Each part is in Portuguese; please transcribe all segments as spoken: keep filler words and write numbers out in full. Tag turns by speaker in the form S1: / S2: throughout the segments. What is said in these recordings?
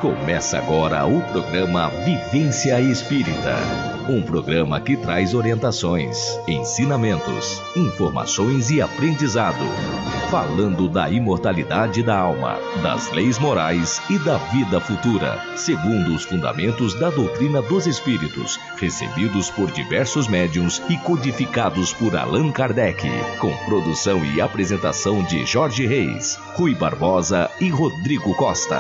S1: Começa agora o programa Vivência Espírita. Um programa que traz orientações, ensinamentos, informações e aprendizado. Falando da imortalidade da alma, das leis morais e da vida futura, segundo os fundamentos da doutrina dos espíritos, recebidos por diversos médiuns e codificados por Allan Kardec, com produção e apresentação de Jorge Reis, Rui Barbosa e Rodrigo Costa.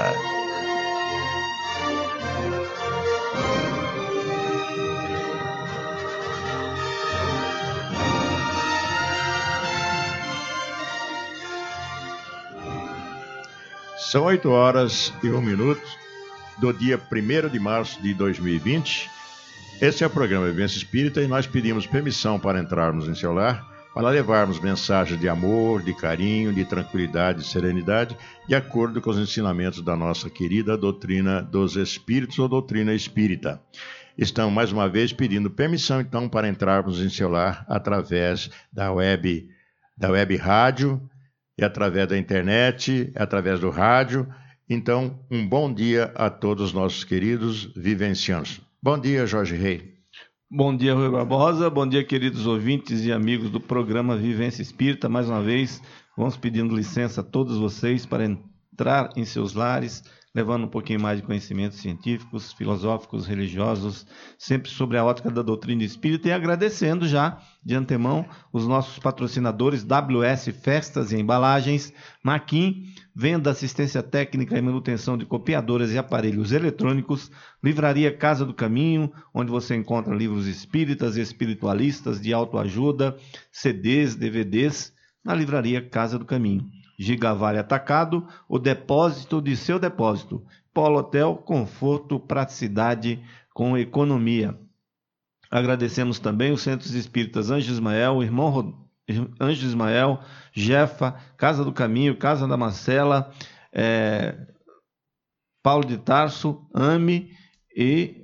S2: São oito horas e um minuto do dia primeiro de março de dois mil e vinte. Esse é o programa Vivência Espírita e nós pedimos permissão para entrarmos em seu lar, para levarmos mensagens de amor, de carinho, de tranquilidade e serenidade, de acordo com os ensinamentos da nossa querida doutrina dos Espíritos ou doutrina espírita. Estamos mais uma vez pedindo permissão então para entrarmos em seu lar através da web, da web rádio, e através da internet, através do rádio. Então, um bom dia a todos os nossos queridos vivencianos. Bom dia, Jorge Rei.
S3: Bom dia, Rui Barbosa. Bom dia, queridos ouvintes e amigos do programa Vivência Espírita. Mais uma vez, vamos pedindo licença a todos vocês para entrar em seus lares, levando um pouquinho mais de conhecimentos científicos, filosóficos, religiosos, sempre sobre a ótica da doutrina espírita, e agradecendo já, de antemão, os nossos patrocinadores W S Festas e Embalagens, Maquin, venda, assistência técnica e manutenção de copiadoras e aparelhos eletrônicos, Livraria Casa do Caminho, onde você encontra livros espíritas e espiritualistas de autoajuda, C Ds, D V Ds, na Livraria Casa do Caminho. Gigavale Atacado, o depósito de seu depósito. Polo Hotel, conforto, praticidade com economia. Agradecemos também os Centros Espíritas Anjo Ismael, Irmão Rod... Anjo Ismael, Jefa, Casa do Caminho, Casa da Marcela, é... Paulo de Tarso, AME e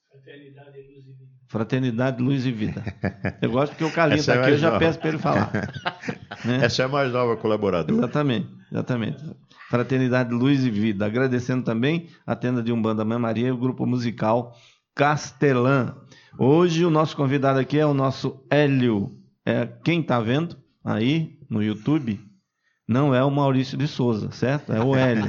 S3: Fraternidade, Luz e Vida. Eu gosto porque o Carlinho está aqui, eu já nova. Peço para ele falar. Né?
S2: Essa é a mais nova colaboradora.
S3: Exatamente, exatamente. Fraternidade, Luz e Vida. Agradecendo também a tenda de Umbanda Mãe Maria e o grupo musical Castelã. Hoje o nosso convidado aqui é o nosso Hélio. É, quem está vendo aí no YouTube não é o Maurício de Souza, certo? É o Hélio.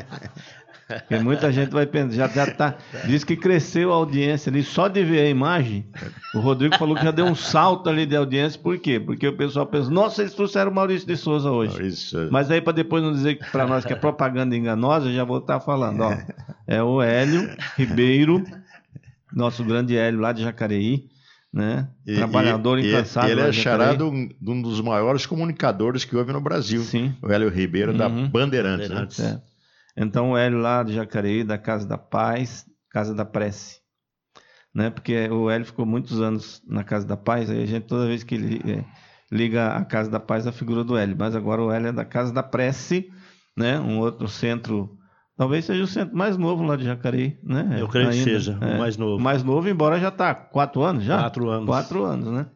S3: Porque muita gente vai pensar, já, já tá, diz que cresceu a audiência ali, só de ver a imagem. O Rodrigo falou que já deu um salto ali de audiência, por quê? Porque o pessoal pensa, nossa, eles trouxeram o Maurício de Souza hoje. Maurício. Mas aí, para depois não dizer para nós que é propaganda enganosa, já vou estar falando, ó. É o Hélio Ribeiro, nosso grande Hélio lá de Jacareí, né? E, Trabalhador
S2: e,
S3: incansável.
S2: Ele é charado de um dos maiores comunicadores que houve no Brasil.
S3: Sim.
S2: O Hélio Ribeiro, uhum. da Bandeirantes.
S3: Bandeirantes. Né? É. Então, o Hélio lá de Jacareí, da Casa da Paz, Casa da Prece. Né? Porque o Hélio ficou muitos anos na Casa da Paz, aí a gente, toda vez que ele é, liga a Casa da Paz, a figura do Hélio. Mas agora o Hélio é da Casa da Prece, né? Um outro centro, talvez seja o centro mais novo lá de Jacareí. Né?
S4: Eu creio
S3: Ainda,
S4: que seja, é, o mais novo.
S3: Mais novo, embora já está quatro anos já?
S4: Quatro anos.
S3: Quatro anos, né?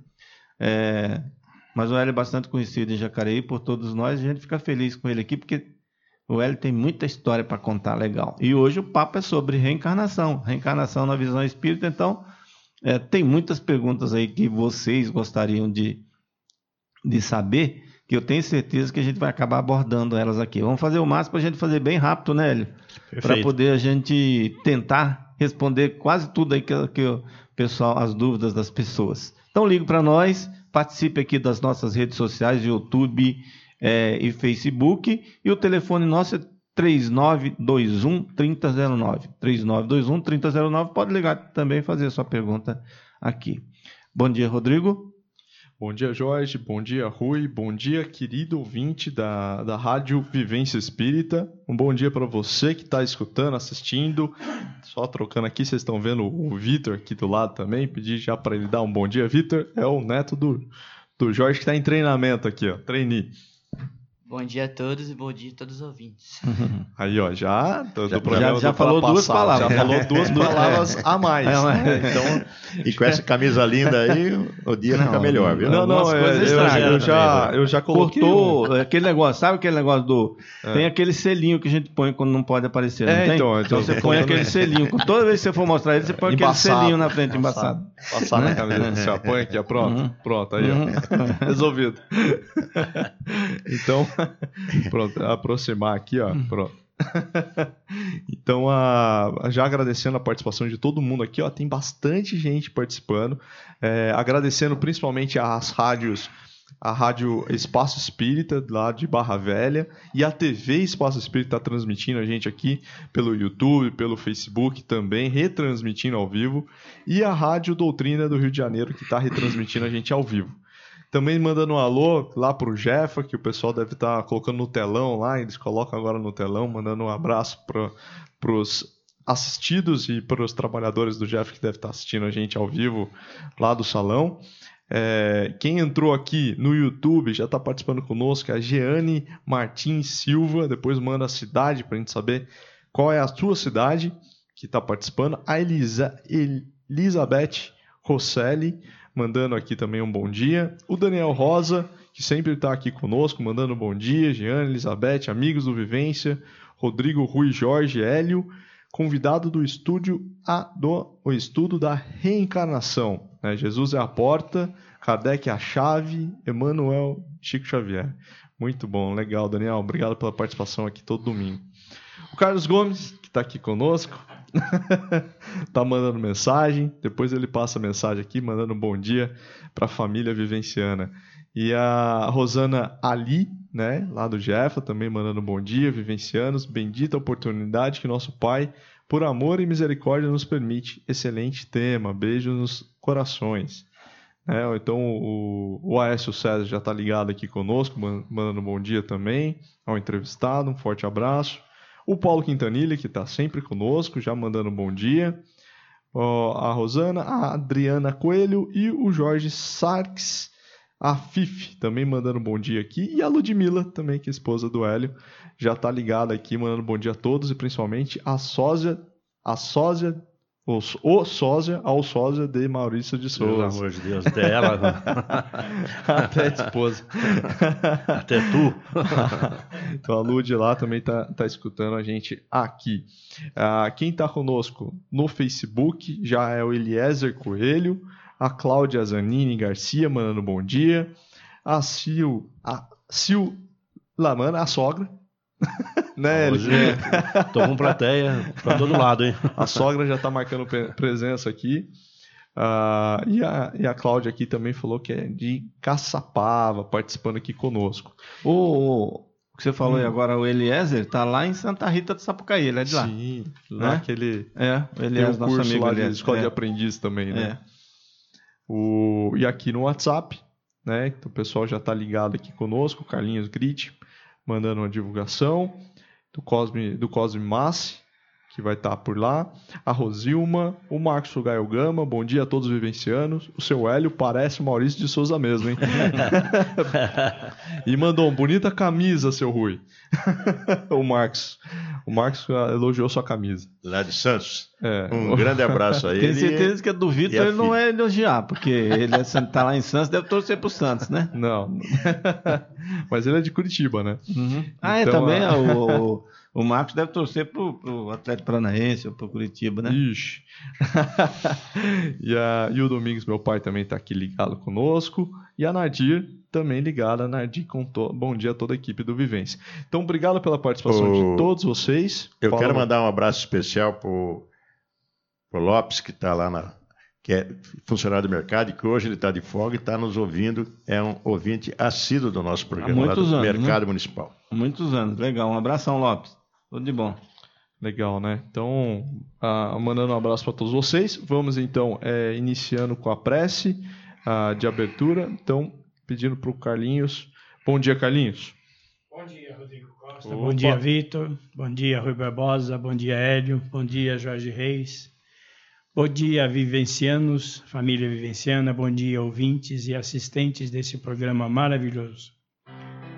S3: É, mas o Hélio é bastante conhecido em Jacareí por todos nós, e a gente fica feliz com ele aqui, porque o Hélio tem muita história para contar legal. E hoje o papo é sobre reencarnação. Reencarnação na visão espírita. Então, é, tem muitas perguntas aí que vocês gostariam de, de saber, que eu tenho certeza que a gente vai acabar abordando elas aqui. Vamos fazer o máximo para a gente fazer bem rápido, né, Hélio? Para poder a gente tentar responder quase tudo aí que, que o pessoal, as dúvidas das pessoas. Então, ligue para nós, participe aqui das nossas redes sociais, YouTube, É, e Facebook, e o telefone nosso é três nove dois um, três zero zero nove. três nove dois um, três zero zero nove. Pode ligar também e fazer a sua pergunta aqui. Bom dia, Rodrigo.
S5: Bom dia, Jorge. Bom dia, Rui. Bom dia, querido ouvinte da, da Rádio Vivência Espírita. Um bom dia para você que está escutando, assistindo. Só trocando aqui, vocês estão vendo o Vitor aqui do lado também. Pedi já para ele dar um bom dia, Vitor. É o neto do, do Jorge que está em treinamento aqui, ó. Trainee.
S4: Bom dia a todos e bom dia a todos os ouvintes.
S5: Aí, ó, já do,
S3: já,
S5: do programa
S3: já, já
S5: do
S3: falou
S5: passado,
S3: duas palavras.
S5: Já falou duas palavras a mais. Né? Então,
S2: e com essa camisa linda aí, o dia não, fica melhor, viu?
S5: Não, não, é, eu, eu, eu, já, eu já coloquei...
S3: Cortou aquele negócio, sabe aquele negócio do... É. Tem aquele selinho que a gente põe quando não pode aparecer, não é, tem? Então, então você põe aquele selinho. Toda vez que você for mostrar ele, você põe embaçado, aquele selinho na frente, embaçado.
S5: Passar na camisa, você põe aqui, ó, pronto. Uhum. Pronto, aí, uhum. ó. Resolvido. Então, pronto, aproximar aqui, ó, pronto. Então, a, já agradecendo a participação de todo mundo aqui, ó, tem bastante gente participando, é, agradecendo principalmente às rádios, a Rádio Espaço Espírita, lá de Barra Velha, e a T V Espaço Espírita está transmitindo a gente aqui pelo YouTube, pelo Facebook também, retransmitindo ao vivo, e a Rádio Doutrina do Rio de Janeiro, que está retransmitindo a gente ao vivo. Também mandando um alô lá pro Jefa, que o pessoal deve estar tá colocando no telão lá, eles colocam agora no telão, mandando um abraço para os assistidos e para os trabalhadores do Jefa que deve estar tá assistindo a gente ao vivo lá do salão. É, quem entrou aqui no YouTube já está participando conosco, é a Jeane Martins Silva, depois manda a cidade para a gente saber qual é a sua cidade que está participando. A Elisa, Elizabeth Rosselli, mandando aqui também um bom dia. O Daniel Rosa, que sempre está aqui conosco, mandando um bom dia. Jeane, Elizabeth, amigos do Vivência. Rodrigo Rui Jorge Hélio, convidado do estúdio a, do o estudo da reencarnação. Né? Jesus é a porta, Kardec é a chave, Emmanuel, Chico Xavier. Muito bom, legal, Daniel. Obrigado pela participação aqui todo domingo. O Carlos Gomes, que está aqui conosco, está mandando mensagem. Depois ele passa a mensagem aqui, mandando um bom dia para a família vivenciana. E a Rosana Ali, né, lá do Jefa, também mandando um bom dia, vivencianos. Bendita oportunidade que nosso Pai, por amor e misericórdia, nos permite. Excelente tema, beijos nos corações. É, então o, o Aécio César já está ligado aqui conosco, mandando um bom dia também ao entrevistado, um forte abraço. O Paulo Quintanilha, que está sempre conosco, já mandando um bom dia. Oh, a Rosana, a Adriana Coelho e o Jorge Sarques, a Fife, também mandando um bom dia aqui. E a Ludmila, também, que é esposa do Hélio, já está ligada aqui, mandando um bom dia a todos. E principalmente a sósia, a sósia, o, o sósia, ao sósia de Maurício de Souza.
S6: Pelo amor de Deus, dela.
S5: Até a esposa.
S6: Até tu.
S5: Então a Lud lá também está tá escutando a gente aqui. Ah, quem está conosco no Facebook já é o Eliezer Coelho, a Cláudia Zanini Garcia mandando bom dia, a Sil, a Sil Lamana, a sogra. Né,
S6: Hoje tô com plateia para todo lado, hein?
S5: A sogra já está marcando presença aqui. Uh, e, a, e a Cláudia aqui também falou que é de Caçapava, participando aqui conosco.
S3: O, o que você falou hum. aí agora, o Eliezer, tá lá em Santa Rita do Sapucaí, ele é de lá.
S5: Sim, lá
S3: né?
S5: aquele
S3: é, o Eliezer,
S5: tem um curso
S3: amigo
S5: lá
S3: Eliezer.
S5: de escola
S3: é.
S5: de aprendiz também, né?
S3: É.
S5: O, e aqui no WhatsApp, né? Então, o pessoal já tá ligado aqui conosco, o Carlinhos Grit, mandando uma divulgação do Cosme, do Cosme Massi, que vai estar por lá, a Rosilma, o Marcos Gaio Gama, bom dia a todos os vivencianos, o seu Hélio parece o Maurício de Souza mesmo, hein? E mandou uma bonita camisa, seu Rui. O Marcos, o Marcos elogiou sua camisa.
S2: Lá de Santos.
S5: É.
S2: Um grande abraço a ele.
S3: Tenho certeza que é do Vitor ele não é elogiar, porque ele está lá em Santos, deve torcer pro Santos, né?
S5: Não. Mas ele é de Curitiba, né?
S3: Uhum. Ah, é
S5: então,
S3: também
S5: a...
S3: o, o, o Marcos deve torcer pro, pro Atlético Paranaense ou pro Curitiba, né?
S5: Ixi. e, a, e o Domingos, meu pai, também está aqui ligado conosco. E a Nadir também ligada. A Nadir, com to... bom dia a toda a equipe do Vivência. Então, obrigado pela participação o... de todos vocês.
S2: Eu
S5: Fala...
S2: quero mandar um abraço especial pro, pro Lopes, que está lá na... que é funcionário do mercado e que hoje ele está de folga e está nos ouvindo, é um ouvinte assíduo do nosso programa,
S3: há muitos
S2: lá do
S3: anos,
S2: Mercado
S3: né?
S2: Municipal.
S3: Muitos anos, legal. Um abração, Lopes. Tudo de bom.
S5: Legal, né? Então, ah, mandando um abraço para todos vocês. Vamos, então, é, iniciando com a prece ah, de abertura. Então, pedindo para o Carlinhos. Bom dia, Carlinhos.
S7: Bom dia, Rodrigo Costa.
S5: Opa.
S7: Bom dia, Vitor. Bom dia, Rui Barbosa. Bom dia, Hélio. Bom dia, Jorge Reis. Bom dia, vivencianos, família vivenciana. Bom dia, ouvintes e assistentes desse programa maravilhoso.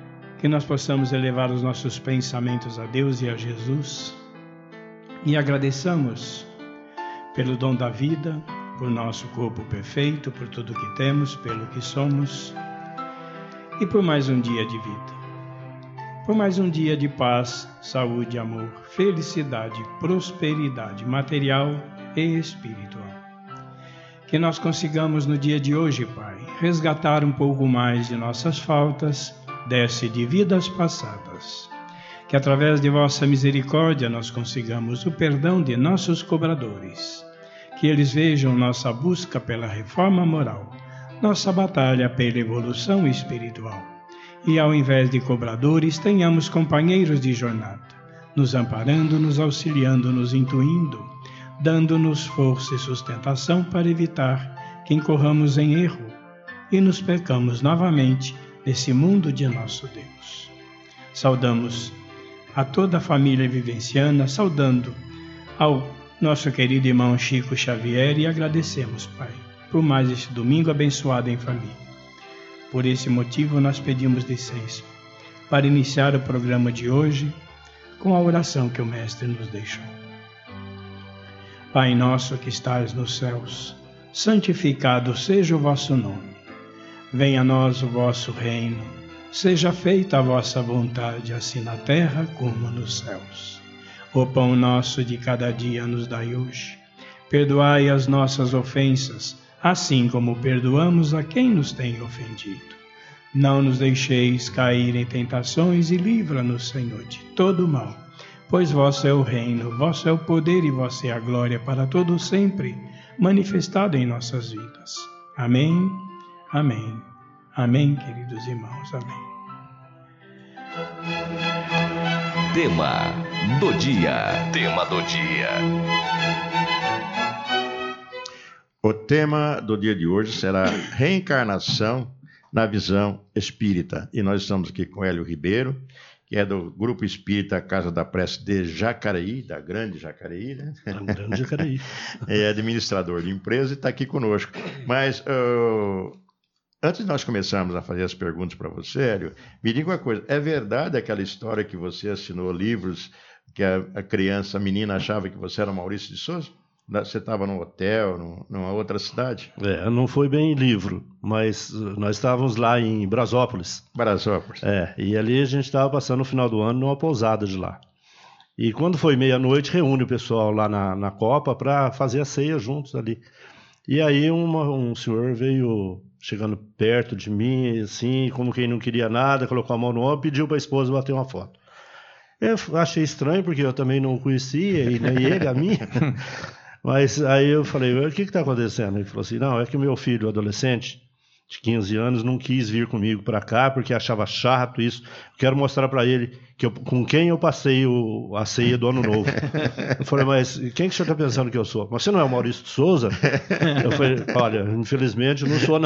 S7: que nós possamos elevar os nossos pensamentos a Deus e a Jesus e agradeçamos pelo dom da vida, por nosso corpo perfeito, por tudo que temos, pelo que somos e por mais um dia de vida. Por mais um dia de paz, saúde, amor, felicidade, prosperidade material e espiritual. Que nós consigamos no dia de hoje, Pai, resgatar um pouco mais de nossas faltas, desce de vidas passadas. Que através de vossa misericórdia nós consigamos o perdão de nossos cobradores. Que eles vejam nossa busca pela reforma moral, nossa batalha pela evolução espiritual. E ao invés de cobradores, tenhamos companheiros de jornada, nos amparando, nos auxiliando, nos intuindo, dando-nos força e sustentação para evitar que incorramos em erro e nos percamos novamente nesse mundo de nosso Deus. Saudamos a toda a família vivenciana, saudando ao nosso querido irmão Chico Xavier e agradecemos, Pai, por mais este domingo abençoado em família. Por esse motivo, nós pedimos licença para iniciar o programa de hoje com a oração que o Mestre nos deixou. Pai nosso que estais nos céus, santificado seja o vosso nome. Venha a nós o vosso reino, seja feita a vossa vontade, assim na terra como nos céus. O pão nosso de cada dia nos dai hoje. Perdoai as nossas ofensas, assim como perdoamos a quem nos tem ofendido. Não nos deixeis cair em tentações e livra-nos, Senhor, de todo mal. Pois vosso é o reino, vosso é o poder e vossa é a glória para todo sempre, manifestado em nossas vidas. Amém, amém, amém, queridos irmãos, amém.
S1: Tema do dia, tema do dia.
S2: O tema do dia de hoje será reencarnação na visão espírita. E nós estamos aqui com Hélio Ribeiro, que é do Grupo Espírita Casa da Prece de Jacareí, da Grande Jacareí, né?
S6: Da Grande Jacareí.
S2: É administrador de empresa e está aqui conosco. Mas uh, antes de nós começarmos a fazer as perguntas para você, Hélio, me diga uma coisa, é verdade aquela história que você assinou livros, que a, a criança, a menina achava que você era Maurício de Souza? Você estava num hotel, num, numa outra cidade?
S6: É, não foi bem livro, mas nós estávamos lá em Brasópolis.
S2: Brasópolis.
S6: É, e ali a gente estava passando o final do ano numa pousada de lá. E quando foi meia-noite, reúne o pessoal lá na, na Copa para fazer a ceia juntos ali. E aí uma, um senhor veio chegando perto de mim, assim, como quem não queria nada, colocou a mão no ombro e pediu para a esposa bater uma foto. Eu achei estranho, porque eu também não conhecia, e nem ele, a minha. Mas aí eu falei, o que está acontecendo? Ele falou assim, não, é que o meu filho, adolescente, de quinze anos, não quis vir comigo para cá, porque achava chato isso. Quero mostrar para ele que eu, com quem eu passei o, a ceia do Ano Novo. Eu falei, mas quem que o senhor está pensando que eu sou? Mas você não é o Maurício de Souza? Eu falei, olha, infelizmente não sou não.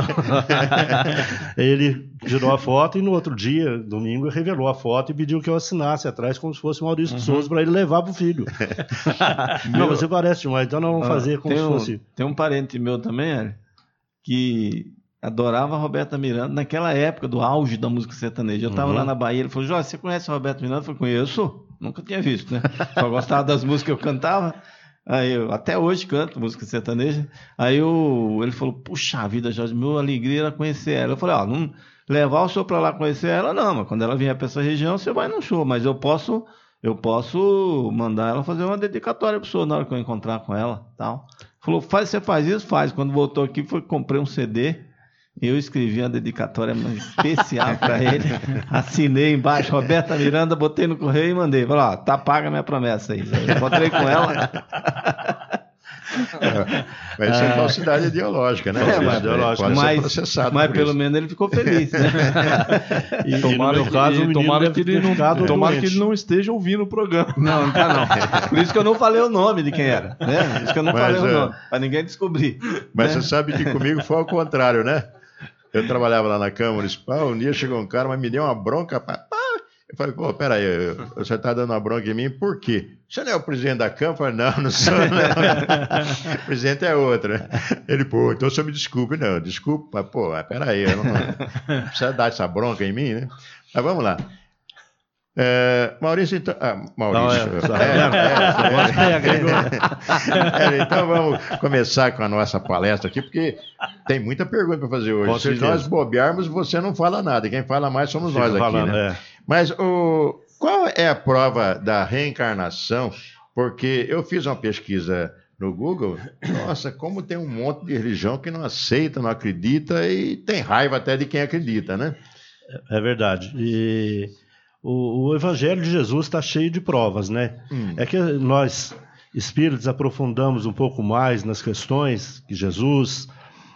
S6: Ele tirou a foto e no outro dia, domingo, revelou a foto e pediu que eu assinasse atrás como se fosse o Maurício uhum. de Souza para ele levar para o filho. Meu... Não, você parece demais, então nós vamos ah, fazer como se
S3: um,
S6: fosse...
S3: Tem um parente meu também, Hélio, que... adorava a Roberta Miranda naquela época do auge da música sertaneja. Eu estava uhum. lá na Bahia, ele falou, Jorge, você conhece a Roberta Miranda? Eu falei, conheço, nunca tinha visto, né? Só gostava das músicas que eu cantava. Aí eu, até hoje canto música sertaneja. Aí eu, ele falou, puxa vida, Jorge, minha alegria era conhecer ela. Eu falei, ó, não levar o senhor para lá conhecer ela, não, mas quando ela vier para essa região, você vai no show, mas eu posso, eu posso mandar ela fazer uma dedicatória para o senhor na hora que eu encontrar com ela, tal. Falou, faz, você faz isso? Faz. Quando voltou aqui, foi comprei um C D. Eu escrevi uma dedicatória especial para ele, assinei embaixo, Roberta Miranda, botei no correio e mandei. Falei, ó, tá paga a minha promessa aí. Eu encontrei com ela.
S2: É, mas isso é falsidade ideológica, né?
S3: É, mas,
S2: ideológica,
S3: mas, processado mas pelo isso. menos ele ficou feliz, né?
S6: E, tomara, e no meu caso, o
S5: tomara, que ele, não, tomara que ele não
S6: doente.
S5: esteja ouvindo o programa.
S3: Não, não tá não. Por isso que eu não falei o nome de quem era, né? Por isso que eu não
S2: mas,
S3: falei
S2: é...
S3: o nome, para ninguém descobrir.
S2: Mas
S3: né?
S2: Você sabe que comigo foi ao contrário, né? Eu trabalhava lá na Câmara Municipal, um dia chegou um cara, mas me deu uma bronca. Pá, pá. Eu falei, pô, peraí, você está dando uma bronca em mim, por quê? Você não é o presidente da Câmara? Eu falei, não, não sou, não. O presidente é outro. Ele, pô, então você me desculpe. Não, desculpe, mas, pô, peraí, eu não, não precisa dar essa bronca em mim, né? Mas vamos lá. É, Maurício, então. Ah, Maurício.
S6: Não,
S2: é, é,
S6: é,
S2: é, é, então vamos começar com a nossa palestra aqui, porque tem muita pergunta para fazer hoje.
S6: Com
S2: Se
S6: certeza.
S2: nós bobearmos, você não fala nada. E quem fala mais somos
S6: Fica
S2: nós aqui,
S6: falando,
S2: né?
S6: é.
S2: Mas o, qual é a prova da reencarnação? Porque eu fiz uma pesquisa no Google. Nossa, como tem um monte de religião que não aceita, não acredita e tem raiva até de quem acredita, né?
S6: É verdade. E o, o Evangelho de Jesus está cheio de provas, né?
S2: Hum.
S6: É que nós, espíritos, aprofundamos um pouco mais nas questões que Jesus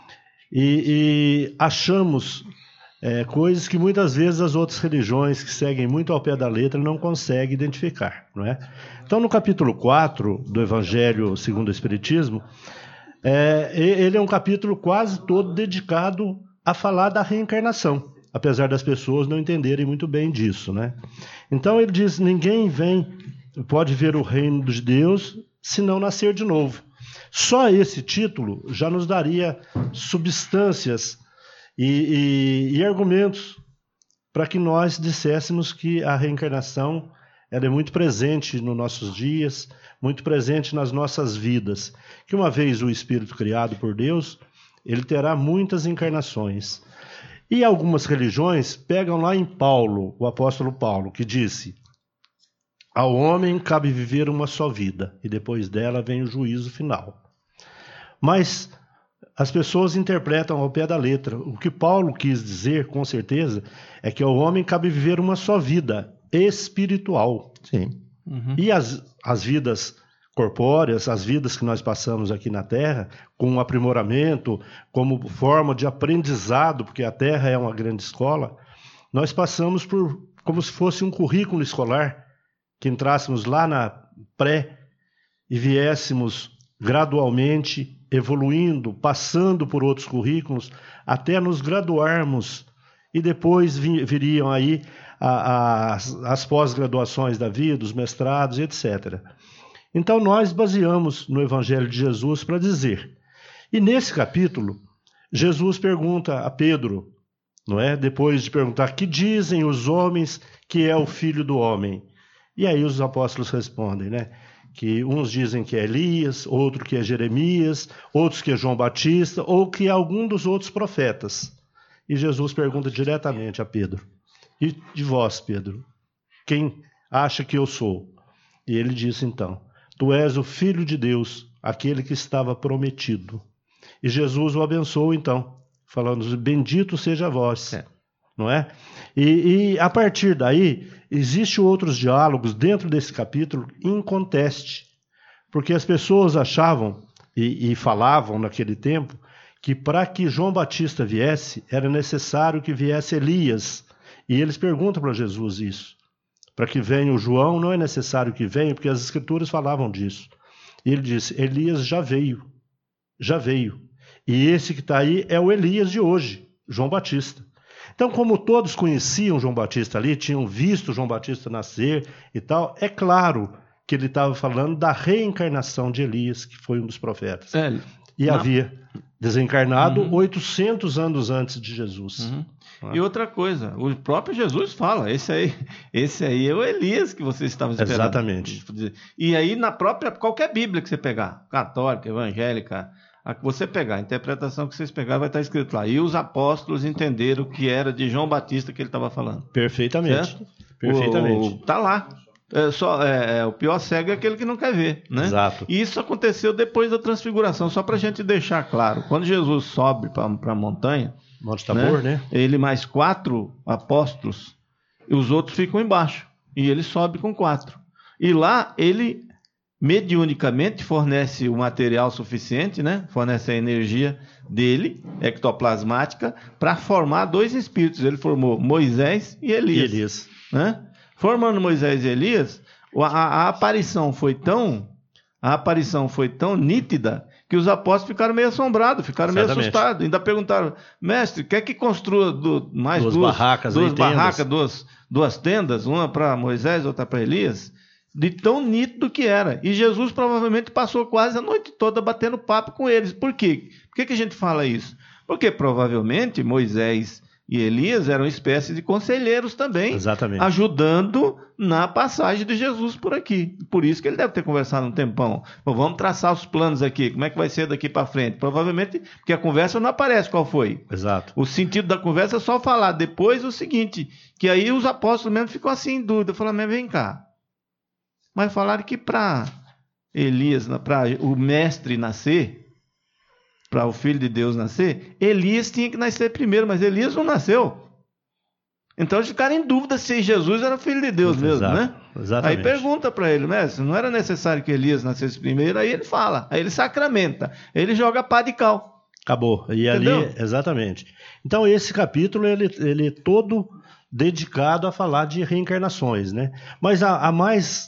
S6: e, e achamos é, coisas que muitas vezes as outras religiões que seguem muito ao pé da letra não conseguem identificar, não é? Então, no capítulo quatro do Evangelho segundo o Espiritismo, é, ele é um capítulo quase todo dedicado a falar da reencarnação, apesar das pessoas não entenderem muito bem disso, né? Então ele diz, ninguém vem, pode ver o reino de Deus se não nascer de novo. Só esse título já nos daria substâncias e, e, e argumentos para que nós disséssemos que a reencarnação ela é muito presente nos nossos dias, muito presente nas nossas vidas. Que uma vez o espírito criado por Deus, ele terá muitas encarnações. E algumas religiões pegam lá em Paulo, o apóstolo Paulo, que disse: ao homem cabe viver uma só vida, e depois dela vem o juízo final. Mas as pessoas interpretam ao pé da letra. O que Paulo quis dizer, com certeza, é que ao homem cabe viver uma só vida espiritual.
S2: Sim.
S6: Uhum. E as, as vidas corpóreas, as vidas que nós passamos aqui na Terra, com um aprimoramento, como forma de aprendizado, porque a Terra é uma grande escola, nós passamos por como se fosse um currículo escolar, que entrássemos lá na pré e viéssemos gradualmente evoluindo, passando por outros currículos, até nos graduarmos, e depois viriam aí a, a, as, as pós-graduações da vida, os mestrados, etcétera. Então nós baseamos no Evangelho de Jesus para dizer. E nesse capítulo, Jesus pergunta a Pedro, não é? Depois de perguntar, que dizem os homens que é o Filho do Homem? E aí os apóstolos respondem, né? Que uns dizem que é Elias, outros que é Jeremias, outros que é João Batista, ou que é algum dos outros profetas. E Jesus pergunta diretamente a Pedro, e de vós, Pedro, quem acha que eu sou? E ele disse então, tu és o Filho de Deus, aquele que estava prometido. E Jesus o abençoou então, falando, bendito seja vós, é. Não é? E, e a partir daí, existem outros diálogos dentro desse capítulo inconteste, porque as pessoas achavam e, e falavam naquele tempo que para que João Batista viesse, era necessário que viesse Elias. E eles perguntam para Jesus isso. Para que venha o João, não é necessário que venha, porque as escrituras falavam disso. E ele disse, Elias já veio, já veio. E esse que está aí é o Elias de hoje, João Batista. Então, como todos conheciam João Batista ali, tinham visto João Batista nascer e tal, é claro que ele estava falando da reencarnação de Elias, que foi um dos profetas. É, e não. havia desencarnado uhum. oitocentos anos antes de Jesus.
S3: Uhum. Ah. E outra coisa, o próprio Jesus fala, esse aí, esse aí é o Elias que vocês estavam esperando.
S6: Exatamente.
S3: E aí na própria, qualquer Bíblia que você pegar, católica, evangélica, a que você pegar, a interpretação que vocês pegar vai estar escrito lá. E os apóstolos entenderam que era de João Batista que ele estava falando.
S6: Perfeitamente.
S3: Certo?
S6: Perfeitamente.
S3: Está lá. É só, é, é, o pior cego é aquele que não quer ver, né?
S6: Exato.
S3: E isso aconteceu depois da transfiguração, só para a gente deixar claro. Quando Jesus sobe para a montanha,
S6: Monte Tabor, né? né?
S3: Ele mais quatro apóstolos, e os outros ficam embaixo. E ele sobe com quatro. E lá ele mediunicamente fornece o material suficiente, né? Fornece a energia dele, ectoplasmática, para formar dois espíritos. Ele formou Moisés e Elias.
S6: E Elias.
S3: Né? Formando Moisés e Elias, a, a, a aparição foi tão, a aparição foi tão nítida que os apóstolos ficaram meio assombrados, ficaram meio
S6: Exatamente.
S3: assustados. Ainda perguntaram, mestre, quer que construa do, mais
S6: duas,
S3: duas
S6: barracas,
S3: duas
S6: aí,
S3: barracas,
S6: tendas.
S3: duas, duas tendas, uma para Moisés, outra para Elias? De tão nítido que era. E Jesus provavelmente passou quase a noite toda batendo papo com eles. Por quê? Por que, que a gente fala isso? Porque provavelmente Moisés e Elias eram uma espécie de conselheiros também,
S6: Exatamente.
S3: ajudando na passagem de Jesus por aqui. Por isso que ele deve ter conversado um tempão. Bom, vamos traçar os planos aqui, como é que vai ser daqui para frente? Provavelmente, porque a conversa não aparece qual foi.
S6: Exato.
S3: O sentido da conversa é só falar depois o seguinte, que aí os apóstolos mesmo ficam assim em dúvida, falaram, mas vem cá. Mas falaram que para Elias, para o mestre nascer, para o Filho de Deus nascer, Elias tinha que nascer primeiro, mas Elias não nasceu. Então eles ficaram em dúvida se Jesus era Filho de Deus mesmo,
S6: Exato,
S3: né?
S6: Exatamente.
S3: Aí pergunta para ele, mestre, não era necessário que Elias nascesse primeiro? Aí ele fala, aí ele sacramenta, ele joga pá de cal.
S6: Acabou. E
S3: Entendeu?
S6: ali, exatamente. Então esse capítulo, ele, ele é todo dedicado a falar de reencarnações, né? Mas a, a mais,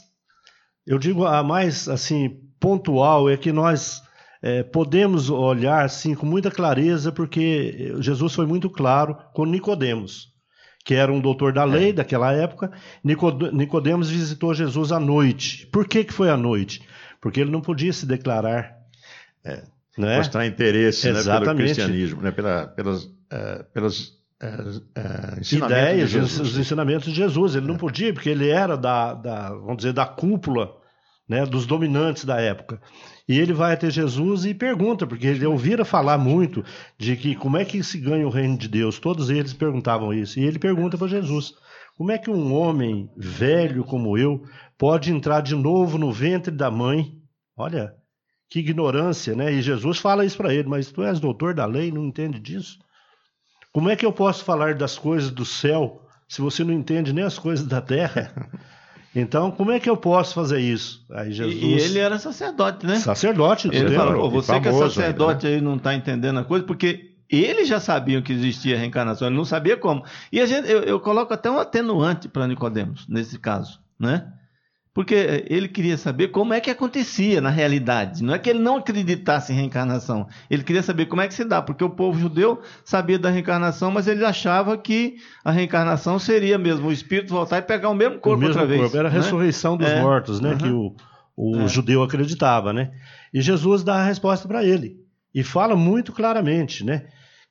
S6: eu digo, a mais, assim, pontual é que nós... É, podemos olhar assim com muita clareza, porque Jesus foi muito claro com Nicodemos, que era um doutor da lei é. daquela época. Nicodemos visitou Jesus à noite. Por que, que foi à noite? Porque ele não podia se declarar.
S2: É,
S6: né?
S2: Mostrar interesse, né, pelo
S6: Exatamente.
S2: cristianismo, né, pela, pelas, uh, pelas uh, uh, ensinamentos
S6: ideias,
S2: de Jesus.
S6: Os ensinamentos de Jesus. Ele não podia, porque ele era da, da vamos dizer, da cúpula, né, dos dominantes da época. E ele vai até Jesus e pergunta, porque ele ouvira falar muito de que como é que se ganha o reino de Deus. Todos eles perguntavam isso. E ele pergunta para Jesus, como é que um homem velho como eu pode entrar de novo no ventre da mãe? Olha, que ignorância, né? E Jesus fala isso para ele, mas tu és doutor da lei, não entende disso? Como é que eu posso falar das coisas do céu se você não entende nem as coisas da terra? Então, como é que eu posso fazer isso? Aí Jesus...
S3: E ele era sacerdote, né?
S6: Sacerdote.
S3: Ele falou, pô, você que é
S2: famoso
S3: sacerdote
S2: ainda, né?
S3: aí não está entendendo a coisa, porque eles já sabiam que existia reencarnação, ele não sabia como. E a gente, eu, eu coloco até um atenuante para Nicodemos, nesse caso, né? Porque ele queria saber como é que acontecia na realidade. Não é que ele não acreditasse em reencarnação. Ele queria saber como é que se dá, porque o povo judeu sabia da reencarnação, mas ele achava que a reencarnação seria mesmo o espírito voltar e pegar o mesmo corpo
S6: o mesmo
S3: outra vez.
S6: Corpo. Era a
S3: né?
S6: ressurreição dos
S3: é.
S6: mortos, né? Uhum. Que o, o é. judeu acreditava, né? E Jesus dá a resposta para ele. E fala muito claramente, né?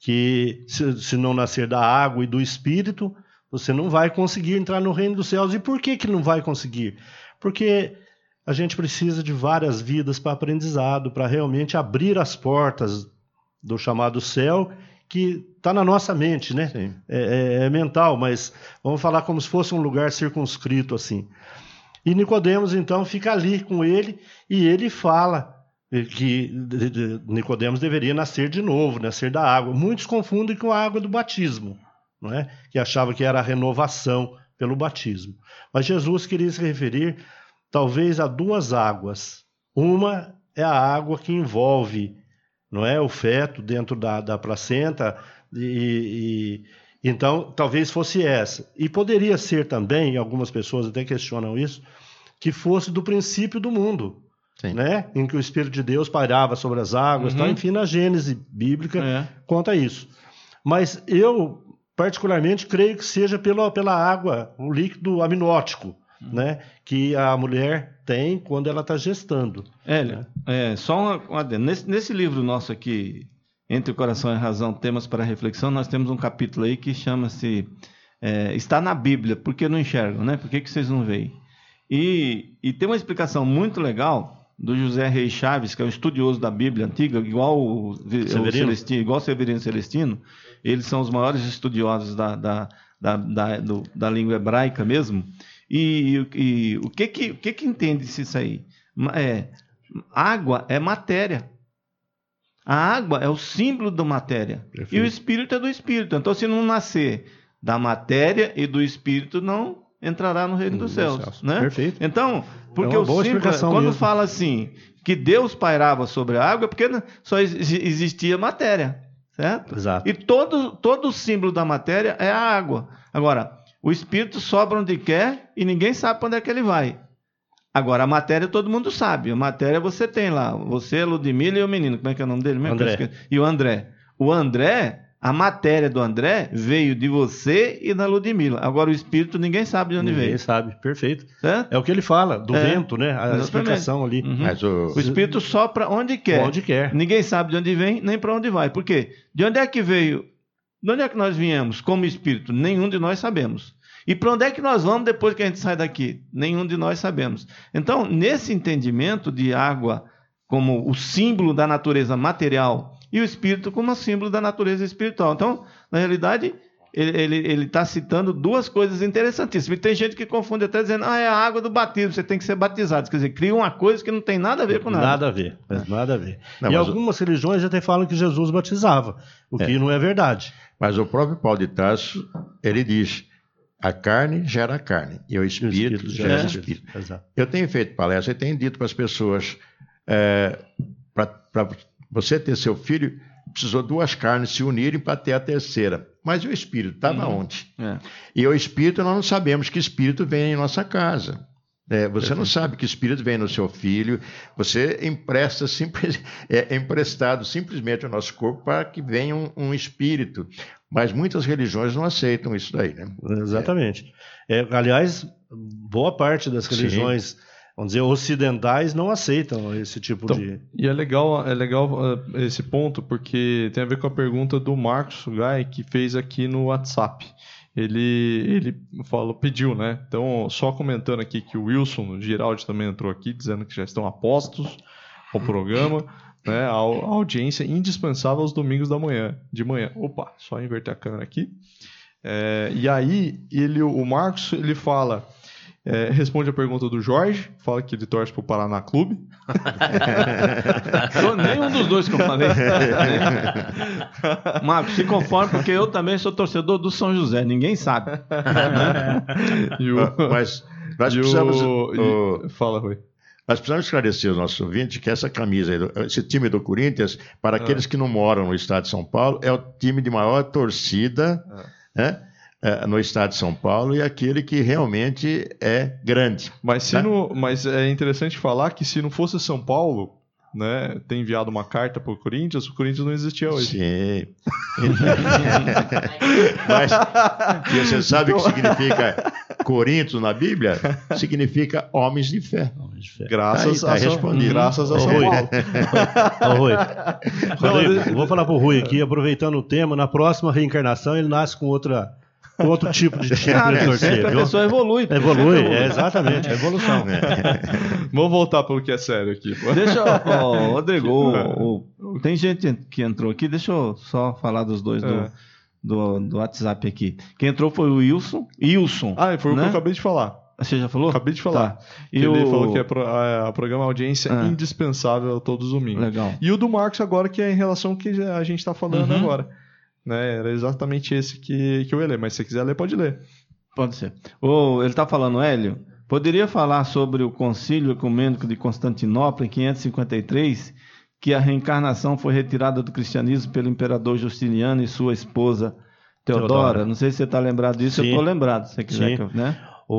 S6: Que se, se não nascer da água e do espírito, você não vai conseguir entrar no reino dos céus. E por que que não vai conseguir? Porque a gente precisa de várias vidas para aprendizado, para realmente abrir as portas do chamado céu, que está na nossa mente, né? É, é, é mental, mas vamos falar como se fosse um lugar circunscrito assim. E Nicodemos, então, fica ali com ele e ele fala que Nicodemos deveria nascer de novo, nascer da água. Muitos confundem com a água do batismo, não é? Que achava que era a renovação pelo batismo. Mas Jesus queria se referir talvez a duas águas. Uma é a água que envolve, não é, o feto dentro da, da placenta, e, e então talvez fosse essa. E poderia ser também, algumas pessoas até questionam isso, que fosse do princípio do mundo, né? Em que o Espírito de Deus pairava sobre as águas, uhum. tal, enfim, na Gênese bíblica é. conta isso. Mas eu particularmente creio que seja pela, pela água, o líquido amniótico, hum. né, que a mulher tem quando ela está gestando.
S3: É,
S6: né?
S3: é só uma, uma nesse, nesse livro nosso aqui, Entre o Coração e a Razão, Temas para Reflexão, nós temos um capítulo aí que chama-se é, Está na Bíblia, por que não enxergam, né? Por que, que vocês não veem? E, e tem uma explicação muito legal do José Reis Chaves, que é um estudioso da Bíblia antiga, igual o, o Celestino, igual o Severino Celestino. Eles são os maiores estudiosos da, da, da, da, do, da língua hebraica mesmo. E, e, e o que que, o que que entende-se isso aí? É, água é matéria. A água é o símbolo da matéria. Perfeito. E o espírito é do espírito. Então, se não nascer da matéria e do espírito, não entrará no reino dos céus. céus. Né?
S6: Perfeito.
S3: Então, porque
S6: é
S3: o símbolo, quando
S6: mesmo.
S3: fala assim, que Deus pairava sobre a água, é porque só existia matéria. Certo?
S6: Exato.
S3: E todo, todo o símbolo da matéria é a água. Agora, o espírito sobra onde quer e ninguém sabe para onde é que ele vai. Agora, a matéria todo mundo sabe. A matéria você tem lá. Você, a Ludmila e o menino. Como é que é o nome dele mesmo?
S6: André.
S3: E o André. O André, a matéria do André veio de você e da Ludmila. Agora, o espírito ninguém sabe de onde
S6: ninguém
S3: veio.
S6: Ninguém sabe, perfeito.
S3: Certo?
S6: É o que ele fala, do
S3: é.
S6: vento, né? A
S3: Exatamente.
S6: explicação ali.
S3: Uhum.
S2: Mas o...
S3: o espírito sopra onde quer.
S6: Onde quer.
S3: Ninguém sabe de onde vem, nem para onde vai. Por quê? De onde é que veio De onde é que nós viemos como espírito? Nenhum de nós sabemos. E para onde é que nós vamos depois que a gente sai daqui? Nenhum de nós sabemos. Então, nesse entendimento de água como o símbolo da natureza material e o espírito como o símbolo da natureza espiritual. Então, na realidade, ele está citando duas coisas interessantíssimas. E tem gente que confunde até dizendo, ah, é a água do batismo, você tem que ser batizado. Quer dizer, cria uma coisa que não tem nada a ver com nada.
S6: Nada a ver, nada a ver.
S2: Não,
S6: e
S2: mas
S6: algumas o... religiões até falam que Jesus batizava, o que é. não é verdade.
S2: Mas o próprio Paulo de Tarso, ele diz, a carne gera carne e o espírito, o espírito gera é. espírito. Exato. Eu tenho feito palestra e tenho dito para as pessoas, é, para você ter seu filho, precisou duas carnes se unirem para ter a terceira. Mas e o espírito? Estava hum. onde? É. E o espírito, nós não sabemos que espírito vem em nossa casa. É, você é. não sabe que espírito vem no seu filho. Você empresta simples, é, emprestado simplesmente ao nosso corpo para que venha um, um espírito. Mas muitas religiões não aceitam isso daí, né?
S6: Exatamente. É. É, aliás, boa parte das religiões... Sim. Vamos dizer, ocidentais não aceitam esse tipo então, de...
S5: E é legal, é legal uh, esse ponto, porque tem a ver com a pergunta do Marcos Gai, que fez aqui no WhatsApp. Ele, ele falou, pediu, né? Então, só comentando aqui que o Wilson, o Giraldi, também entrou aqui, dizendo que já estão apostos ao programa, né? A, a audiência indispensável aos domingos da manhã, de manhã. Opa, só inverter a câmera aqui. É, e aí, ele, o Marcos, ele fala... É, responde a pergunta do Jorge, fala que ele torce para o Paraná Clube.
S3: Nenhum dos dois que eu falei. Marcos, se conforme, porque eu também sou torcedor do São José, ninguém sabe.
S2: e o, Mas nós precisamos.
S5: O, o, fala, Rui.
S2: Nós precisamos esclarecer aos nossos ouvintes que essa camisa, esse time do Corinthians, para aqueles ah. que não moram no estado de São Paulo, é o time de maior torcida, ah. né? No estado de São Paulo, e aquele que realmente é grande.
S5: Mas, se
S2: né?
S5: no, mas é interessante falar que se não fosse São Paulo, né, ter enviado uma carta para o Corinthians, o Corinthians não existia hoje.
S2: Sim. Mas e você sabe o que significa Coríntios na Bíblia? Significa homens de fé. Homens de fé.
S5: Graças,
S2: tá aí, tá
S5: a, São, graças a São
S6: Rui.
S5: Paulo.
S6: Ô, Rui. Rodrigo, vou falar para o Rui aqui, aproveitando o tema, na próxima reencarnação ele nasce com outra... outro tipo de time
S3: ah, de torcer. A pessoa evolui.
S6: Evolui, é, exatamente, é evolução.
S5: É. Vamos voltar para o que é sério aqui.
S3: Deixa eu, oh, Rodrigo, oh, oh, tem gente que entrou aqui, deixa eu só falar dos dois é. do, do, do WhatsApp aqui. Quem entrou foi o Wilson. Wilson.
S5: Ah, foi né? o que eu acabei de falar.
S3: Você já falou?
S5: Acabei de falar. Tá.
S3: E
S5: que
S3: o...
S5: Ele falou que é pro, a, a programa audiência ah. indispensável todos os domingos.
S3: Legal.
S5: E o do Marcos agora, que é em relação ao que a gente está falando uhum. agora. Né, era exatamente esse que, que eu ia ler, mas se você quiser ler, pode ler.
S3: Pode ser. Oh, ele está falando, Hélio, poderia falar sobre o Concílio Ecumênico de Constantinopla, em quinhentos e cinquenta e três, que a reencarnação foi retirada do cristianismo pelo imperador Justiniano e sua esposa Teodora? Teodora. Não sei se você está lembrado disso, Sim. eu estou lembrado, se você quiser. Que eu, né?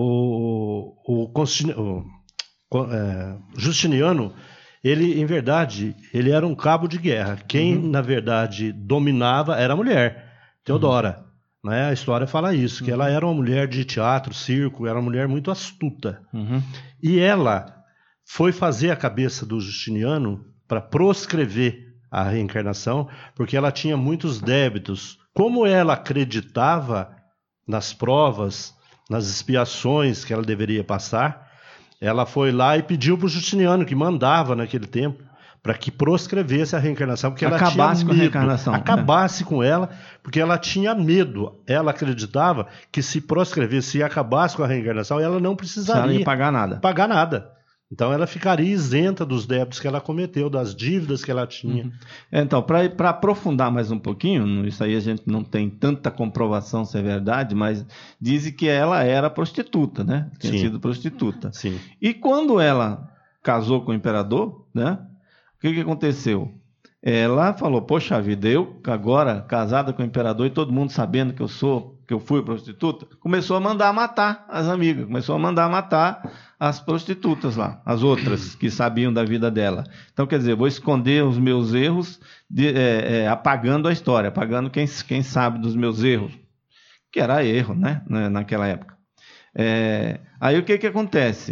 S6: O, o, o, o é, Justiniano... Ele, em verdade, ele era um cabo de guerra. Quem, uhum. na verdade, dominava era a mulher, Teodora. Uhum. Né? A história fala isso, uhum. que ela era uma mulher de teatro, circo, era uma mulher muito astuta.
S3: Uhum.
S6: E ela foi fazer a cabeça do Justiniano para proscrever a reencarnação, porque ela tinha muitos débitos. Como ela acreditava nas provas, nas expiações que ela deveria passar, ela foi lá e pediu para o Justiniano, que mandava naquele tempo, para que proscrevesse a reencarnação, porque ela
S3: acabasse
S6: tinha medo,
S3: com a reencarnação.
S6: Acabasse é. com ela, porque ela tinha medo. Ela acreditava que se proscrevesse e acabasse com a reencarnação, ela não precisaria
S3: ela ia pagar nada.
S6: pagar nada. Então ela ficaria isenta dos débitos que ela cometeu, das dívidas que ela tinha.
S3: Uhum. Então, para aprofundar mais um pouquinho, isso aí a gente não tem tanta comprovação se é verdade, mas dizem que ela era prostituta, né? Tinha Sim. sido prostituta.
S6: Sim.
S3: E quando ela casou com o imperador, né? O que, que aconteceu? Ela falou, poxa vida, eu agora casada com o imperador e todo mundo sabendo que eu sou, que eu fui prostituta, começou a mandar matar as amigas, começou a mandar matar as prostitutas lá, as outras que sabiam da vida dela. Então, quer dizer, vou esconder os meus erros, de, é, é, apagando a história, apagando quem, quem sabe dos meus erros, que era erro, né, naquela época. É, aí o que que acontece?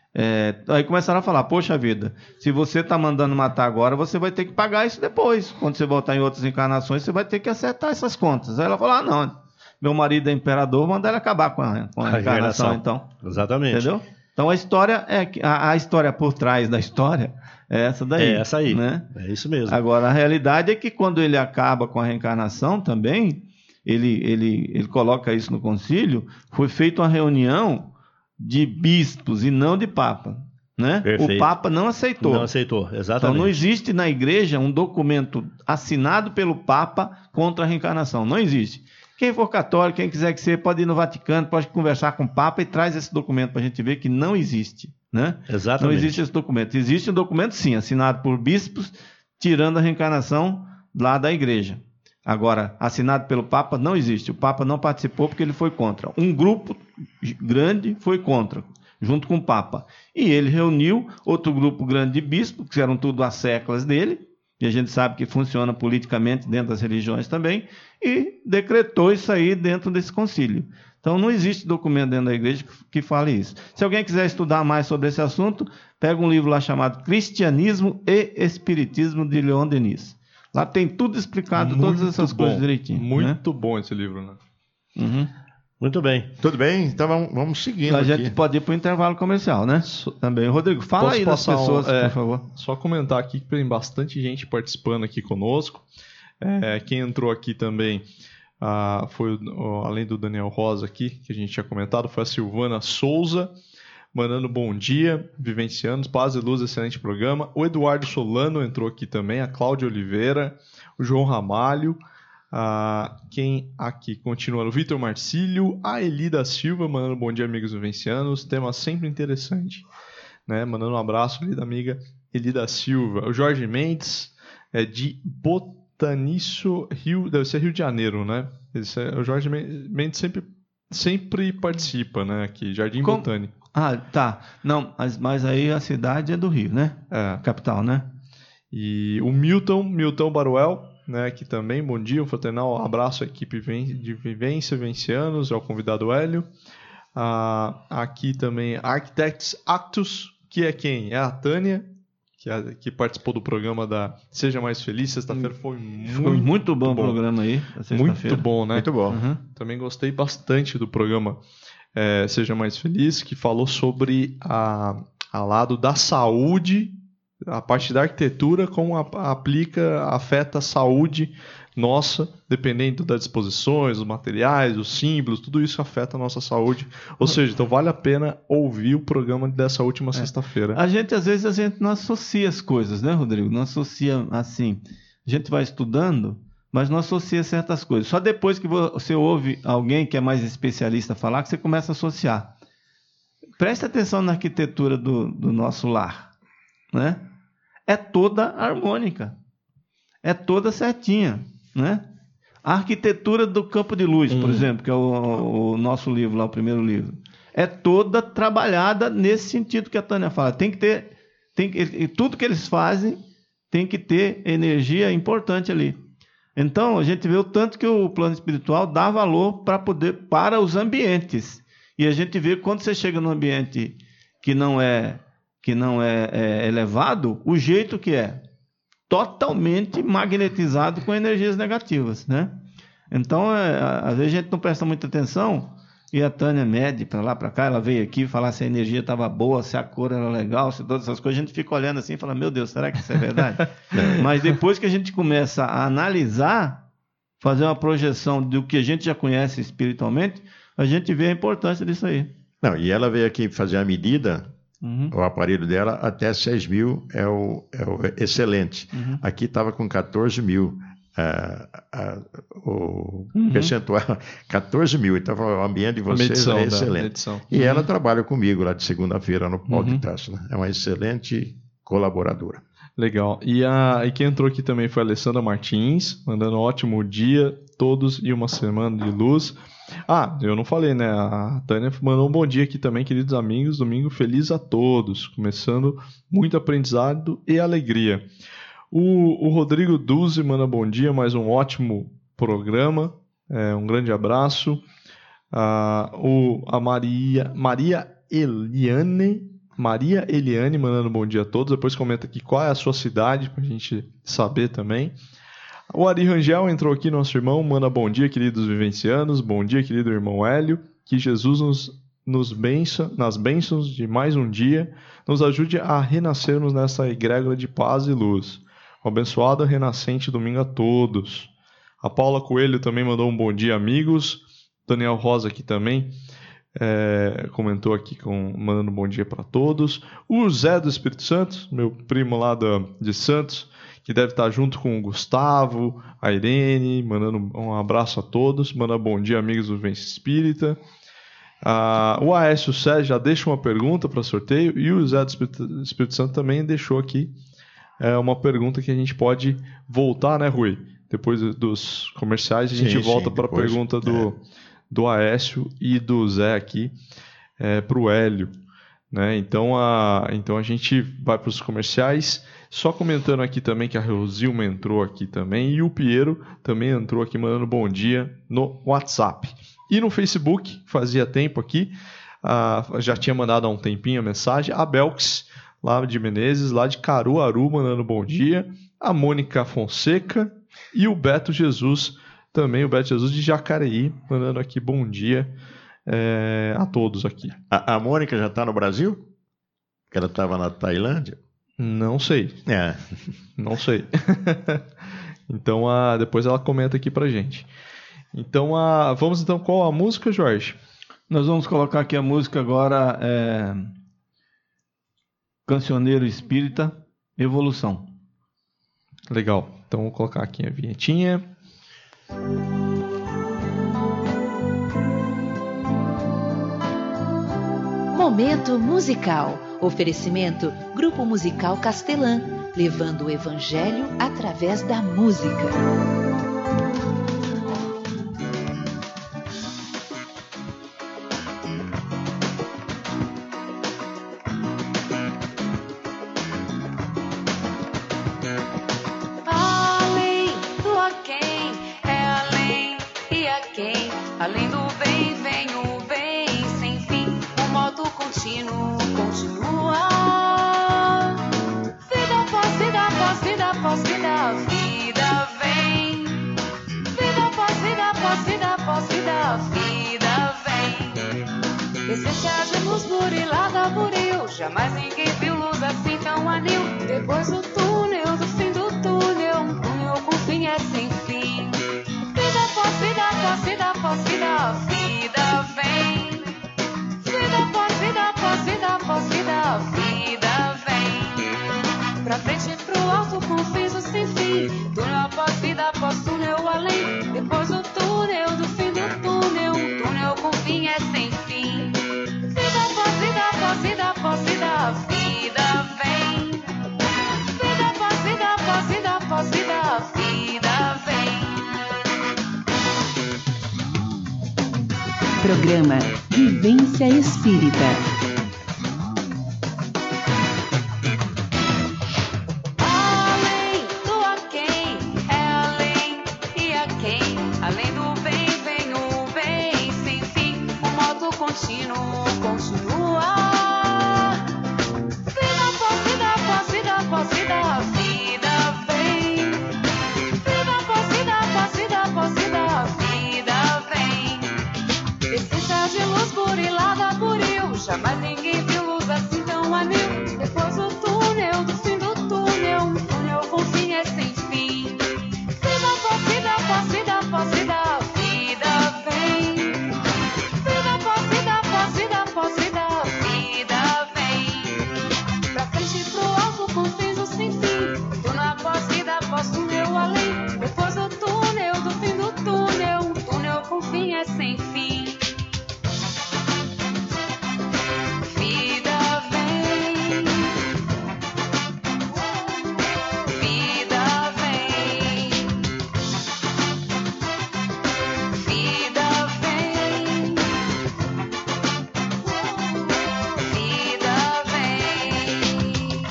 S3: É, aí começaram a falar, poxa vida, se você está mandando matar agora, você vai ter que pagar isso depois. Quando você voltar em outras encarnações, você vai ter que acertar essas contas. Aí ela falou, ah, não, meu marido é imperador, manda ele acabar com a, com a, a encarnação, então.
S6: Exatamente.
S3: Entendeu? Então a história, é a, a história por trás da história é essa daí.
S6: É essa aí,
S3: né?
S6: É isso mesmo.
S3: Agora, a realidade é que quando ele acaba com a reencarnação também, ele, ele, ele coloca isso no concílio, foi feita uma reunião de bispos e não de papa, né?
S6: Perfeito.
S3: O papa não aceitou.
S6: Não aceitou, exatamente.
S3: Então não existe na igreja um documento assinado pelo papa contra a reencarnação. Não existe. Quem for católico, quem quiser que seja, pode ir no Vaticano, pode conversar com o papa e traz esse documento para a gente ver que não existe, né?
S6: Exatamente.
S3: Não existe esse documento. Existe um documento, sim, assinado por bispos, tirando a reencarnação lá da igreja. Agora, assinado pelo Papa, não existe. O Papa não participou porque ele foi contra. Um grupo grande foi contra, junto com o Papa. E ele reuniu outro grupo grande de bispos, que eram tudo as séculas dele, e a gente sabe que funciona politicamente dentro das religiões também, e decretou isso aí dentro desse concílio. Então, não existe documento dentro da igreja que fale isso. Se alguém quiser estudar mais sobre esse assunto, pega um livro lá chamado Cristianismo e Espiritismo, de Leon Denis. Lá tem tudo explicado,
S5: muito
S3: todas essas
S5: bom,
S3: coisas direitinho.
S5: Muito
S3: né?
S5: bom esse livro, né?
S3: Uhum.
S6: Muito bem.
S2: Tudo bem? Então vamos, vamos seguindo
S3: A
S2: aqui.
S3: gente pode ir para o intervalo comercial, né? Também. Rodrigo, fala
S5: Posso
S3: aí das
S5: passar um-
S3: pessoas,
S5: é,
S3: por favor.
S5: Só comentar aqui que tem bastante gente participando aqui conosco. É, quem entrou aqui também ah, foi, o- além do Daniel Rosa aqui, que a gente tinha comentado, foi a Silvana Souza, mandando bom dia, vivencianos, paz e luz, excelente programa. O Eduardo Solano entrou aqui também, a Cláudia Oliveira, o João Ramalho, ah, quem aqui continua, o Vitor Marcílio, a Elida Silva, mandando bom dia, amigos vivencianos, tema sempre interessante, né? Mandando um abraço ali da amiga Elida Silva. O Jorge Mendes, é de Botaniço, Rio, deve ser Rio de Janeiro, né? Esse é, o Jorge Mendes sempre, sempre participa, né? Aqui, Jardim
S3: Como-
S5: Botânico.
S3: Ah, tá. Não, mas, mas aí a cidade é do Rio, né?
S5: É.
S3: Capital, né?
S5: E o Milton, Milton Baruel, né, aqui também, bom dia, um fraternal abraço à equipe de Vivência Vencianos, ao convidado Hélio. Ah, aqui também Architects Actus, que é quem? É a Tânia, que, é, que participou do programa da Seja Mais Feliz, sexta-feira foi muito,
S3: Foi muito bom o
S5: bom.
S3: programa aí, na
S5: Muito
S3: sexta-feira.
S5: bom, né?
S2: Muito bom.
S3: Uhum.
S5: Também gostei bastante do programa é, Seja Mais Feliz, que falou sobre a, a lado da saúde, a parte da arquitetura, como a, aplica, afeta a saúde nossa, dependendo das disposições, dos materiais, dos símbolos, tudo isso afeta a nossa saúde. Ou seja, então vale a pena ouvir o programa dessa última sexta-feira.
S3: A gente, às vezes, a gente não associa as coisas, né, Rodrigo? Não associa assim. A gente vai estudando, mas não associa certas coisas. Só depois que você ouve alguém que é mais especialista falar, que você começa a associar. Preste atenção na arquitetura do, do nosso lar, né? É toda harmônica, é toda certinha, né? A arquitetura do campo de luz, por
S5: Hum.
S3: exemplo, que é o, o nosso livro lá, o primeiro livro, é toda trabalhada nesse sentido que a Tânia fala. Tem que ter, tem que, e tudo que eles fazem tem que ter energia importante ali. Então a gente vê o tanto que o plano espiritual dá valor para poder para os ambientes. E a gente vê quando você chega num ambiente que não é que não é, é elevado, o jeito que é totalmente magnetizado com energias negativas, né? Então, é, às vezes a gente não presta muita atenção e a Tânia mede para lá, para cá, ela veio aqui falar se a energia estava boa, se a cor era legal, se todas essas coisas, a gente fica olhando assim e fala, meu Deus, será que isso é verdade? Mas depois que a gente começa a analisar, fazer uma projeção do que a gente já conhece espiritualmente, a gente vê a importância disso aí.
S2: Não, e ela veio aqui fazer a medida,
S3: Uhum.
S2: o aparelho dela, até seis mil é o, é o excelente.
S3: Uhum.
S2: Aqui estava com catorze mil. ah, ah, o
S3: Uhum.
S2: percentual, catorze mil. Então, o ambiente de
S5: A
S2: vocês
S5: medição
S2: é
S5: da
S2: excelente.
S5: medição.
S2: E ela trabalha comigo lá de segunda-feira no Pau
S3: Uhum.
S2: de Taça, né? É uma excelente colaboradora.
S5: Legal. E, a, e quem entrou aqui também foi a Alessandra Martins, mandando um ótimo dia, todos e uma semana de luz. Ah, eu não falei, né? A Tânia mandou um bom dia aqui também, queridos amigos. Domingo feliz a todos. Começando muito aprendizado e alegria. O, o Rodrigo Duzi manda bom dia, mais um ótimo programa. É, um grande abraço. Ah, o, a Maria, Maria Eliane Maria Eliane mandando bom dia a todos. Depois comenta aqui qual é a sua cidade, para a gente saber também. O Ari Rangel entrou aqui, nosso irmão, manda bom dia, queridos vivencianos. Bom dia, querido irmão Hélio. Que Jesus nos, nos bença, nas bênçãos de mais um dia, nos ajude a renascermos nessa egrégora de paz e luz. Um abençoado renascente domingo a todos. A Paula Coelho também mandou um bom dia, amigos. Daniel Rosa aqui também é, comentou aqui, com, mandando um bom dia para todos. O Zé do Espírito Santo, meu primo lá da, de Santos, que deve estar junto com o Gustavo, a Irene, mandando um abraço a todos. Manda bom dia, amigos do Vivência Espírita. Ah, o Aécio Sé já deixa uma pergunta para sorteio, e o Zé do Espírito, Espírito Santo também deixou aqui é, uma pergunta que a gente pode voltar, né, Rui? Depois dos comerciais, a gente sim, volta para a pergunta do, é. do Aécio e do Zé aqui é, para o Hélio. Né? Então, a, então a gente vai para os comerciais. Só comentando aqui também que a Rosilma entrou aqui também, e o Piero também entrou aqui mandando bom dia no WhatsApp. E no Facebook, fazia tempo aqui, uh, já tinha mandado há um tempinho a mensagem, a Belks, lá de Menezes, lá de Caruaru, mandando bom dia, a Mônica Fonseca e o Beto Jesus, também o Beto Jesus de Jacareí, mandando aqui bom dia é, a todos aqui.
S2: A, a Mônica já está no Brasil? Que ela estava na Tailândia?
S5: Não sei.
S2: É.
S5: Não sei. Então, a, depois ela comenta aqui pra gente. Então, a, vamos então, qual a música, Jorge?
S3: Nós vamos colocar aqui a música agora, é... Cancioneiro Espírita, Evolução.
S5: Legal. Então, vou colocar aqui a vinhetinha.
S8: Momento musical. Oferecimento Grupo Musical Castelã, levando o Evangelho através da música.
S9: Além do a quem, é além e a quem, além do bem vem o bem sem fim, o modo contínuo continua. Vida após vida após vida após vida, a vida vem. Vida após vida após vida após vida, a vida vem. Essência de luz burilada buril, jamais ninguém viu luz assim tão anil. Depois do túnel, do fim do túnel, um túnel com fim é sem fim. Vida após vida após vida após vida, a vida vem. Vida após vida após vida após vida, a vida vem. Pra frente e pro alto, confuso sem fim. Túnel após vida após túnel além. Depois do túnel, do fim do túnel, um túnel com fim é sem fim. Vida após vida após vida após vida, a vida vem. Vida após vida após vida após vida, a vida vem.
S8: Programa Vivência Espírita.
S9: Além do a quem, é além e a quem, além do bem vem o bem sem fim, o modo contínuo continua. Vida após vida após vida após vida, a vida vem. Vida após vida após vida após vida, a vida vem. Essência de luz burilada buril, jamais ninguém viu luz assim tão anil. Depois do túnel, do fim do túnel, um túnel com fim é sem fim. Vida após vida após vida após vida, a vida vem. Vida após vida após vida após vida, a vida vem. Pra frente e pro alto, com fins o sem fim. Túnel após vida após túnel além. Depois do túnel, do fim do túnel, um túnel com fim é sem fim. Vida vem. Vida vem. Vida vem. Vida vem.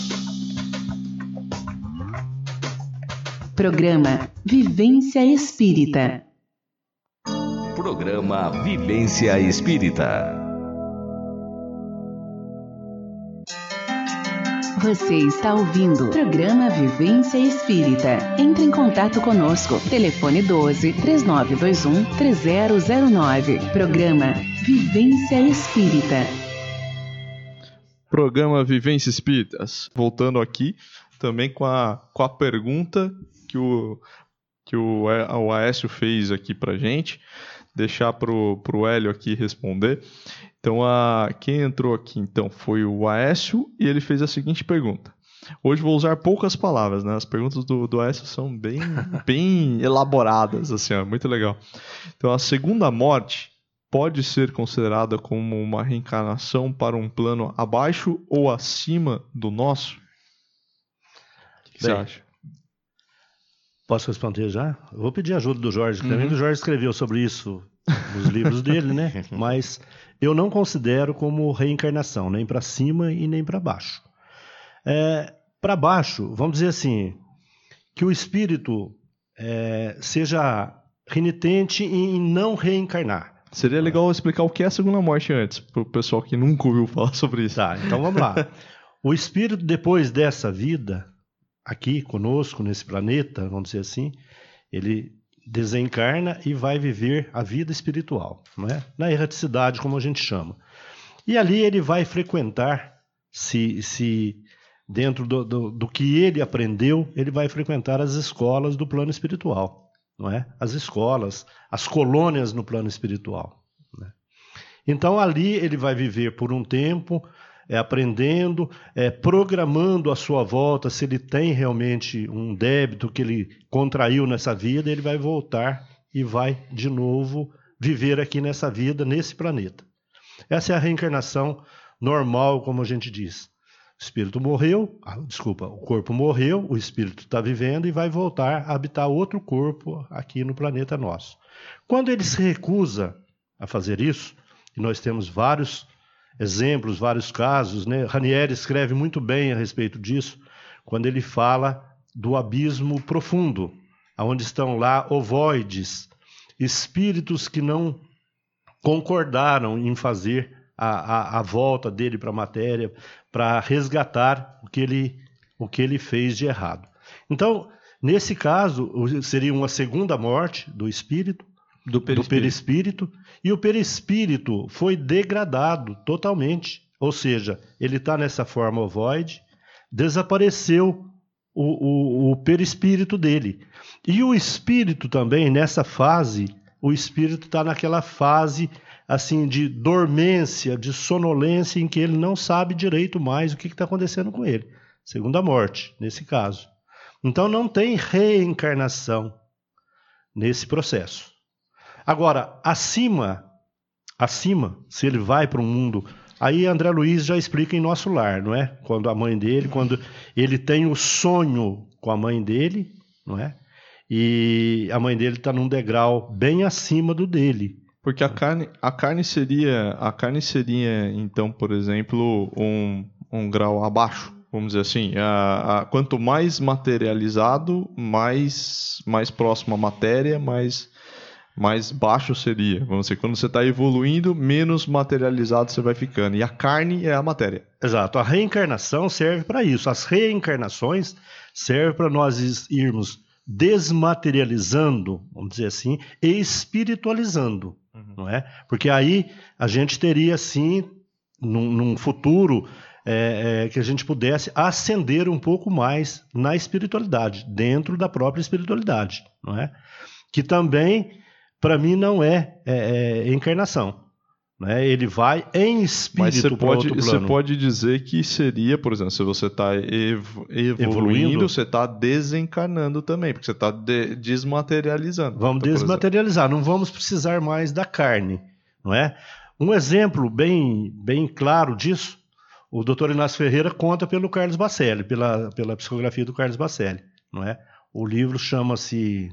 S8: Programa Vivência Espírita.
S1: Programa Vivência Espírita.
S8: Você está ouvindo o programa Vivência Espírita. Entre em contato conosco. Telefone doze, três nove dois um, três zero zero nove. Programa Vivência Espírita.
S5: Programa Vivência Espíritas. Voltando aqui, também com a, com a pergunta que o, que o, o Aécio fez aqui pra gente. Deixar pro, pro Hélio aqui responder. Então, a, quem entrou aqui então foi o Aécio e ele fez a seguinte pergunta. Hoje vou usar poucas palavras, né? As perguntas do, do Aécio são bem, bem elaboradas, assim, ó, muito legal. Então, a segunda morte pode ser considerada como uma reencarnação para um plano abaixo ou acima do nosso? O que, que
S6: Bem,
S5: você acha?
S6: Posso responder já? Eu vou pedir ajuda do Jorge também,
S5: Uhum.
S6: que o Jorge escreveu sobre isso nos livros dele, né? Mas eu não considero como reencarnação, nem para cima e nem para baixo. É, para baixo, vamos dizer assim, que o espírito é, seja renitente em não reencarnar.
S5: Seria legal explicar o que é a segunda morte antes, para o pessoal que nunca ouviu falar sobre isso.
S6: Tá, então vamos lá. O espírito, depois dessa vida, aqui conosco, nesse planeta, vamos dizer assim, ele desencarna e vai viver a vida espiritual, não é? Na erraticidade, como a gente chama. E ali ele vai frequentar, se, se dentro do, do, do que ele aprendeu, ele vai frequentar as escolas do plano espiritual, não é? As escolas, as colônias no plano espiritual, né? Então ali ele vai viver por um tempo, é, aprendendo, é, programando a sua volta, se ele tem realmente um débito que ele contraiu nessa vida, ele vai voltar e vai de novo viver aqui nessa vida, nesse planeta. Essa é a reencarnação normal, como a gente diz. O espírito morreu, ah, desculpa, o corpo morreu, o espírito está vivendo e vai voltar a habitar outro corpo aqui no planeta nosso. Quando ele se recusa a fazer isso, e nós temos vários exemplos, vários casos, né? Ranieri escreve muito bem a respeito disso, quando ele fala do abismo profundo, onde estão lá ovoides, espíritos que não concordaram em fazer a, a, a volta dele para a matéria, para resgatar o que, ele, o que ele fez de errado. Então, nesse caso, seria uma segunda morte do espírito,
S5: Do perispírito.
S6: do perispírito, e o perispírito foi degradado totalmente, ou seja, ele está nessa forma ovoide, desapareceu o, o, o perispírito dele. E o espírito também, nessa fase, o espírito está naquela fase assim de dormência, de sonolência, em que ele não sabe direito mais o que está acontecendo com ele. Segunda morte, nesse caso. Então não tem reencarnação nesse processo. Agora, acima, acima, se ele vai para um mundo... Aí André Luiz já explica em Nosso Lar, não é? Quando a mãe dele, quando ele tem o sonho com a mãe dele, não é? E a mãe dele está num degrau bem acima do dele.
S5: Porque a carne, a carne seria, a carne seria, então, por exemplo, um, um grau abaixo, vamos dizer assim. A, a, quanto mais materializado, mais, mais próximo à matéria, mais... mais baixo seria. Vamos dizer, quando você está evoluindo, menos materializado você vai ficando. E a carne é a matéria.
S6: Exato. A reencarnação serve para isso. As reencarnações servem para nós irmos desmaterializando, vamos dizer assim, e espiritualizando, uhum. Não é? Porque aí a gente teria, sim, num, num futuro, é, é, que a gente pudesse ascender um pouco mais na espiritualidade, dentro da própria espiritualidade, não é? Que também... para mim não é, é, é encarnação, né? Ele vai em espírito para outro plano.
S5: Você pode dizer que seria, por exemplo, se você está ev evoluindo, evoluindo, você está desencarnando também, porque você está de desmaterializando.
S6: Vamos
S5: então,
S6: desmaterializar, não vamos precisar mais da carne, não é? Um exemplo bem, bem claro disso, o doutor Inácio Ferreira conta pelo Carlos Bacelli, pela, pela psicografia do Carlos Bacelli, não é? O livro chama-se...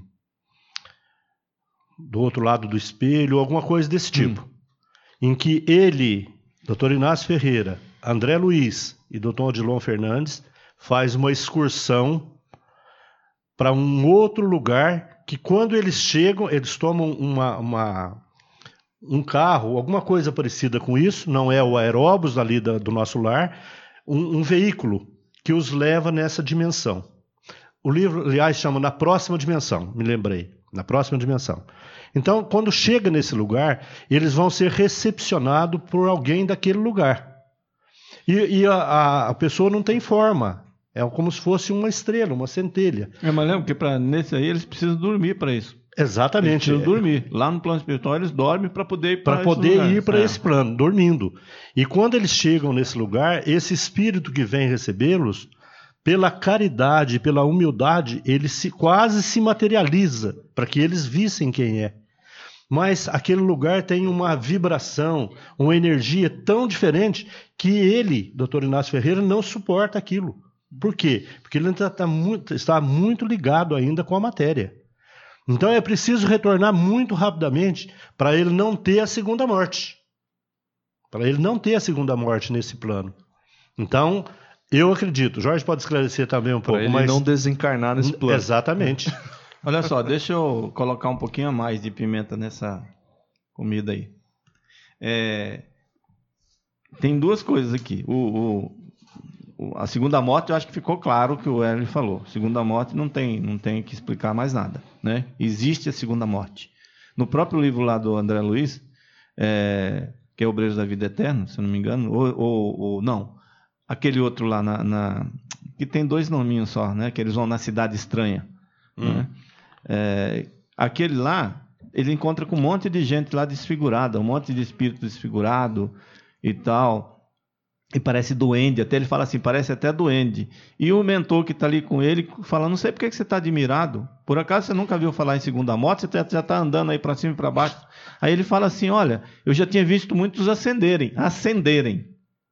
S6: Do Outro Lado do Espelho, alguma coisa desse tipo, hum. em que ele, doutor Inácio Ferreira, André Luiz e doutor Odilon Fernandes faz uma excursão para um outro lugar que quando eles chegam, eles tomam uma, uma, um carro, alguma coisa parecida com isso, não é o aeróbus ali da, do Nosso Lar, um, um veículo que os leva nessa dimensão. O livro, aliás, chama Na Próxima Dimensão, me lembrei, Na Próxima Dimensão. Então, quando chega nesse lugar, eles vão ser recepcionados por alguém daquele lugar. E, e a, a pessoa não tem forma, é como se fosse uma estrela, uma centelha.
S3: É, mas lembra que pra, nesse aí eles precisam dormir para isso.
S6: Exatamente.
S3: Eles precisam dormir. Lá no plano espiritual eles dormem para poder ir
S6: para poder
S3: lugar.
S6: ir para
S3: é.
S6: esse plano, dormindo. E quando eles chegam nesse lugar, esse espírito que vem recebê-los, pela caridade, pela humildade, ele se, quase se materializa para que eles vissem quem é. Mas aquele lugar tem uma vibração, uma energia tão diferente que ele, doutor Inácio Ferreira, não suporta aquilo. Por quê? Porque ele está, está, muito, está muito ligado ainda com a matéria. Então é preciso retornar muito rapidamente para ele não ter a segunda morte. Para ele não ter a segunda morte nesse plano. Então, eu acredito, Jorge pode esclarecer também um pouco
S5: mais. Para ele
S6: mas...
S5: não desencarnar nesse plano.
S6: Exatamente.
S3: Olha só, deixa eu colocar um pouquinho a mais de pimenta nessa comida aí. É... Tem duas coisas aqui. O, o, a segunda morte, eu acho que ficou claro o que o Hélio falou. Segunda morte não tem, não tem que explicar mais nada, né? Existe a segunda morte. No próprio livro lá do André Luiz, é... que é Obreiros da Vida Eterna, se eu não me engano, ou, ou, ou não, aquele outro lá na, na... que tem dois nominhos só, né? Que eles vão na Cidade Estranha. Hum. Né? É, aquele lá, ele encontra com um monte de gente lá desfigurada, um monte de espírito desfigurado e tal, e parece duende, até ele fala assim, parece até duende, e o mentor que está ali com ele fala, não sei por que você está admirado, por acaso você nunca viu falar em segunda morte, você já está andando aí para cima e para baixo. Aí ele fala assim, olha, eu já tinha visto muitos ascenderem, ascenderem,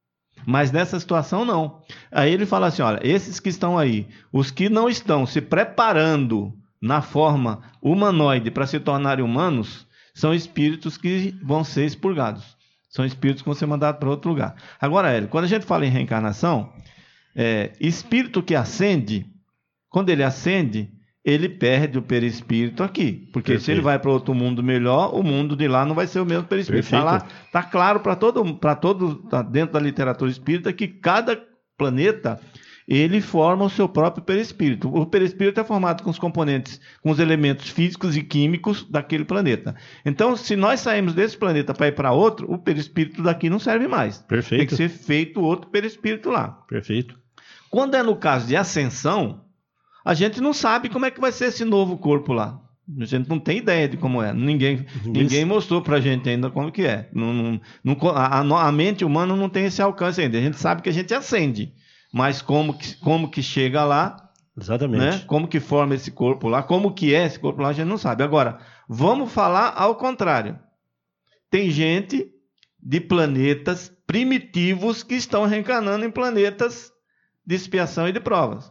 S3: mas nessa situação não. Aí ele fala assim, olha, esses que estão aí, os que não estão se preparando na forma humanoide para se tornarem humanos, são espíritos que vão ser expurgados. São espíritos que vão ser mandados para outro lugar. Agora, Hélio, quando a gente fala em reencarnação, é, espírito que ascende, quando ele ascende, ele perde o perispírito aqui. Porque Perfeito. Se ele vai para outro mundo melhor, o mundo de lá não vai ser o mesmo perispírito. Está lá, está claro para todo, para todo, tá dentro da literatura espírita, que cada planeta ele forma o seu próprio perispírito. O perispírito é formado com os componentes, com os elementos físicos e químicos daquele planeta. Então, se nós sairmos desse planeta para ir para outro, o perispírito daqui não serve mais.
S6: Perfeito.
S3: Tem que ser feito outro perispírito lá.
S6: Perfeito.
S3: Quando é no caso de ascensão, a gente não sabe como é que vai ser esse novo corpo lá. A gente não tem ideia de como é. Ninguém, ninguém mostrou para a gente ainda como que é. Não, não, não, a, a mente humana não tem esse alcance ainda. A gente sabe que a gente ascende. Mas como que, como que chega lá,
S6: exatamente,
S3: né? Como que forma esse corpo lá, como que é esse corpo lá, a gente não sabe. Agora, vamos falar ao contrário. Tem gente de planetas primitivos que estão reencarnando em planetas de expiação e de provas.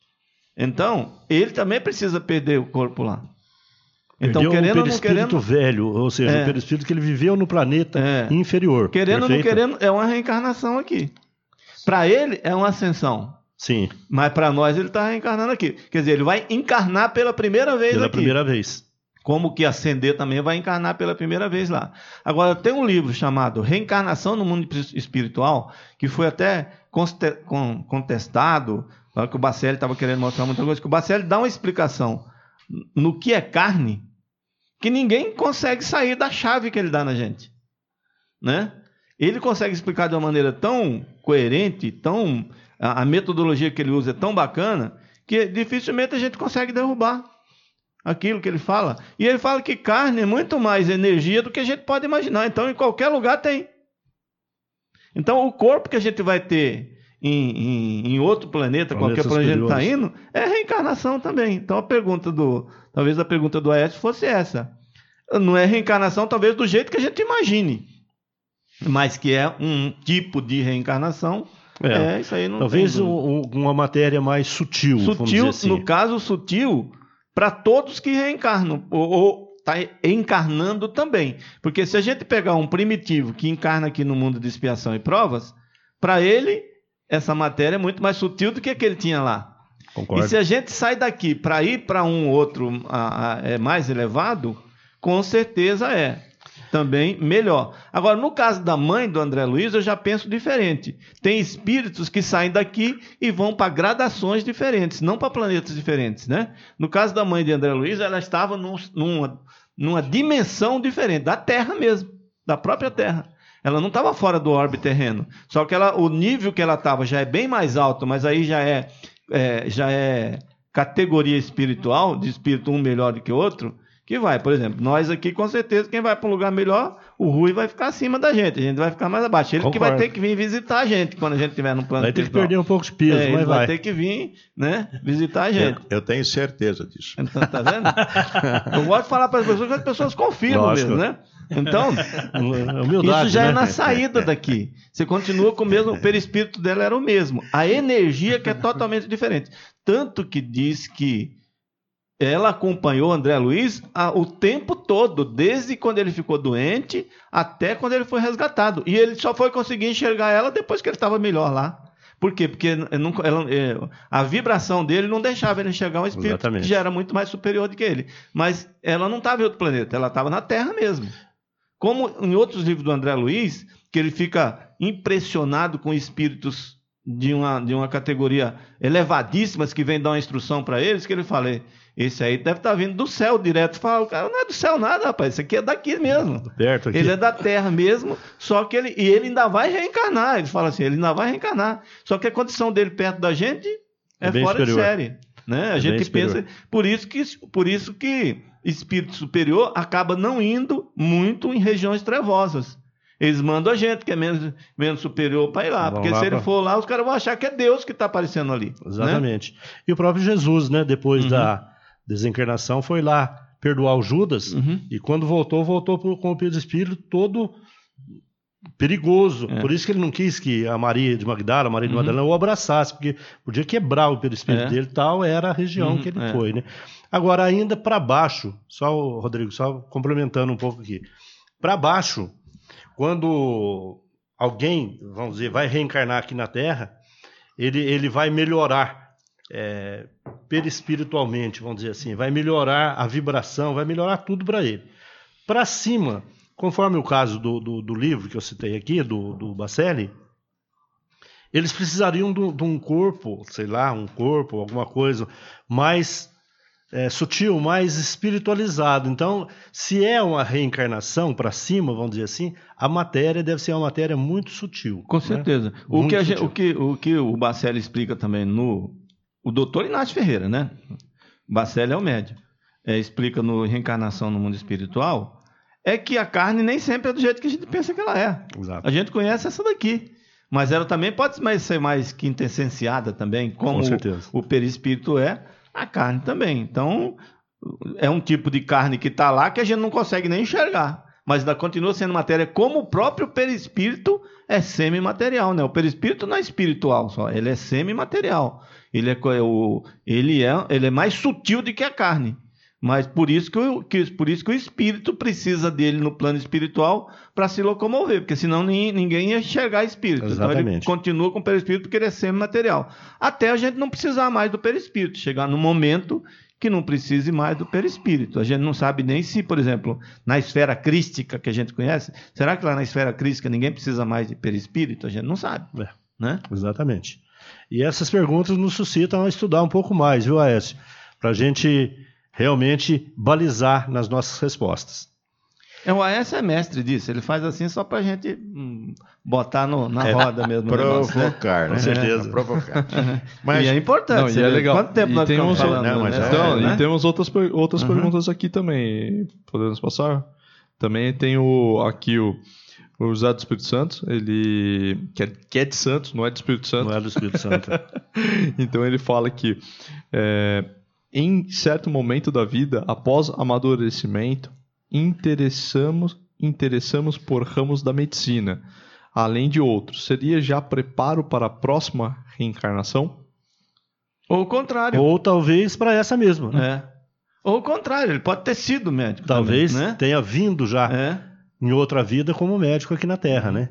S3: Então, ele também precisa perder o corpo lá. Então,
S6: Perdeu
S3: querendo
S6: um
S3: ou não querendo,
S6: velho, ou seja,
S3: é,
S6: o perispírito que ele viveu no planeta
S3: é,
S6: inferior.
S3: Querendo ou não
S6: Perfeito?
S3: querendo, é uma reencarnação aqui. Para ele é uma ascensão.
S6: Sim.
S3: Mas para nós ele está reencarnando aqui. Quer dizer, ele vai encarnar pela primeira vez
S6: pela
S3: aqui.
S6: Pela primeira vez.
S3: Como que ascender também vai encarnar pela primeira vez lá. Agora, tem um livro chamado Reencarnação no Mundo Espiritual, que foi até contestado, que o Bacelli estava querendo mostrar muita coisa, que o Bacelli dá uma explicação no que é carne, que ninguém consegue sair da chave que ele dá na gente. Né? Ele consegue explicar de uma maneira tão coerente, tão, a, a metodologia que ele usa é tão bacana, que dificilmente a gente consegue derrubar aquilo que ele fala. E ele fala que carne é muito mais energia do que a gente pode imaginar. Então, em qualquer lugar tem. Então, o corpo que a gente vai ter em, em, em outro planeta, Planetas qualquer planeta que a gente está indo, é reencarnação também. Então, a pergunta do... Talvez a pergunta do Aécio fosse essa. Não é reencarnação, talvez, do jeito que a gente imagine. Mas que é um tipo de reencarnação, é, é isso aí não
S6: talvez
S3: tem
S6: um, uma matéria mais sutil,
S3: sutil
S6: vamos dizer assim.
S3: No caso, sutil para todos que reencarnam, ou está encarnando também. Porque se a gente pegar um primitivo que encarna aqui no mundo de expiação e provas, para ele, essa matéria é muito mais sutil do que a que ele tinha lá.
S6: Concordo.
S3: E se a gente sai daqui para ir para um outro a, a, é mais elevado, com certeza é. também melhor. Agora, no caso da mãe do André Luiz, eu já penso diferente. Tem espíritos que saem daqui e vão para gradações diferentes, não para planetas diferentes, né? No caso da mãe de André Luiz, ela estava num, numa, numa dimensão diferente, da Terra mesmo, da própria Terra. Ela não estava fora do orbe terreno. Só que ela, o nível que ela estava já é bem mais alto, mas aí já é, é, já é categoria espiritual, de espírito um melhor do que o outro, que vai. Por exemplo, nós aqui, com certeza, quem vai para um lugar melhor, o Rui vai ficar acima da gente, a gente vai ficar mais abaixo. Ele Concordo. que vai ter que vir visitar a gente quando a gente estiver no plano
S6: vai
S3: espiritual.
S6: Vai ter que perder um pouco de peso,
S3: é,
S6: mas
S3: ele
S6: vai.
S3: vai ter que vir, né, visitar a gente.
S2: Eu, eu tenho certeza disso.
S3: Então, tá vendo? Eu gosto de falar para as pessoas que as pessoas confirmam Lógico. mesmo, né? Então,
S6: Humildade,
S3: isso já
S6: né?
S3: é na saída daqui. Você continua com o mesmo, o perispírito dela era o mesmo. A energia que é totalmente diferente. Tanto que diz que ela acompanhou André Luiz a, o tempo todo, desde quando ele ficou doente até quando ele foi resgatado. E ele só foi conseguir enxergar ela depois que ele estava melhor lá. Por quê? Porque não, ela, a vibração dele não deixava ele enxergar um espírito Exatamente. que já era muito mais superior do que ele. Mas ela não estava em outro planeta, ela estava na Terra mesmo. Como em outros livros do André Luiz, que ele fica impressionado com espíritos de uma, de uma categoria elevadíssimas que vem dar uma instrução para eles, que ele fala, esse aí deve estar vindo do céu direto. Fala, o cara não é do céu nada, rapaz, isso aqui é daqui mesmo. Perto aqui. Ele é da Terra mesmo, só que ele, e ele ainda vai reencarnar. Ele fala assim, ele ainda vai reencarnar. Só que a condição dele perto da gente é, é fora superior. de série. Né? A é gente pensa, por isso, que, por isso que espírito superior acaba não indo muito em regiões trevosas. Eles mandam a gente, que é menos, menos superior, para ir lá. Vamos porque lá se pra... ele for lá, os caras vão achar que é Deus que está aparecendo ali.
S6: Exatamente. Né? E o próprio Jesus, né, depois uhum. da desencarnação, foi lá perdoar o Judas. Uhum. E quando voltou, voltou com o perispírito todo perigoso. É. Por isso que ele não quis que a Maria de Magdala, a Maria de uhum. Magdalena, o abraçasse, porque podia quebrar o perispírito é. dele, tal era a região uhum. que ele é. foi, né? Agora, ainda para baixo, só o Rodrigo, só complementando um pouco aqui. Para baixo, quando alguém, vamos dizer, vai reencarnar aqui na Terra, ele, ele vai melhorar é, perispiritualmente, vamos dizer assim, vai melhorar a vibração, vai melhorar tudo para ele. Para cima, conforme o caso do, do, do livro que eu citei aqui, do, do Bacelli, eles precisariam de, de um corpo, sei lá, um corpo, alguma coisa mais é, sutil, mais espiritualizado. Então, se é uma reencarnação para cima, vamos dizer assim, a matéria deve ser uma matéria muito sutil.
S3: Com certeza. Né? O, que a gente, o, que, o que o Bacelli explica também no... O doutor Inácio Ferreira, né? O Bacelli é o médium. É, explica no Reencarnação no Mundo Espiritual, é que a carne nem sempre é do jeito que a gente pensa que ela é. Exato. A gente conhece essa daqui. Mas ela também pode ser mais quintessenciada também, como o, o perispírito é, a carne também. Então, é um tipo de carne que está lá que a gente não consegue nem enxergar. Mas ainda continua sendo matéria, como o próprio perispírito é semimaterial, né? O perispírito não é espiritual só, ele é semimaterial. Ele é, o, ele é, ele é mais sutil do que a carne. Mas por isso que, o, que, por isso que o espírito precisa dele no plano espiritual para se locomover, porque senão ninguém, ninguém ia enxergar espírito. Exatamente. Então ele continua com o perispírito porque ele é semimaterial. Até a gente não precisar mais do perispírito, chegar no momento que não precise mais do perispírito. A gente não sabe nem se, por exemplo, na esfera crística que a gente conhece, será que lá na esfera crística ninguém precisa mais de perispírito? A gente não sabe. É, né?
S6: Exatamente. E essas perguntas nos suscitam a estudar um pouco mais, viu, Aécio? Para a gente realmente balizar nas nossas respostas.
S3: É, o Aécio é mestre disso, ele faz assim só para a gente hum, botar no, na roda é, mesmo.
S2: Provocar,
S3: né?
S2: Com certeza. É, provocar.
S3: Mas, e é importante.
S5: Não, e é legal.
S3: Quanto tempo
S5: e
S3: nós estamos falando?
S5: Não, mas
S3: né?
S5: então,
S3: é,
S5: e
S3: né?
S5: temos outras, outras uhum. perguntas aqui também. Podemos passar? Também tem o, aqui o, o José do Espírito Santo, ele que é, que é de Santos, não é do Espírito Santo.
S6: Não é do Espírito Santo.
S5: Então ele fala que é, em certo momento da vida, após amadurecimento, interessamos, interessamos por ramos da medicina, além de outros. Seria já preparo para a próxima reencarnação?
S3: Ou o contrário.
S6: Ou talvez para essa mesma. Né?
S3: É. Ou o contrário, ele pode ter sido médico.
S6: Talvez
S3: também, né?
S6: tenha vindo já
S3: é.
S6: em outra vida como médico aqui na Terra, né?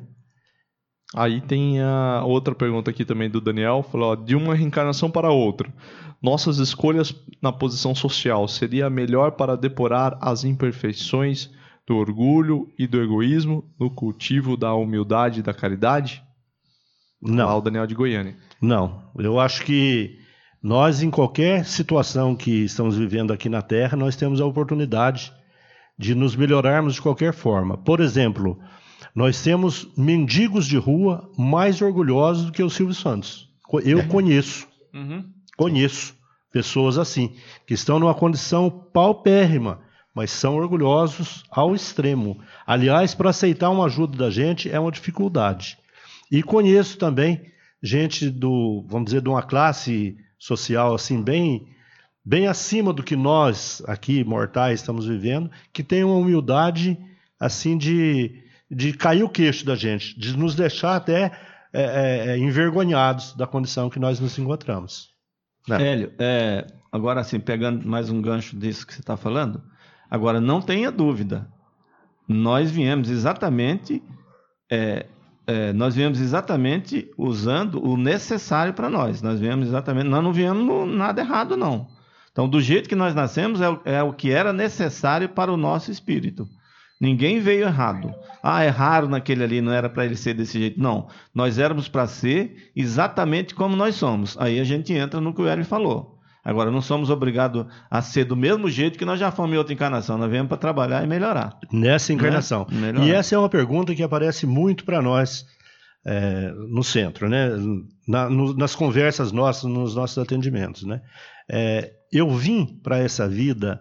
S5: Aí tem a outra pergunta aqui também do Daniel, falou, ó, de uma reencarnação para outra, nossas escolhas na posição social seria melhor para depurar as imperfeições do orgulho e do egoísmo no cultivo da humildade e da caridade?
S6: Não.
S5: Lá o Daniel de Goiânia.
S6: Não. Eu acho que nós, em qualquer situação que estamos vivendo aqui na Terra, nós temos a oportunidade de nos melhorarmos de qualquer forma. Por exemplo, nós temos mendigos de rua mais orgulhosos do que o Silvio Santos. Eu conheço,
S3: Uhum.
S6: conheço pessoas assim, que estão numa condição paupérrima, mas são orgulhosos ao extremo. Aliás, para aceitar uma ajuda da gente é uma dificuldade. E conheço também gente do, vamos dizer, de uma classe social assim bem, bem acima do que nós aqui mortais estamos vivendo, que tem uma humildade assim de, de cair o queixo da gente, de nos deixar até é, é, envergonhados da condição que nós nos encontramos. Né?
S3: Hélio, é, agora assim, pegando mais um gancho disso que você está falando, agora não tenha dúvida, nós viemos exatamente, é, é, nós viemos exatamente usando o necessário para nós, nós viemos exatamente, nós não viemos no, nada errado não. Então, do jeito que nós nascemos, é o, é o que era necessário para o nosso espírito. Ninguém veio errado. Ah, é raro naquele ali, não era para ele ser desse jeito. Não, nós éramos para ser exatamente como nós somos. Aí a gente entra no que o Hélio falou. Agora, não somos obrigados a ser do mesmo jeito que nós já fomos em outra encarnação. Nós viemos para trabalhar e melhorar.
S6: Nessa encarnação.
S3: Né? Melhorar.
S6: E essa é uma pergunta que aparece muito para nós é, no centro, né? Na, no, nas conversas nossas, nos nossos atendimentos, né? É, eu vim para essa vida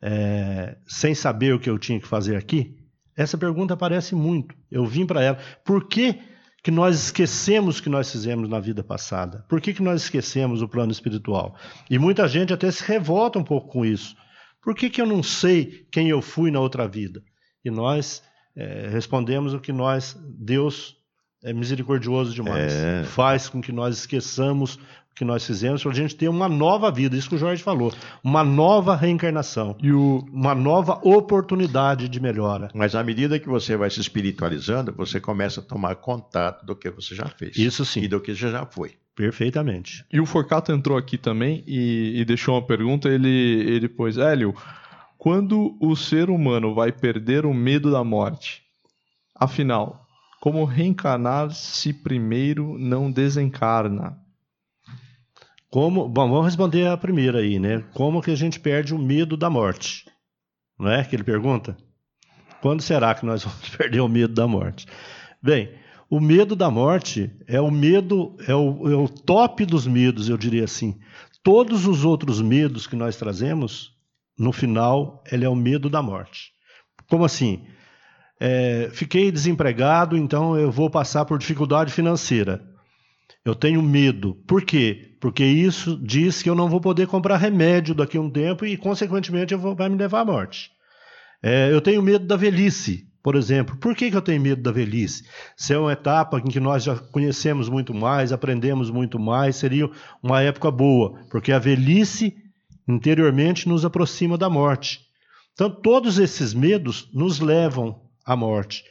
S6: é, sem saber o que eu tinha que fazer aqui? Essa pergunta aparece muito. Eu vim para ela. Por que, que nós esquecemos o que nós fizemos na vida passada? Por que, que nós esquecemos o plano espiritual? E muita gente até se revolta um pouco com isso. Por que, que eu não sei quem eu fui na outra vida? E nós é, respondemos o que nós, Deus é misericordioso demais.
S2: É.
S6: Faz com que nós esqueçamos o que nós fizemos para a gente ter uma nova vida. Isso que o Jorge falou. Uma nova reencarnação.
S5: E o...
S6: Uma nova oportunidade de melhora.
S2: Mas à medida que você vai se espiritualizando, você começa a tomar contato do que você já fez.
S6: Isso sim.
S2: E do que você já foi.
S6: Perfeitamente.
S5: E o Forcato entrou aqui também e, e deixou uma pergunta. Ele, ele pôs: Hélio, quando o ser humano vai perder o medo da morte? Afinal, como reencarnar se primeiro não desencarna?
S6: Como, bom, vamos responder a primeira aí, né? Como que a gente perde o medo da morte? Não é que ele pergunta? Quando será que nós vamos perder o medo da morte? Bem, o medo da morte é o medo, é o, é o top dos medos, eu diria assim. Todos os outros medos que nós trazemos, no final, ele é o medo da morte. Como assim? É, fiquei desempregado, então eu vou passar por dificuldade financeira. Eu tenho medo. Por quê? Porque isso diz que eu não vou poder comprar remédio daqui a um tempo e, consequentemente, eu vou, vai me levar à morte. É, eu tenho medo da velhice, por exemplo. Por que, que eu tenho medo da velhice? Se é uma etapa em que nós já conhecemos muito mais, aprendemos muito mais, seria uma época boa, porque a velhice interiormente nos aproxima da morte. Então, todos esses medos nos levam à morte.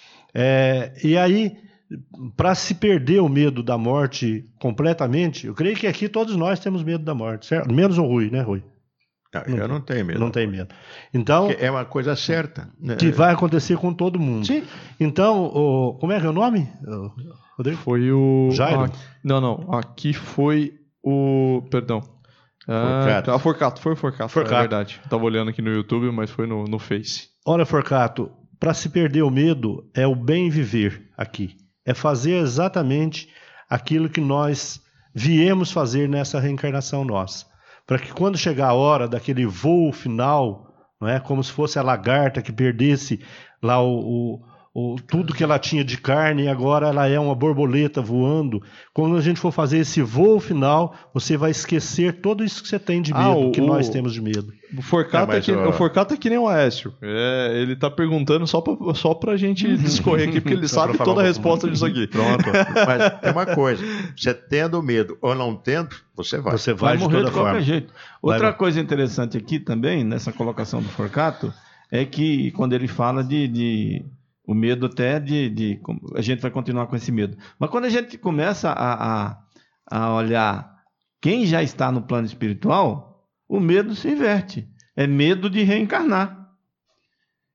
S6: É, e aí, para se perder o medo da morte completamente, eu creio que aqui todos nós temos medo da morte, certo? Menos o Rui, né, Rui?
S2: Ah, eu não, não tenho medo.
S6: Não tem medo. Então,
S2: é uma coisa certa. Né?
S6: Que vai acontecer com todo mundo.
S2: Sim.
S6: Então, o, como é que é o nome, Rodrigo?
S5: Foi o...
S6: Jairo?
S5: Ah, não, não. Aqui foi o... Perdão.
S2: Forcato.
S5: Ah, Forcato. Foi o Forcato,
S6: Forcato.
S5: É verdade. Estava olhando aqui no YouTube, mas foi no, no Face.
S6: Olha, Forcato, para se perder o medo é o bem viver aqui. É fazer exatamente aquilo que nós viemos fazer nessa reencarnação nossa. Para que quando chegar a hora daquele voo final, não é, como se fosse a lagarta que perdesse lá o, o, o, tudo que ela tinha de carne e agora ela é uma borboleta voando. Quando a gente for fazer esse voo final, você vai esquecer tudo isso que você tem de medo,
S5: Ah, o-
S6: que nós
S5: o-
S6: temos de medo.
S5: O Forcato,
S2: Não,
S5: é
S2: mas,
S5: que,
S2: ó,
S5: o Forcato é que nem o Aécio. É, ele tá perguntando só pra, só pra gente discorrer aqui, porque ele
S6: Só pra
S5: sabe
S6: falar
S5: toda a
S6: um
S5: resposta
S6: pouco.
S5: disso aqui.
S6: Pronto.
S2: Mas tem uma coisa, você tendo medo ou não tendo, você vai.
S6: Você vai,
S3: Vai
S6: de
S3: morrer
S6: toda
S3: de qualquer
S6: forma.
S3: jeito.
S6: Vai,
S3: Outra
S6: vai.
S3: coisa interessante aqui também, nessa colocação do Forcato, é que quando ele fala de, de o medo até de, de... A gente vai continuar com esse medo. Mas quando a gente começa a, a, a olhar quem já está no plano espiritual, o medo se inverte. É medo de reencarnar.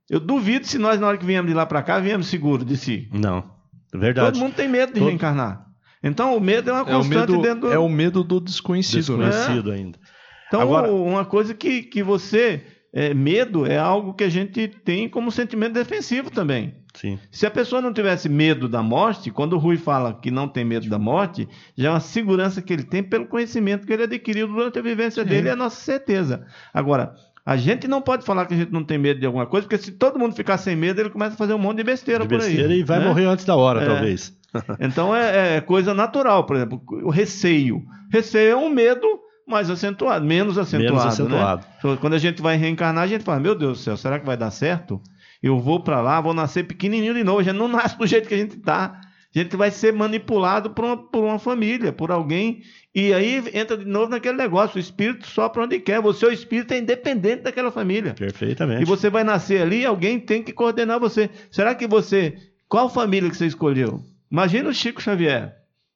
S3: Eu duvido se nós, na hora que viemos de lá para cá, viemos seguro de si.
S6: Não, é verdade.
S3: Todo mundo tem medo de
S6: Todo...
S3: reencarnar. Então, o medo é uma
S5: é
S3: constante
S5: o medo,
S3: dentro do...
S5: É o medo do desconhecido,
S6: desconhecido
S3: né?
S6: ainda.
S3: Então,
S6: Agora...
S3: uma coisa que, que você... É, medo é algo que a gente tem como sentimento defensivo também.
S6: Sim.
S3: Se a pessoa não tivesse medo da morte, quando o Rui fala que não tem medo da morte, já é uma segurança que ele tem pelo conhecimento que ele adquiriu durante a vivência dele, é a nossa certeza. Agora, a gente não pode falar que a gente não tem medo de alguma coisa, porque se todo mundo ficar sem medo, ele começa a fazer um monte de besteira,
S6: de
S3: por aí.
S6: Besteira e vai
S3: né?
S6: morrer antes da hora,
S3: é.
S6: talvez.
S3: Então é, é coisa natural, por exemplo, o receio. Receio é um medo mais acentuado, menos acentuado.
S6: Menos acentuado.
S3: Né? Quando a gente vai reencarnar, a gente fala, meu Deus do céu, será que vai dar certo? Eu vou para lá, vou nascer pequenininho de novo. A gente não nasce do jeito que a gente está. A gente vai ser manipulado por uma, por uma família, por alguém. E aí entra de novo naquele negócio, o espírito sopra onde quer. Você, o espírito, é independente daquela família.
S6: Perfeitamente.
S3: E você vai nascer ali, alguém tem que coordenar você. Será que você... Qual família que você escolheu? Imagina o Chico Xavier.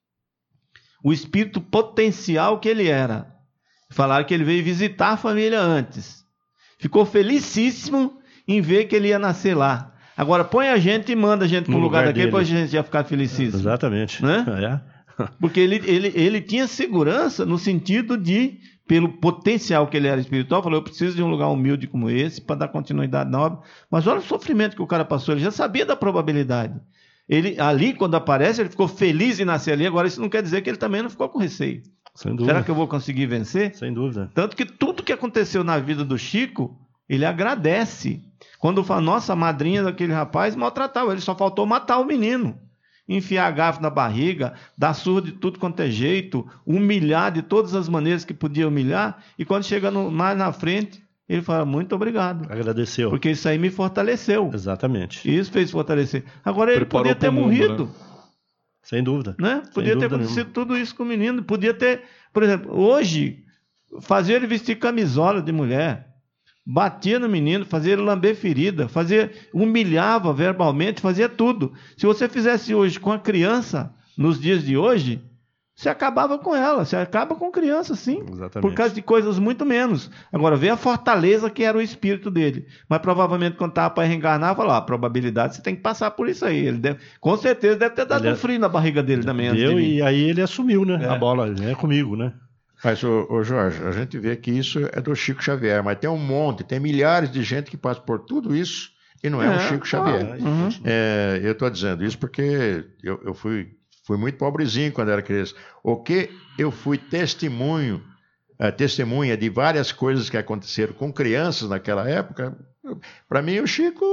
S3: O espírito potencial que ele era. Falaram que ele veio visitar a família antes. Ficou felicíssimo em ver que ele ia nascer lá. Agora põe a gente e manda a gente para o lugar, lugar daquele para a gente já ficar felicíssimo.
S6: Exatamente.
S3: Né?
S6: É.
S3: Porque ele, ele, ele tinha segurança no sentido de, pelo potencial que ele era espiritual, falou, eu preciso de um lugar humilde como esse para dar continuidade na obra. Mas olha o sofrimento que o cara passou, ele já sabia da probabilidade. Ele, ali, quando aparece, ele ficou feliz em nascer ali. Agora, isso não quer dizer que ele também não ficou com receio.
S6: Sem dúvida.
S3: Será que eu vou conseguir vencer?
S6: Sem dúvida.
S3: Tanto que tudo que aconteceu na vida do Chico, ele agradece. Quando fala, nossa, a madrinha daquele rapaz maltratava, ele só faltou matar o menino. Enfiar garfo na barriga, dar surra de tudo quanto é jeito, humilhar de todas as maneiras que podia humilhar. E quando chega no, mais na frente, ele fala, muito obrigado.
S6: Agradeceu.
S3: Porque isso aí me fortaleceu.
S6: Exatamente.
S3: E isso fez fortalecer. Agora ele
S5: Preparou
S3: podia ter
S5: pro mundo,
S3: morrido.
S5: né?
S3: Né?
S6: Sem dúvida.
S3: Podia
S6: Sem
S3: ter
S6: dúvida
S3: acontecido
S6: nenhuma.
S3: tudo isso com o menino. Podia ter, por exemplo, hoje, fazer ele vestir camisola de mulher, batia no menino, fazia ele lamber ferida, fazia, humilhava verbalmente, fazia tudo. Se você fizesse hoje com a criança, nos dias de hoje, você acabava com ela, você acaba com criança, sim.
S6: Exatamente.
S3: Por causa de coisas muito menos. Agora, vê a fortaleza que era o espírito dele. Mas provavelmente, quando estava para reencarnar, falou, ah, a probabilidade, você tem que passar por isso aí. Ele deve, com certeza deve ter dado
S6: Ele
S3: um frio na barriga dele também. Antes
S6: Deu,
S3: de vir.
S6: e aí ele assumiu, né?
S3: É.
S6: A bola, é comigo, né?
S2: Mas, ô, ô Jorge, a gente vê que isso é do Chico Xavier, mas tem um monte, tem milhares de gente que passa por tudo isso e não é,
S3: É,
S2: um Chico Xavier.
S3: Uhum.
S2: É, eu estou dizendo isso porque eu, eu fui, fui muito pobrezinho quando era criança. O que eu fui testemunho, é, testemunha de várias coisas que aconteceram com crianças naquela época, para mim o Chico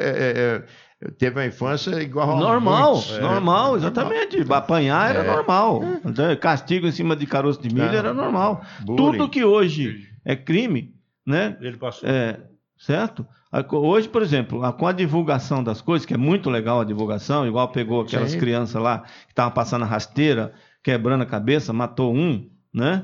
S2: é, é, teve uma infância igual a
S3: Normal,
S2: muitos. É,
S3: normal, exatamente.
S2: normal.
S3: Apanhar era
S2: É.
S3: normal. Castigo em cima de caroço de milho
S2: Não.
S3: era normal.
S2: Bullying.
S3: Tudo que hoje é crime, né?
S6: Ele passou.
S3: É, certo? A- Hoje, por exemplo, a- com a divulgação das coisas, que é muito legal a divulgação, igual pegou aquelas
S2: Sim.
S3: crianças lá que estavam passando a rasteira, quebrando a cabeça, matou um, né?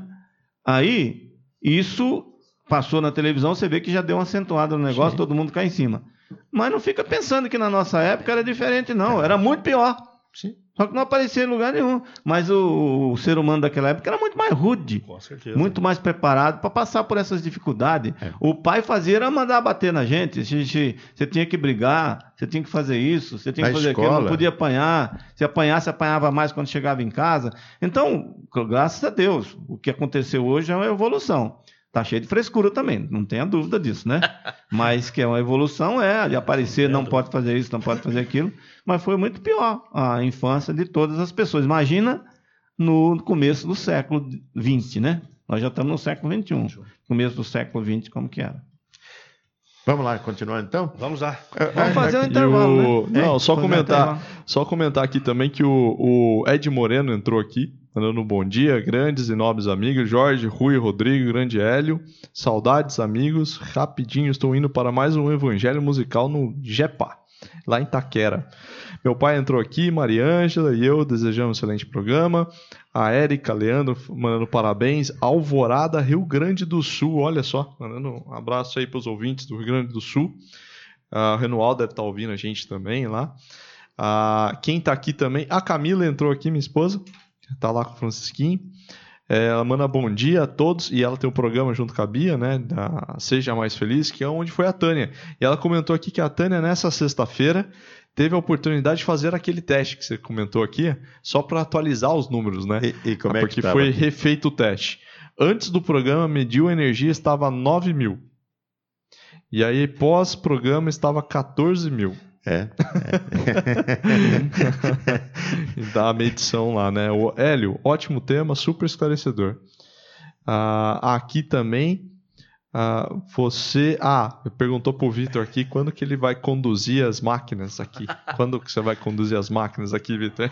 S3: Aí, isso passou na televisão, você vê que já deu uma acentuada no negócio,
S2: Sim.
S3: todo mundo cai em cima. Mas não fica pensando que na nossa época era diferente, não. Era muito pior.
S2: Sim.
S3: Só que não aparecia em lugar nenhum. Mas o, o ser humano daquela época era muito mais rude.
S6: Com certeza.
S3: Muito mais preparado para passar por essas dificuldades.
S2: É.
S3: O pai fazia era mandar bater na gente. Você, você- você tinha que brigar, você tinha que fazer isso, você tinha que
S2: Na
S3: fazer aquilo,
S2: escola.
S3: não podia apanhar. Se apanhasse, apanhava mais quando chegava em casa. Então, graças a Deus, o que aconteceu hoje é uma evolução. Tá cheio de frescura também, não tenha dúvida disso, né? Mas que é uma evolução, é, de aparecer, não pode fazer isso, não pode fazer aquilo. Mas foi muito pior a infância de todas as pessoas. Imagina no começo do século vinte, né? Nós já estamos no século vinte e um. Começo do século vinte, como que era?
S2: Vamos lá, continuando então?
S6: Vamos lá.
S3: Vamos fazer um
S5: E
S3: intervalo,
S5: o-
S3: né?
S5: Não,
S3: É,
S5: só
S3: fazer um
S5: comentar,
S3: intervalo.
S5: só comentar aqui também que o, o Ed Moreno entrou aqui, mandando um bom dia, grandes e nobres amigos, Jorge, Rui, Rodrigo, grande Hélio, saudades amigos, rapidinho estou indo para mais um evangelho musical no Jepa, lá em Taquera. Meu pai entrou aqui, Maria Ângela e eu desejamos um excelente programa. A Érica Leandro mandando parabéns. Alvorada, Rio Grande do Sul. Olha só, mandando um abraço aí para os ouvintes do Rio Grande do Sul. Ah, o Renualdo deve estar ouvindo a gente também lá. Ah, quem está aqui também? A Camila entrou aqui, minha esposa. Está lá com o Francisquinho. É, ela manda bom dia a todos, e ela tem um programa junto com a Bia, né, da Seja Mais Feliz, que é onde foi a Tânia. E ela comentou aqui que a Tânia, nessa sexta-feira, teve a oportunidade de fazer aquele teste que você comentou aqui, só para atualizar os números, né?
S2: E, e como é
S5: Porque
S2: que
S5: foi
S2: aqui?
S5: refeito o teste. Antes do programa, mediu a energia, estava nove mil. E aí, pós-programa, estava quatorze mil.
S2: É.
S5: E dá a medição lá, né? O Hélio, ótimo tema, super esclarecedor. Ah, aqui também, ah, você... Ah, perguntou pro Vitor aqui, quando que ele vai conduzir as máquinas aqui? Quando que você vai conduzir as máquinas aqui, Vitor?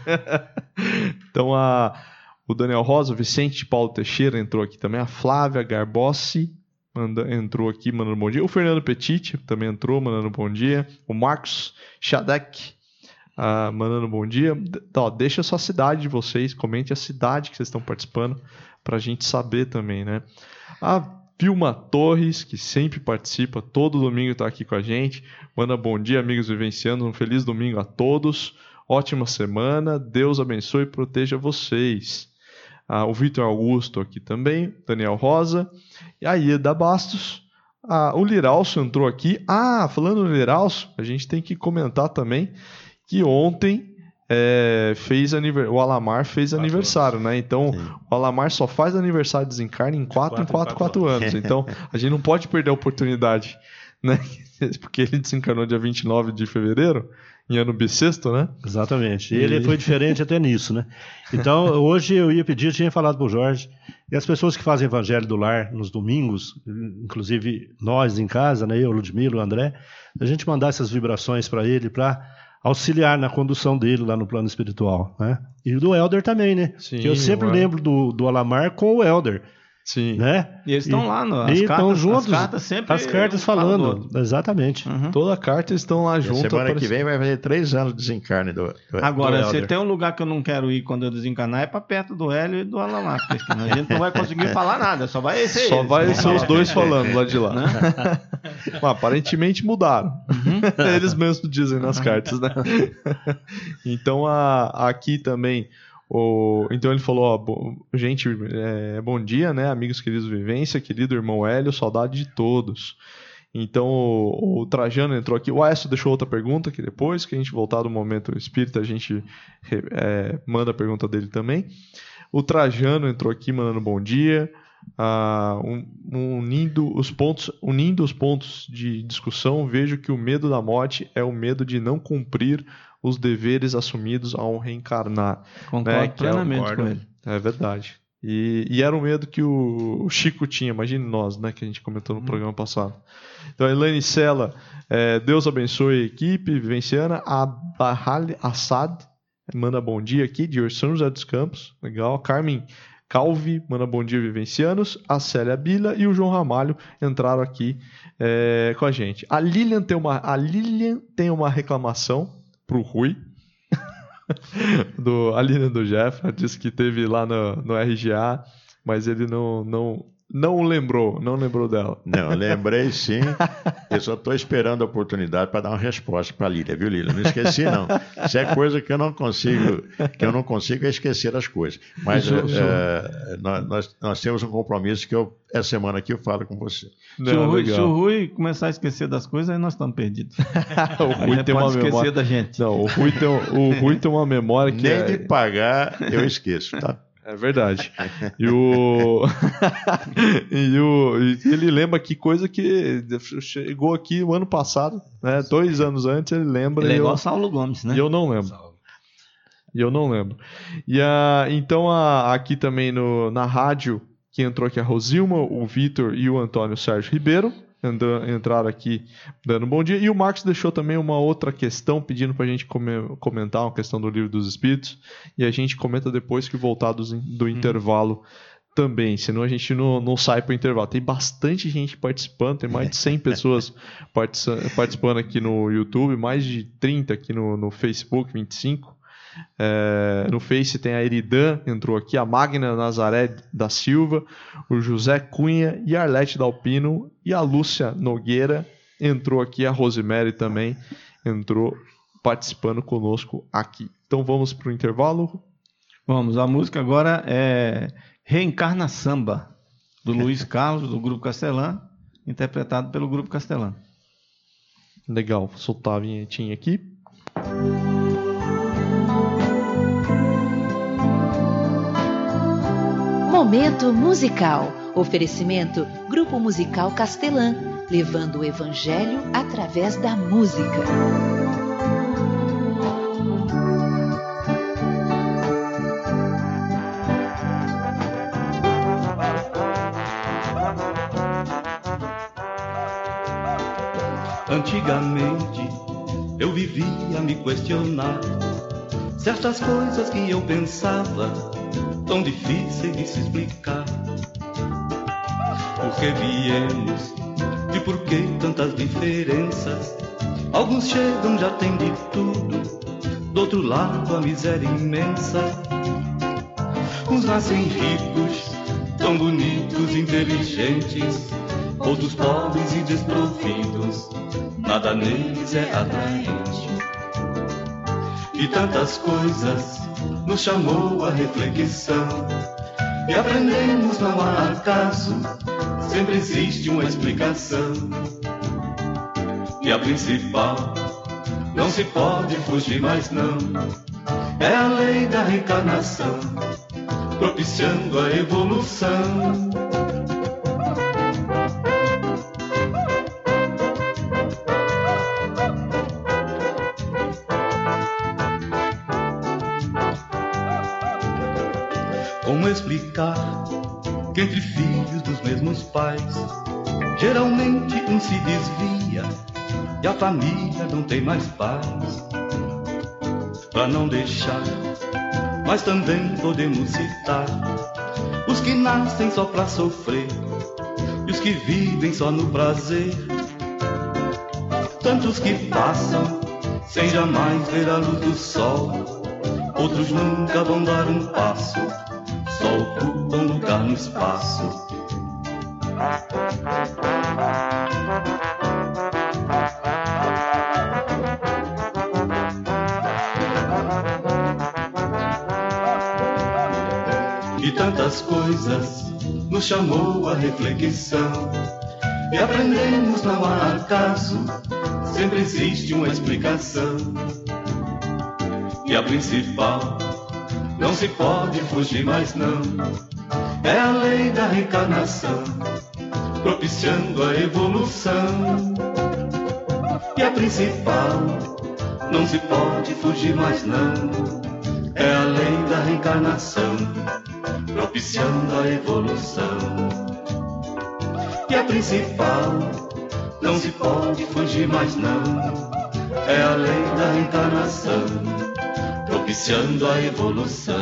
S5: Então, a, o Daniel Rosa, o Vicente Paulo Teixeira entrou aqui também, a Flávia Garbossi Manda, entrou aqui, mandando bom dia. O Fernando Petit também entrou, mandando bom dia. O Marcos Shadek, uh, mandando bom dia. Ó, deixa a sua cidade de vocês, comente a cidade que vocês estão participando, para a gente saber também, né? A Vilma Torres, que sempre participa, todo domingo está aqui com a gente. Manda bom dia, amigos vivencianos. Um feliz domingo a todos. Ótima semana. Deus abençoe e proteja vocês. Ah, o Vitor Augusto aqui também, Daniel Rosa, e a Ieda Bastos, ah, o Liralso entrou aqui. Ah, falando no Liralso, a gente tem que comentar também que ontem é, fez aniver... o Alamar fez quatro aniversário, anos. Né? Então, sim, o Alamar só faz aniversário de desencarne em quatro em quatro, quatro anos. Então, a gente não pode perder a oportunidade, né? Porque ele desencarnou dia vinte e nove de fevereiro, em ano bissexto, né?
S6: Exatamente. E ele foi diferente até nisso, né? Então, hoje eu ia pedir, eu tinha falado para o Jorge, e as pessoas que fazem Evangelho do Lar nos domingos, inclusive nós em casa, né? Eu, Ludmila, o André, a gente mandar essas vibrações para ele, para auxiliar na condução dele lá no plano espiritual, né? E do Helder também, né? Sim, que eu sempre lembro do, do Alamar com o Helder.
S5: Sim.
S6: Né?
S3: E eles estão lá, no, as,
S6: e
S3: cartas,
S6: estão juntos,
S3: as cartas sempre.
S6: As cartas falando, exatamente.
S5: Uhum. Toda a carta estão lá junto.
S2: Semana aparece... que vem vai fazer três anos de desencarne do, do
S3: Agora,
S2: do
S3: se tem um lugar que eu não quero ir quando eu desencarnar, é para perto do Hélio e do Alamar. A gente não vai conseguir falar nada, só vai ser
S5: Só
S3: eles,
S5: vai ser os dois falando lá de lá.
S3: Né?
S5: Mas, aparentemente mudaram. Uhum. Eles mesmos dizem nas cartas, né? Então, a, aqui também. O, então ele falou, ó, bo, gente, é, bom dia, né, amigos queridos Vivência, querido irmão Hélio, saudade de todos. Então o, o Trajano entrou aqui, o Aécio deixou outra pergunta, que depois que a gente voltar do momento espírita, a gente é, manda a pergunta dele também. O Trajano entrou aqui mandando bom dia, uh, um, unindo, os pontos, unindo os pontos de discussão, vejo que o medo da morte é o medo de não cumprir os deveres assumidos ao reencarnar.
S3: Concordo,
S5: né?
S3: plenamente
S5: é,
S3: com ele.
S5: É verdade. E, e era um medo que o, o Chico tinha, imagine nós, né, que a gente comentou no hum. programa passado. Então, a Elaine Sela, é, Deus abençoe a equipe vivenciana. A Bahal Assad manda bom dia aqui, de São José dos Campos. Legal. Carmen Calvi manda bom dia, vivencianos. A Célia Bila e o João Ramalho entraram aqui é, com a gente. A Lilian tem uma, a Lilian tem uma reclamação pro Rui, do, a Lilian do Jeff, ela disse que teve lá no, no R G A, mas ele não, não, não lembrou, não lembrou dela.
S2: Não, lembrei sim, eu só estou esperando a oportunidade para dar uma resposta para a Lilian, viu, Lilian? Não esqueci não, isso é coisa que eu não consigo, que eu não consigo é esquecer as coisas, mas uh, uh, nós, nós temos um compromisso que eu, essa semana aqui eu falo com você.
S3: Não, se, o Rui, se o Rui começar a esquecer das coisas, aí nós estamos perdidos.
S5: O Rui tem uma
S3: esquecer
S5: memória
S3: da gente.
S5: Não, o Rui tem, o Rui tem uma memória que
S2: nem
S5: é...
S2: de pagar eu esqueço, tá?
S5: É verdade. E o... e o e ele lembra que coisa que chegou aqui o ano passado, né? Dois anos antes ele lembra.
S3: Ele é igual
S5: eu...
S3: Saulo Gomes, né?
S5: E eu não lembro. E eu não lembro. E a... então a... aqui também no... na rádio que entrou aqui a Rosilma, o Vitor e o Antônio Sérgio Ribeiro entraram aqui dando um bom dia. E o Marcos deixou também uma outra questão pedindo para a gente comentar uma questão do Livro dos Espíritos, e a gente comenta depois que voltar do, do intervalo também, senão a gente não, não sai para o intervalo. Tem bastante gente participando, tem mais de cem pessoas participando aqui no YouTube, mais de trinta aqui no, no Facebook, vinte e cinco. É, no Face tem a Eridan, entrou aqui, a Magna Nazaré da Silva, o José Cunha e a Arlete Dalpino, e a Lúcia Nogueira entrou aqui, a Rosemary também entrou participando conosco aqui. Então vamos para o intervalo.
S3: Vamos, a música agora é Reencarna Samba, do Luiz Carlos, do Grupo Castelã, interpretado pelo Grupo Castelã.
S5: Legal, vou soltar a vinhetinha aqui.
S8: Momento musical. Oferecimento Grupo Musical Castelã, levando o Evangelho através da música.
S10: Antigamente eu vivia a me questionar certas coisas que eu pensava tão difíceis de se explicar. Por que viemos e por que tantas diferenças? Alguns chegam, já tem de tudo, do outro lado a miséria imensa. Uns nascem ricos, tão bonitos, inteligentes, outros pobres e desprovidos, nada neles é atraente. E tantas coisas nos chamou a reflexão, e aprendemos não há acaso, sempre existe uma explicação. E a principal, não se pode fugir mais não, é a lei da reencarnação, propiciando a evolução. Como explicar que entre filhos dos mesmos pais, geralmente um se desvia e a família não tem mais paz? Pra não deixar, mas também podemos citar os que nascem só pra sofrer e os que vivem só no prazer. Tantos que passam sem jamais ver a luz do sol, outros nunca vão dar um passo, só ocupam lugar no espaço. E tantas coisas nos chamou a reflexão, e aprendemos não há acaso, sempre existe uma explicação. E a principal, não se pode fugir mais não, é a lei da reencarnação, propiciando a evolução. E a principal, não se pode fugir mais não, é a lei da reencarnação, propiciando a evolução. E a principal, não se pode fugir mais não, é a lei da reencarnação, propiciando a evolução.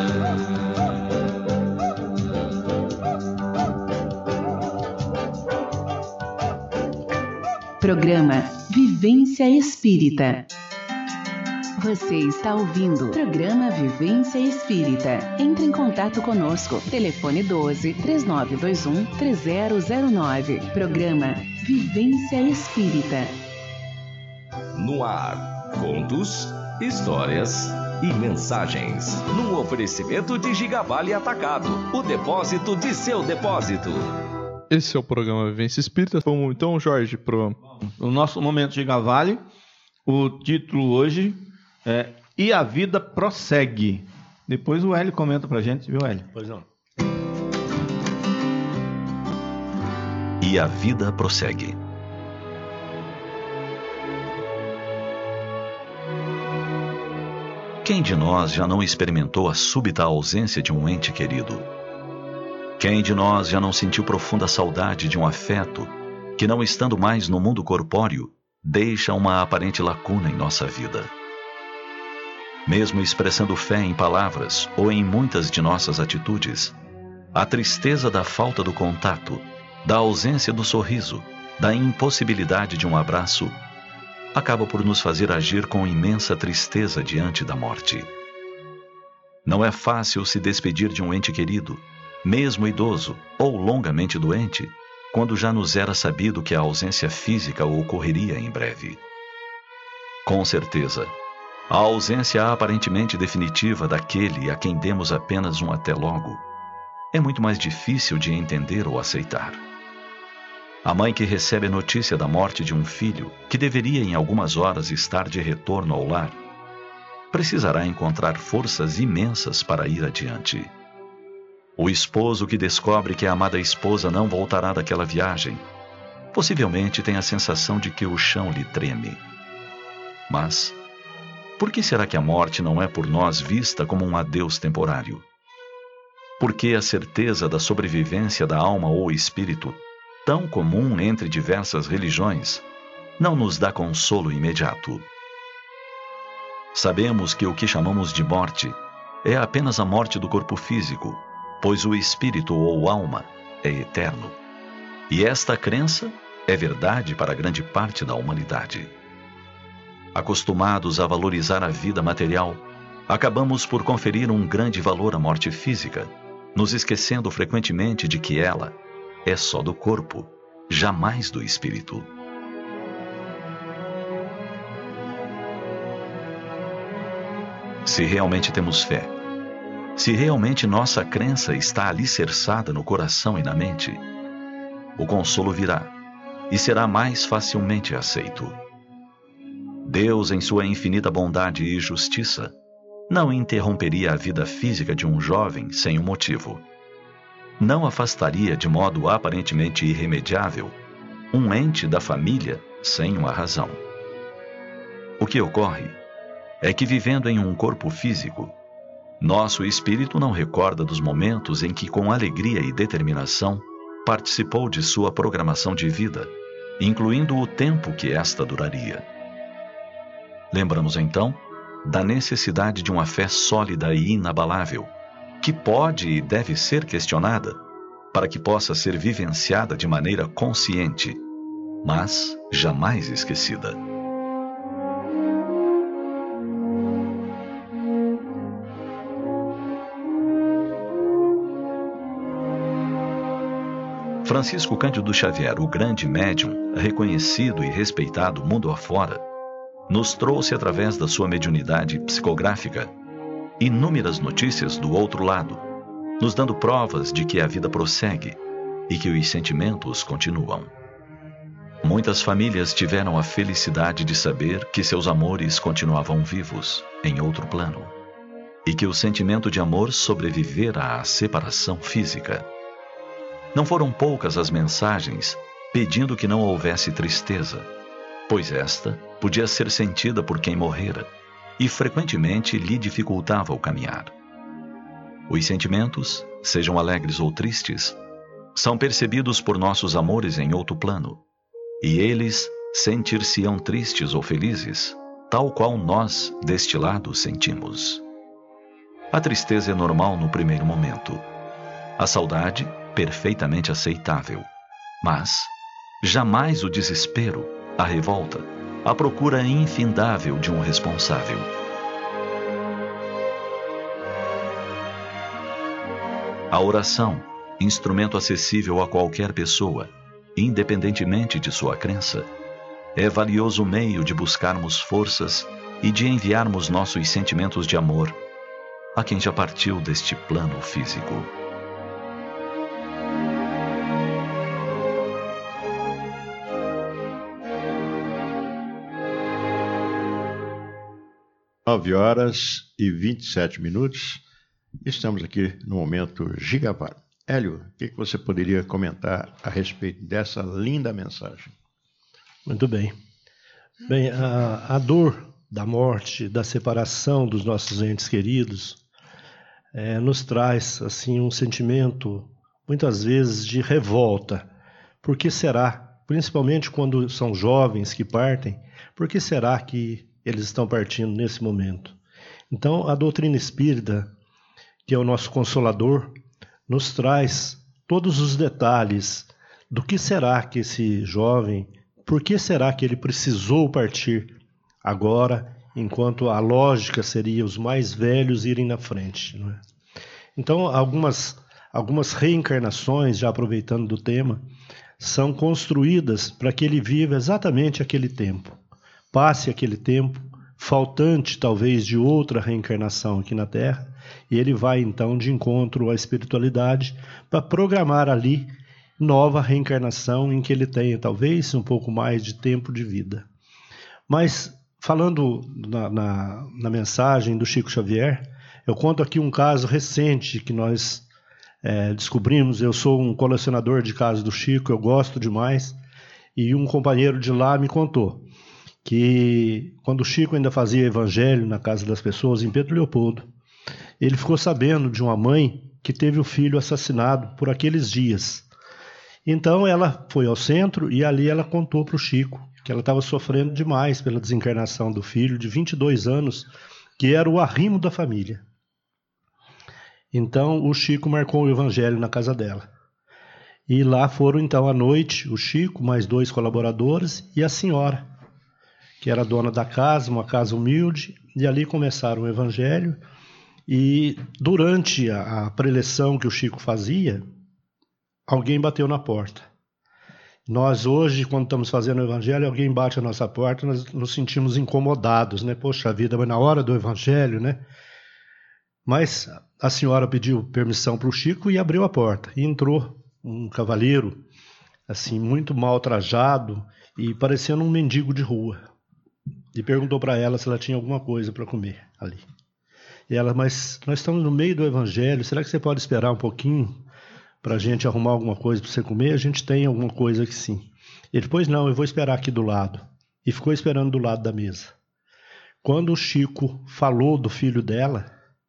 S8: Programa Vivência Espírita. Você está ouvindo Programa Vivência Espírita. Entre em contato conosco. Telefone doze, três nove dois um, três zero zero nove. Programa Vivência Espírita.
S1: No ar, contos, histórias e mensagens. Num oferecimento de Gigavale Atacado, o depósito de seu depósito.
S5: Esse é o programa Vivência Espírita. Vamos então, Jorge, pro
S3: o nosso momento Gigavale. O título hoje é E a Vida Prossegue. Depois o Hélio comenta pra gente, viu, Hélio?
S6: Pois não.
S1: E a Vida Prossegue. Quem de nós já não experimentou a súbita ausência de um ente querido? Quem de nós já não sentiu profunda saudade de um afeto que, não estando mais no mundo corpóreo, deixa uma aparente lacuna em nossa vida? Mesmo expressando fé em palavras ou em muitas de nossas atitudes, a tristeza da falta do contato, da ausência do sorriso, da impossibilidade de um abraço, acaba por nos fazer agir com imensa tristeza diante da morte. Não é fácil se despedir de um ente querido, mesmo idoso ou longamente doente, quando já nos era sabido que a ausência física ocorreria em breve. Com certeza, a ausência aparentemente definitiva daquele a quem demos apenas um até logo
S11: é muito mais difícil de entender ou aceitar. A mãe que recebe a notícia da morte de um filho, que deveria em algumas horas estar de retorno ao lar, precisará encontrar forças imensas para ir adiante. O esposo que descobre que a amada esposa não voltará daquela viagem, possivelmente tem a sensação de que o chão lhe treme. Mas, por que será que a morte não é por nós vista como um adeus temporário? Por que a certeza da sobrevivência da alma ou espírito, tão comum entre diversas religiões, não nos dá consolo imediato? Sabemos que o que chamamos de morte é apenas a morte do corpo físico, pois o espírito ou alma é eterno. E esta crença é verdade para grande parte da humanidade. Acostumados a valorizar a vida material, acabamos por conferir um grande valor à morte física, nos esquecendo frequentemente de que ela é só do corpo, jamais do espírito. Se realmente temos fé, se realmente nossa crença está alicerçada no coração e na mente, o consolo virá e será mais facilmente aceito. Deus, em sua infinita bondade e justiça, não interromperia a vida física de um jovem sem um motivo. Não afastaria de modo aparentemente irremediável um ente da família sem uma razão. O que ocorre é que, vivendo em um corpo físico, nosso espírito não recorda dos momentos em que, com alegria e determinação, participou de sua programação de vida, incluindo o tempo que esta duraria. Lembramos então da necessidade de uma fé sólida e inabalável, que pode e deve ser questionada, para que possa ser vivenciada de maneira consciente, mas jamais esquecida. Francisco Cândido Xavier, o grande médium, reconhecido e respeitado mundo afora, nos trouxe, através da sua mediunidade psicográfica, inúmeras notícias do outro lado, nos dando provas de que a vida prossegue e que os sentimentos continuam. Muitas famílias tiveram a felicidade de saber que seus amores continuavam vivos em outro plano e que o sentimento de amor sobrevivera à separação física. Não foram poucas as mensagens pedindo que não houvesse tristeza, pois esta podia ser sentida por quem morrera e frequentemente lhe dificultava o caminhar. Os sentimentos, sejam alegres ou tristes, são percebidos por nossos amores em outro plano, e eles sentir-se-ão tristes ou felizes, tal qual nós, deste lado, sentimos. A tristeza é normal no primeiro momento. A saudade, perfeitamente aceitável. Mas jamais o desespero, a revolta, a procura infindável de um responsável. A oração, instrumento acessível a qualquer pessoa, independentemente de sua crença, é valioso meio de buscarmos forças e de enviarmos nossos sentimentos de amor a quem já partiu deste plano físico.
S2: nove horas e vinte e sete minutos. Estamos aqui no momento Gigapar. Hélio, o que você poderia comentar a respeito dessa linda mensagem?
S6: Muito bem. Bem, a, a dor da morte, da separação dos nossos entes queridos, é, nos traz assim um sentimento, muitas vezes, de revolta. Por que será? Principalmente quando são jovens que partem, por que será que eles estão partindo nesse momento? Então, a doutrina espírita, que é o nosso consolador, nos traz todos os detalhes do que será que esse jovem, por que será que ele precisou partir agora, enquanto a lógica seria os mais velhos irem na frente, não é? Então, algumas, algumas reencarnações, já aproveitando do tema, são construídas para que ele viva exatamente aquele tempo. Passe aquele tempo faltante talvez de outra reencarnação aqui na Terra, e ele vai então de encontro à espiritualidade para programar ali nova reencarnação em que ele tenha talvez um pouco mais de tempo de vida. Mas falando na, na, na mensagem do Chico Xavier, eu conto aqui um caso recente que nós é, descobrimos. Eu sou um colecionador de casos do Chico, eu gosto demais, e um companheiro de lá me contou que quando o Chico ainda fazia evangelho na casa das pessoas, em Pedro Leopoldo, ele ficou sabendo de uma mãe que teve o filho assassinado por aqueles dias. Então ela foi ao centro e ali ela contou para o Chico que ela estava sofrendo demais pela desencarnação do filho de vinte e dois anos, que era o arrimo da família. Então o Chico marcou o evangelho na casa dela. E lá foram então à noite o Chico, mais dois colaboradores e a senhora, que era dona da casa, uma casa humilde, e ali começaram o evangelho. E durante a, a preleção que o Chico fazia, alguém bateu na porta. Nós hoje, quando estamos fazendo o evangelho, alguém bate a nossa porta, nós nos sentimos incomodados, né? Poxa vida, mas na hora do evangelho, né? Mas a senhora pediu permissão para o Chico e abriu a porta. E entrou um cavalheiro, assim, muito mal trajado e parecendo um mendigo de rua. E perguntou para ela se ela tinha alguma coisa para comer ali. E ela, mas nós estamos no meio do evangelho, será que você pode esperar um pouquinho para a gente arrumar alguma coisa para você comer? A gente tem alguma coisa que sim. Ele, pois não, eu vou esperar aqui do lado. E ficou esperando do lado da mesa. Quando o Chico falou do filho dela,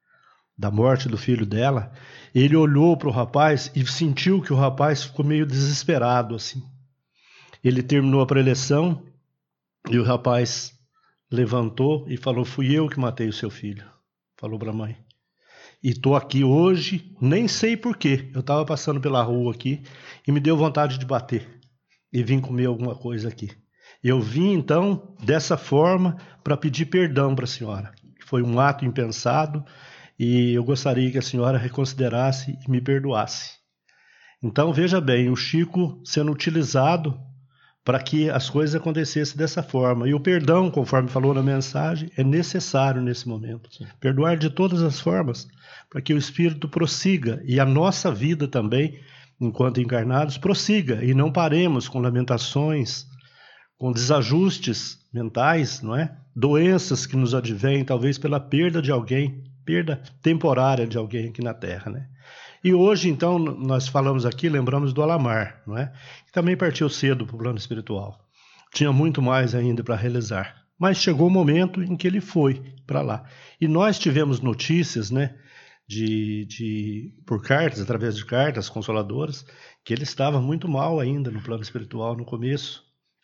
S6: da morte do filho dela, ele olhou para o rapaz e sentiu que o rapaz ficou meio desesperado, assim. Ele terminou a preleção e o rapaz levantou e falou, fui eu que matei o seu filho. Falou para a mãe. E estou aqui hoje, nem sei porquê. Eu estava passando pela rua aqui e me deu vontade de bater. E vim comer alguma coisa aqui. Eu vim, então, dessa forma, para pedir perdão para a senhora. Foi um ato impensado e eu gostaria que a senhora reconsiderasse e me perdoasse. Então, veja bem, o Chico sendo utilizado para que as coisas acontecessem dessa forma. E o perdão, conforme falou na mensagem, é necessário nesse momento. Sim. Perdoar de todas as formas, para que o espírito prossiga e a nossa vida também, enquanto encarnados, prossiga e não paremos com lamentações, com desajustes mentais, não é? Doenças que nos advêm, talvez pela perda de alguém, perda temporária de alguém aqui na Terra, né? E hoje, então, nós falamos aqui, lembramos do Alamar, não é? Que também partiu cedo para o plano espiritual. Tinha muito mais ainda para realizar. Mas chegou o momento em que ele foi para lá. E nós tivemos notícias, né, de, de, por cartas, através de cartas consoladoras, que ele estava muito mal ainda no plano espiritual no começo,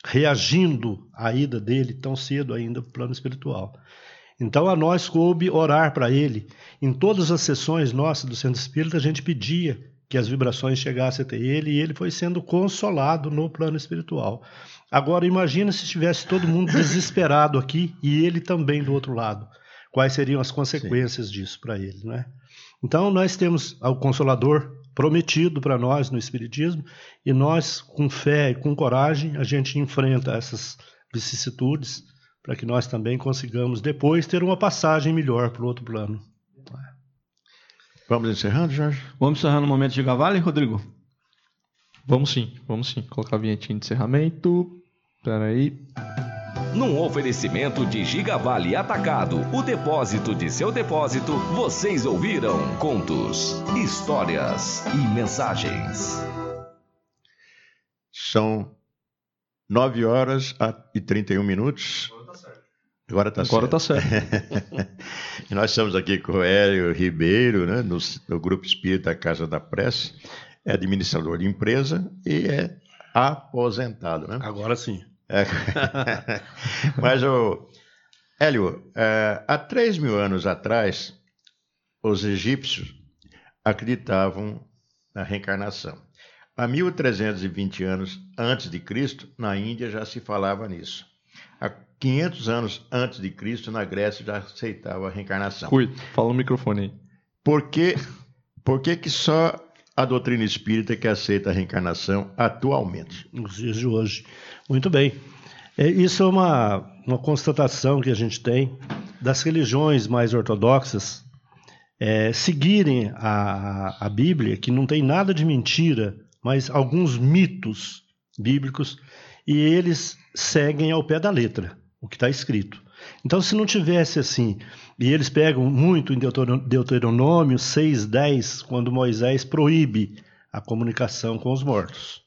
S6: reagindo à ida dele tão cedo ainda para o plano espiritual. Então a nós coube orar para ele. Em todas as sessões nossas do Centro Espírita, a gente pedia que as vibrações chegassem até ele e ele foi sendo consolado no plano espiritual. Agora imagina se estivesse todo mundo desesperado aqui e ele também do outro lado. Quais seriam as consequências Sim. disso para ele, né? Então nós temos o Consolador prometido para nós no Espiritismo e nós, com fé e com coragem, a gente enfrenta essas vicissitudes para que nós também consigamos depois ter uma passagem melhor para o outro plano.
S2: Vamos encerrando, Jorge?
S3: Vamos encerrando o momento de Gavale, Rodrigo?
S5: Vamos sim, vamos sim. Colocar a vinhetinha de encerramento. Espera aí.
S1: Num oferecimento de Gigavale Atacado, o depósito de seu depósito, vocês ouviram contos, histórias e mensagens.
S2: São nove horas e trinta e um minutos. Agora está certo.
S5: Agora está certo.
S2: Nós estamos aqui com o Hélio Ribeiro, né, no, no Grupo Espírita Casa da Prece. É administrador de empresa e é aposentado, né?
S6: Agora sim.
S2: É. Mas, o Hélio, é, há três mil anos atrás, os egípcios acreditavam na reencarnação. Há mil trezentos e vinte anos antes de Cristo, na Índia já se falava nisso. Há quinhentos anos antes de Cristo, na Grécia já aceitava a reencarnação.
S5: Rui, fala no microfone aí.
S2: Por que, por que que só a doutrina espírita que aceita a reencarnação atualmente?
S6: Nos dias de hoje. Muito bem. É, isso é uma, uma constatação que a gente tem das religiões mais ortodoxas é, seguirem a, a Bíblia, que não tem nada de mentira, mas alguns mitos bíblicos, e eles seguem ao pé da letra o que está escrito. Então, se não tivesse assim, e eles pegam muito em Deuteronômio seis, dez, quando Moisés proíbe a comunicação com os mortos.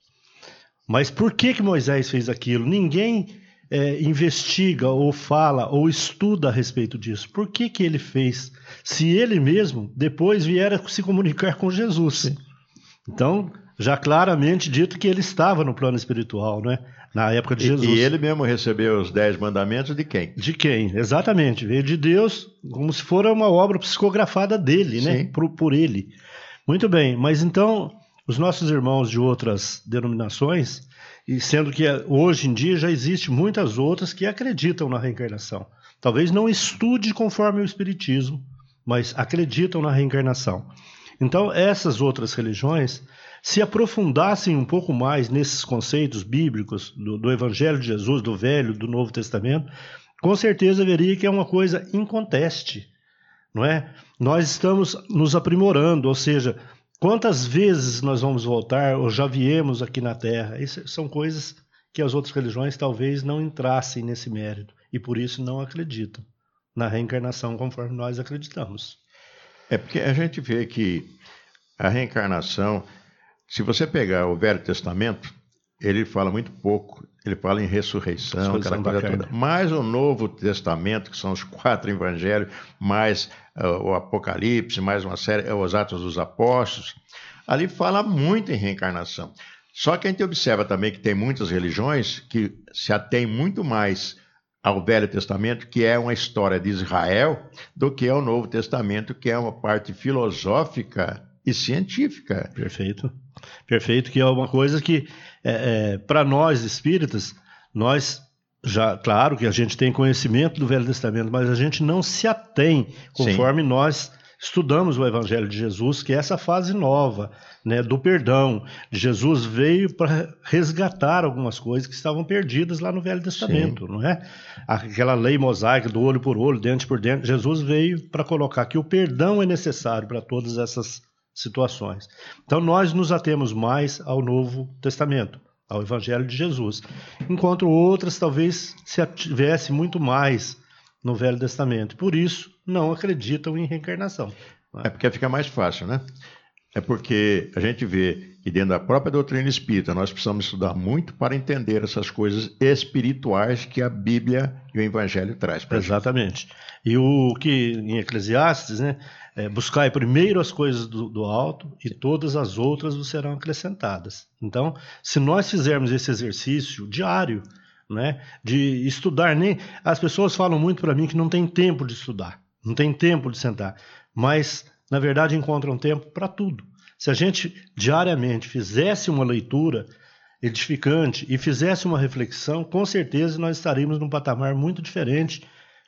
S6: Mas por que que Moisés fez aquilo? Ninguém é, investiga ou fala ou estuda a respeito disso. Por que que ele fez? Se ele mesmo depois vier a se comunicar com Jesus. Sim. Então, já claramente dito que ele estava no plano espiritual, né? Na época de Jesus.
S2: E, e ele mesmo recebeu os dez mandamentos de quem?
S6: De quem? Exatamente. Veio de Deus, como se fosse uma obra psicografada dele, Sim. né? Por, por ele. Muito bem, mas então, os nossos irmãos de outras denominações, e sendo que hoje em dia já existe muitas outras que acreditam na reencarnação. Talvez não estude conforme o Espiritismo, mas acreditam na reencarnação. Então, essas outras religiões, se aprofundassem um pouco mais nesses conceitos bíblicos do, do Evangelho de Jesus, do Velho, do Novo Testamento, com certeza veria que é uma coisa inconteste, não é? Nós estamos nos aprimorando, ou seja, quantas vezes nós vamos voltar ou já viemos aqui na Terra? Isso são coisas que as outras religiões talvez não entrassem nesse mérito e por isso não acreditam na reencarnação conforme nós acreditamos.
S2: É porque a gente vê que a reencarnação, se você pegar o Velho Testamento, ele fala muito pouco, ele fala em ressurreição, aquela coisa toda. Mais o Novo Testamento, que são os quatro evangelhos, mais uh, o Apocalipse, mais uma série, os Atos dos Apóstolos, ali fala muito em reencarnação. Só que a gente observa também que tem muitas religiões que se atêm muito mais ao Velho Testamento, que é uma história de Israel, do que ao Novo Testamento, que é uma parte filosófica e científica.
S6: Perfeito. Perfeito, que é uma coisa que, é, é, para nós espíritas, nós, já, claro que a gente tem conhecimento do Velho Testamento, mas a gente não se atém conforme Sim. nós estudamos o Evangelho de Jesus, que é essa fase nova, né, do perdão. Jesus veio para resgatar algumas coisas que estavam perdidas lá no Velho Testamento, Sim. não é? Aquela lei mosaica do olho por olho, dente por dente. Jesus veio para colocar que o perdão é necessário para todas essas situações. Então nós nos atemos mais ao Novo Testamento, ao Evangelho de Jesus, enquanto outras talvez se ativesse muito mais no Velho Testamento. Por isso não acreditam em reencarnação.
S2: É porque fica mais fácil, né? É porque a gente vê que dentro da própria doutrina espírita nós precisamos estudar muito para entender essas coisas espirituais que a Bíblia e o Evangelho traz para a gente.
S6: Exatamente. E o que em Eclesiastes, né? É, buscai primeiro as coisas do, do alto e todas as outras vos serão acrescentadas. Então, se nós fizermos esse exercício diário, né, de estudar, nem as pessoas falam muito para mim que não tem tempo de estudar, não tem tempo de sentar, mas na verdade encontram tempo para tudo. Se a gente diariamente fizesse uma leitura edificante e fizesse uma reflexão, com certeza nós estaríamos num patamar muito diferente,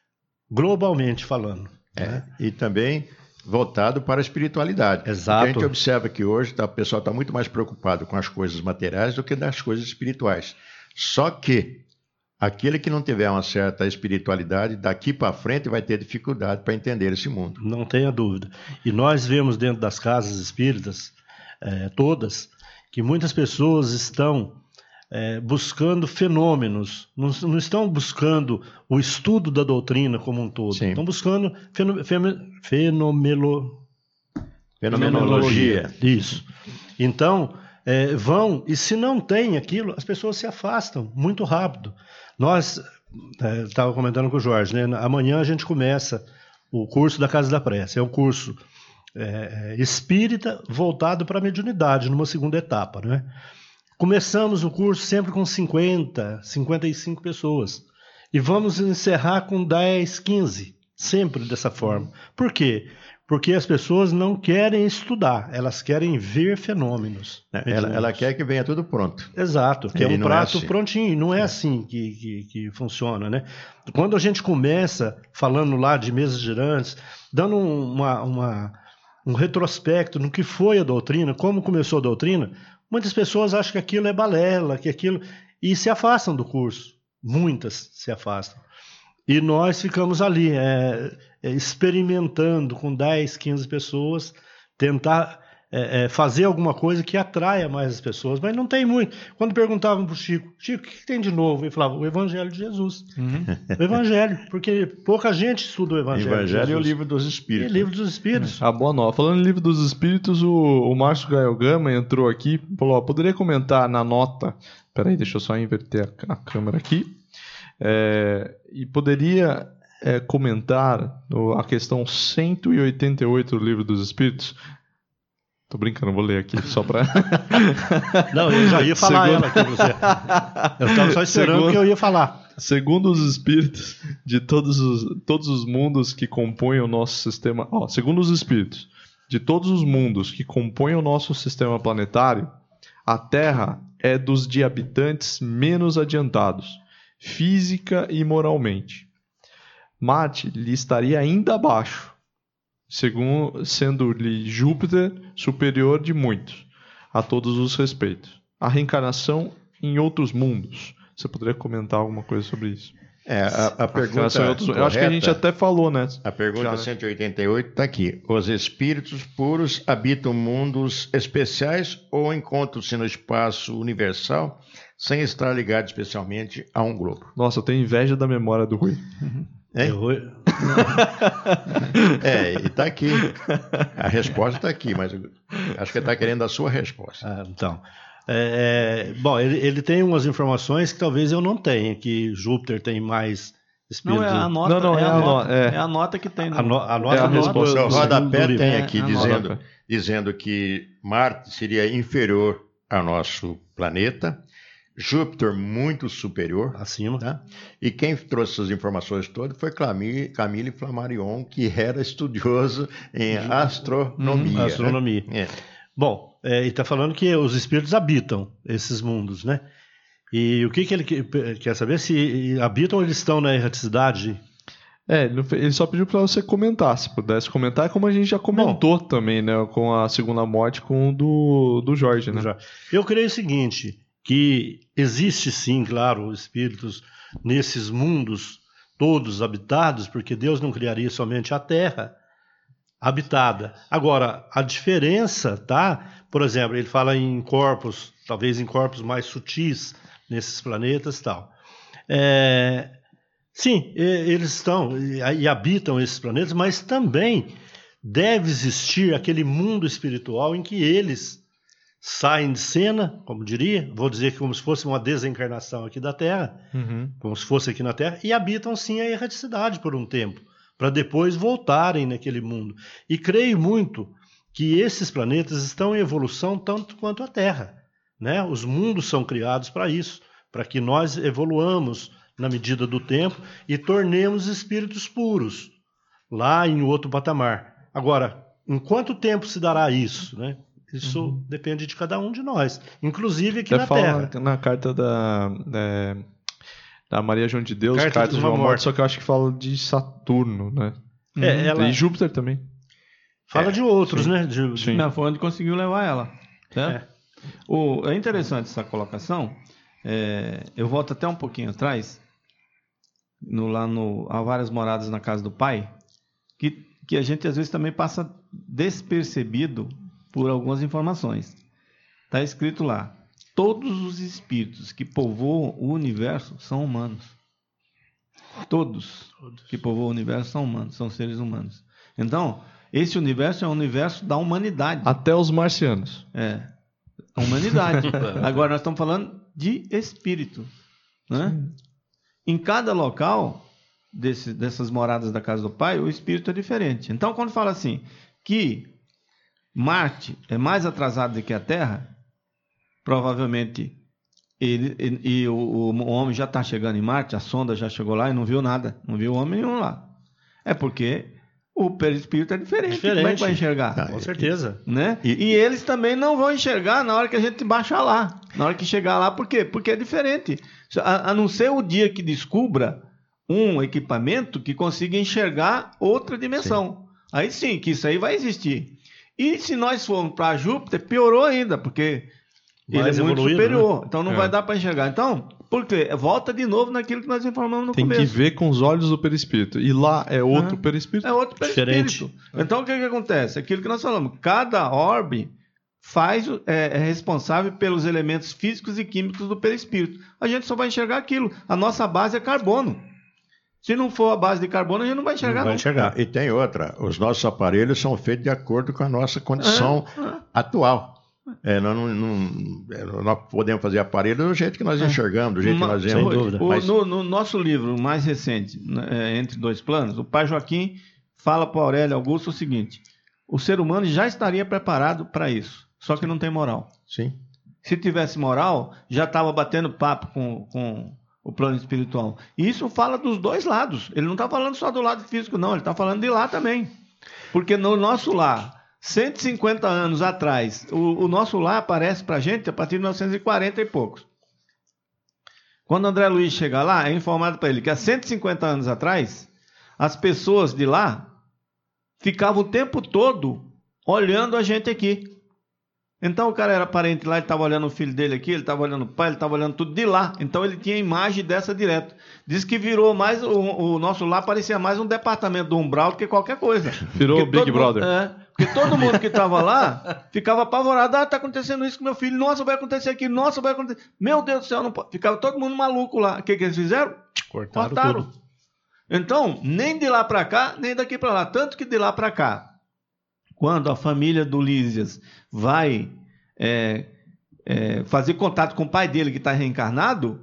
S6: globalmente falando.
S2: É,
S6: né?
S2: E também voltado para a espiritualidade.
S6: Exato.
S2: Porque a gente observa que hoje tá, o pessoal está muito mais preocupado com as coisas materiais do que das coisas espirituais. Só que aquele que não tiver uma certa espiritualidade, daqui para frente vai ter dificuldade para entender esse mundo.
S6: Não tenha dúvida. E nós vemos dentro das casas espíritas, é, todas, que muitas pessoas estão é, buscando fenômenos, não, não estão buscando o estudo da doutrina como um todo, Sim. estão buscando fenom, fenomelo,
S2: fenomenologia.
S6: Isso. Então, é, vão, e se não tem aquilo, as pessoas se afastam muito rápido. Nós, estava é, comentando com o Jorge, né? Amanhã a gente começa o curso da Casa da Prece. É um curso é, espírita voltado para a mediunidade, numa segunda etapa, né? Começamos o curso sempre com cinquenta, cinquenta e cinco pessoas. E vamos encerrar com dez, quinze, sempre dessa forma. Por quê? Porque as pessoas não querem estudar, elas querem ver fenômenos.
S2: Ela, ela quer que venha tudo pronto.
S6: Exato, que é um prato
S2: é assim.
S6: prontinho. Não é, é. assim que, que, que funciona, né? Quando a gente começa falando lá de mesas girantes, dando uma, uma, um retrospecto no que foi a doutrina, como começou a doutrina, muitas pessoas acham que aquilo é balela, que aquilo... e se afastam do curso. muitas se afastam. E nós ficamos ali, é, é, experimentando com dez, quinze pessoas, tentar é, é, fazer alguma coisa que atraia mais as pessoas, mas não tem muito. Quando perguntavam para o Chico, Chico, o que, que tem de novo? Ele falava, o Evangelho de Jesus. Uhum. O Evangelho, porque pouca gente estuda o Evangelho.
S2: Evangelho é o livro dos Espíritos.
S6: É o livro dos Espíritos.
S5: A boa nova. Falando em livro dos Espíritos, o, o Márcio Gael Gama entrou aqui, falou, ó, poderia comentar na nota, peraí, deixa eu só inverter a, a câmera aqui, é, e poderia é, comentar no, a questão cento e oitenta e oito do livro dos Espíritos. Tô brincando, vou ler aqui só para...
S6: Não, eu já ia falar segundo... ela aqui pra você. Eu estava só esperando segundo... que eu ia falar.
S5: Segundo os espíritos de todos os, todos os mundos que compõem o nosso sistema... Ó, segundo os espíritos de todos os mundos que compõem o nosso sistema planetário, a Terra é dos de habitantes menos adiantados, física e moralmente. Marte lhe estaria ainda abaixo, segundo, sendo-lhe Júpiter superior de muitos, a todos os respeitos. A reencarnação em outros mundos. Você poderia comentar alguma coisa sobre isso?
S2: É, a, a pergunta
S5: outros... Eu acho que a gente até falou, né?
S2: A pergunta
S5: Já,
S2: cento e oitenta e oito está aqui. Os espíritos puros habitam mundos especiais ou encontram-se no espaço universal sem estar ligados especialmente a um globo?
S5: Nossa, eu tenho inveja da memória do Rui.
S2: Uhum. É? É, e está aqui. A resposta está aqui, mas acho que ele está querendo a sua resposta.
S6: Ah, então, é, é, bom, ele, ele tem umas informações que talvez eu não tenha, que Júpiter tem mais espíritos.
S3: Não, é a nota,
S5: não, não,
S3: é,
S5: é,
S3: a
S5: a
S3: nota,
S5: é.
S3: é a nota que tem. No...
S6: A, no, a nota
S5: é a resposta.
S2: O rodapé tem aqui
S3: é,
S2: dizendo, dizendo que Marte seria inferior ao nosso planeta, Júpiter muito superior,
S6: acima,
S2: tá? E quem trouxe essas informações todas foi Camille, Camille Flammarion, que era estudioso em astronomia.
S6: Hum, astronomia.
S2: Né? É.
S6: Bom, é, ele está falando que os espíritos habitam esses mundos, né? E o que, que ele quer saber? Se habitam ou eles estão na erraticidade?
S5: É, ele só pediu para você comentar, se pudesse comentar, como a gente já comentou Bom, também, né? Com a segunda morte com o do, do Jorge, né?
S6: Eu creio o seguinte, que existe sim, claro, espíritos nesses mundos todos habitados, porque Deus não criaria somente a Terra habitada. Agora, a diferença, tá? Por exemplo, ele fala em corpos, talvez em corpos mais sutis nesses planetas e tal. É, sim, eles estão e habitam esses planetas, mas também deve existir aquele mundo espiritual em que eles saem de cena, como diria, vou dizer que como se fosse uma desencarnação aqui da Terra,
S5: uhum.
S6: como se fosse aqui na Terra, e habitam sim a erraticidade por um tempo, para depois voltarem naquele mundo. E creio muito que esses planetas estão em evolução tanto quanto a Terra, né? Os mundos são criados para isso, para que nós evoluamos na medida do tempo e tornemos espíritos puros, lá em outro patamar. Agora, em quanto tempo se dará isso, né? Isso uhum. depende de cada um de nós, inclusive aqui
S5: Até
S6: na
S5: fala
S6: Terra.
S5: Na carta da, é, da Maria João de Deus,
S6: Carta
S5: Cartas
S6: de
S5: de uma
S6: uma
S5: morte,
S6: morte,
S5: só que eu acho que fala de Saturno, né?
S6: É, uhum. ela...
S5: E Júpiter também.
S6: Fala
S5: é,
S6: de outros,
S5: sim.
S6: né? De...
S3: Sim. Não, foi onde conseguiu levar ela. Certo? É. O, é interessante essa colocação. É, eu volto até um pouquinho atrás, no, lá no Há Várias Moradas na Casa do Pai, que, que a gente às vezes também passa despercebido por algumas informações. Está escrito lá, todos os espíritos que povoam o universo são humanos. Todos, todos que povoam o universo são humanos, são seres humanos. Então, esse universo é o universo da humanidade.
S5: Até os marcianos.
S3: É, a humanidade. Agora nós estamos falando de espírito, né? Em cada local desse, dessas moradas da Casa do Pai, o espírito é diferente. Então, quando fala assim, que Marte é mais atrasado do que a Terra, provavelmente ele, ele, e o, o homem já está chegando em Marte, a sonda já chegou lá e não viu nada, não viu homem nenhum lá. É porque o perispírito é diferente. diferente. Como é que vai enxergar?
S6: Ah, com certeza.
S3: Né? E, e eles também não vão enxergar na hora que a gente baixar lá. Na hora que chegar lá, por quê? Porque é diferente. A, a não ser o dia que descubra um equipamento que consiga enxergar outra dimensão. Sim. Aí sim, que isso aí vai existir. E se nós formos para Júpiter, piorou ainda, porque Ele é muito superior, né? Então não
S5: é.
S3: vai dar para enxergar. Então, por quê? Volta de novo naquilo que nós informamos no
S5: Tem
S3: começo.
S5: Tem que ver com os olhos do perispírito. E lá é outro ah, perispírito?
S3: É outro perispírito. Diferente. Então o que, que acontece? Aquilo que nós falamos, cada orbe faz, é, é responsável pelos elementos físicos e químicos do perispírito. A gente só vai enxergar aquilo. A nossa base é carbono. Se não for a base de carbono, a gente não vai enxergar. Não vai
S2: enxergar. E tem outra. Os nossos aparelhos são feitos de acordo com a nossa condição é, é. atual. É, nós, não, não, nós podemos fazer aparelho do jeito que nós enxergamos, do jeito
S3: Uma,
S2: que nós vemos.
S3: Sem dúvida. O, mas... no, no nosso livro mais recente, é, Entre Dois Planos, o pai Joaquim fala para Aurélio Augusto o seguinte: o ser humano já estaria preparado para isso, só que não tem moral.
S2: Sim.
S3: Se tivesse moral, já estava batendo papo com, com o plano espiritual. E isso fala dos dois lados. Ele não está falando só do lado físico, não. Ele está falando de lá também. Porque no nosso lar, cento e cinquenta anos atrás, o, o nosso lar aparece para a gente a partir de mil novecentos e quarenta e poucos. Quando André Luiz chega lá, é informado para ele que há cento e cinquenta anos atrás, as pessoas de lá ficavam o tempo todo olhando a gente aqui. Então o cara era parente lá, ele estava olhando o filho dele aqui, ele estava olhando o pai, ele estava olhando tudo de lá. Então ele tinha imagem dessa direto. Diz que virou mais, o, o nosso lar parecia mais um departamento do umbral do que qualquer coisa.
S5: Virou o Big Brother.
S3: Mundo, é, porque todo mundo que estava lá ficava apavorado. Ah, está acontecendo isso com meu filho. Nossa, vai acontecer aquilo. Nossa, vai acontecer. Meu Deus do céu, não pode. Ficava todo mundo maluco lá. O que, que eles fizeram?
S6: Cortaram,
S3: Cortaram.
S6: Tudo.
S3: Então, nem de lá para cá, nem daqui para lá. Tanto que de lá para cá, quando a família do Lísias vai é, é, fazer contato com o pai dele que está reencarnado,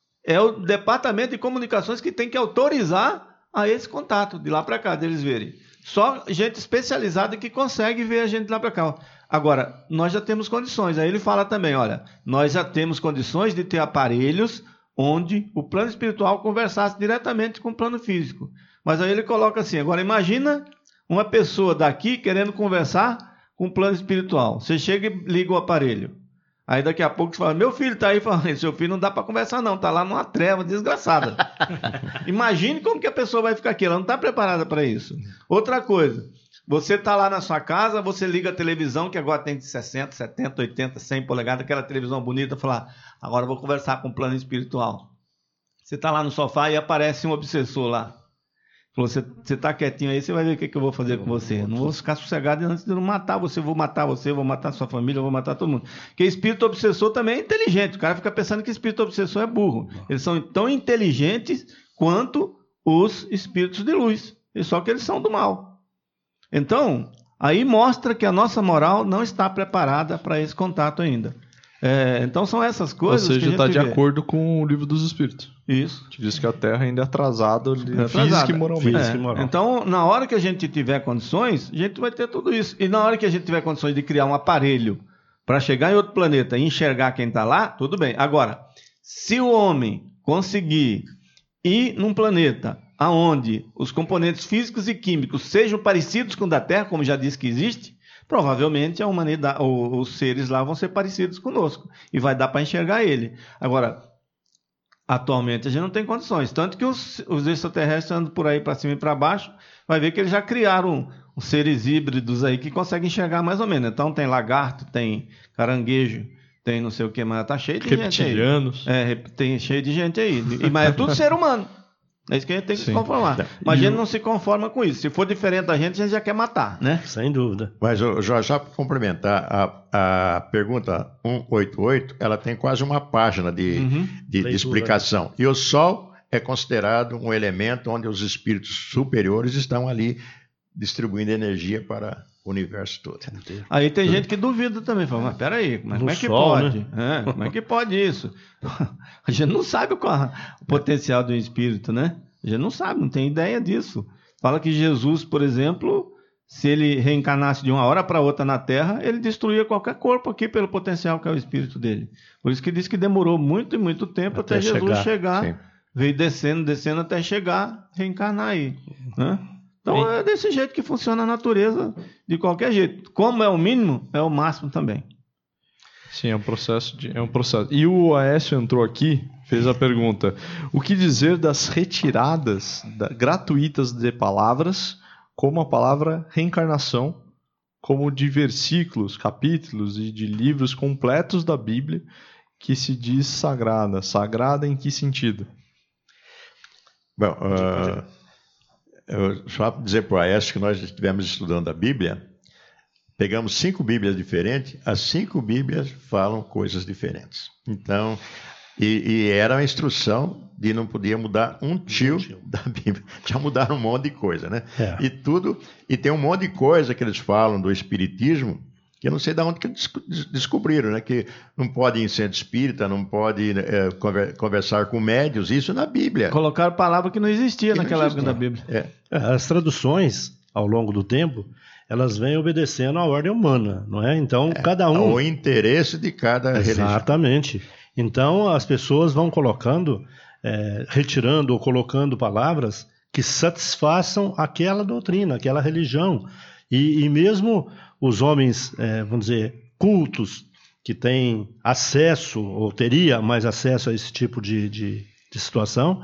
S3: é o departamento de comunicações que tem que autorizar a esse contato, de lá para cá, deles verem. Só gente especializada que consegue ver a gente de lá para cá. Agora, nós já temos condições. Aí ele fala também, olha, nós já temos condições de ter aparelhos onde o plano espiritual conversasse diretamente com o plano físico. Mas aí ele coloca assim, agora imagina uma pessoa daqui querendo conversar com o plano espiritual. Você chega e liga o aparelho. Aí daqui a pouco você fala, meu filho está aí falando, seu filho não dá para conversar não, está lá numa treva desgraçada. Imagine como que a pessoa vai ficar aqui, ela não está preparada para isso. Outra coisa, você está lá na sua casa, você liga a televisão, que agora tem de sessenta, setenta, oitenta, cem polegadas, aquela televisão bonita, falar, agora eu vou conversar com o plano espiritual. Você está lá no sofá e aparece um obsessor lá. Você está quietinho aí, você vai ver o que, que eu vou fazer com você. Não vou ficar sossegado antes de não matar você. Vou matar você, vou matar sua família, vou matar todo mundo. Porque espírito obsessor também é inteligente. O cara fica pensando que espírito obsessor é burro. Eles são tão inteligentes quanto os espíritos de luz. Só que eles são do mal. Então, aí mostra que a nossa moral não está preparada para esse contato ainda. É, então são essas coisas.
S5: Ou seja, está de
S3: vê.
S5: acordo com o livro dos Espíritos.
S3: Isso.
S5: Que diz que a Terra ainda é atrasada,
S3: é
S5: física e moralmente.
S3: É. E moral. Então, na hora que a gente tiver condições, a gente vai ter tudo isso. E na hora que a gente tiver condições de criar um aparelho para chegar em outro planeta e enxergar quem está lá, tudo bem. Agora, se o homem conseguir ir num planeta aonde os componentes físicos e químicos sejam parecidos com o da Terra, como já disse que existe, provavelmente a humanidade, os seres lá vão ser parecidos conosco e vai dar para enxergar ele. Agora, atualmente a gente não tem condições, tanto que os, os extraterrestres andam por aí para cima e para baixo, vai ver que eles já criaram os seres híbridos aí que conseguem enxergar mais ou menos. Então tem lagarto, tem caranguejo, tem não sei o que, mas tá cheio de
S5: reptilianos.
S3: gente aí. É, tem cheio de gente aí, e, mas é tudo ser humano. É isso que a gente tem que Sim. se conformar. Mas e a gente o... não se conforma com isso. Se for diferente da gente, a gente já quer matar, né?
S6: Sem dúvida.
S2: Mas, Jorge, só para complementar, a, a pergunta cento e oitenta e oito, ela tem quase uma página de, uhum. de, de explicação. E o Sol é considerado um elemento onde os espíritos superiores estão ali distribuindo energia para o universo todo.
S3: Aí tem gente que duvida também, fala, mas peraí, mas como é que sol, pode? Né? É, como é que pode isso? A gente não sabe qual é o potencial do espírito, né? A gente não sabe, não tem ideia disso. Fala que Jesus, por exemplo, se ele reencarnasse de uma hora para outra na Terra, ele destruía qualquer corpo aqui pelo potencial que é o espírito dele. Por isso que diz que demorou muito e muito tempo até, até Jesus chegar, chegar veio descendo, descendo até chegar, reencarnar aí, né? Então é desse jeito que funciona a natureza, de qualquer jeito. Como é o mínimo, é o máximo também.
S5: Sim, é um processo. De, é um processo. E o Aécio entrou aqui, fez a pergunta: o que dizer das retiradas da, gratuitas de palavras, como a palavra reencarnação como de versículos, capítulos e de livros completos da Bíblia que se diz sagrada. Sagrada em que sentido?
S2: Bom, uh, eu, só para dizer para o Aécio que nós estivemos estudando a Bíblia, pegamos cinco Bíblias diferentes, as cinco Bíblias falam coisas diferentes. Então, e, e era a instrução de não podia mudar um tio da Bíblia. Já mudaram um monte de coisa, né? É. E tudo, e tem um monte de coisa que eles falam do espiritismo, que eu não sei de onde que eles descobriram, né? Que não pode ir em centro espírita, não pode é, conversar com médios, isso na Bíblia.
S3: Colocaram palavra que não existia que naquela não existia. época da Bíblia.
S6: É. As traduções, ao longo do tempo, elas vêm obedecendo à ordem humana, não é? Então, é, cada um...
S2: O interesse de cada religião.
S6: Exatamente. Então, as pessoas vão colocando, é, retirando ou colocando palavras que satisfaçam aquela doutrina, aquela religião. E, e mesmo os homens, é, vamos dizer, cultos, que têm acesso, ou teria mais acesso a esse tipo de, de, de situação,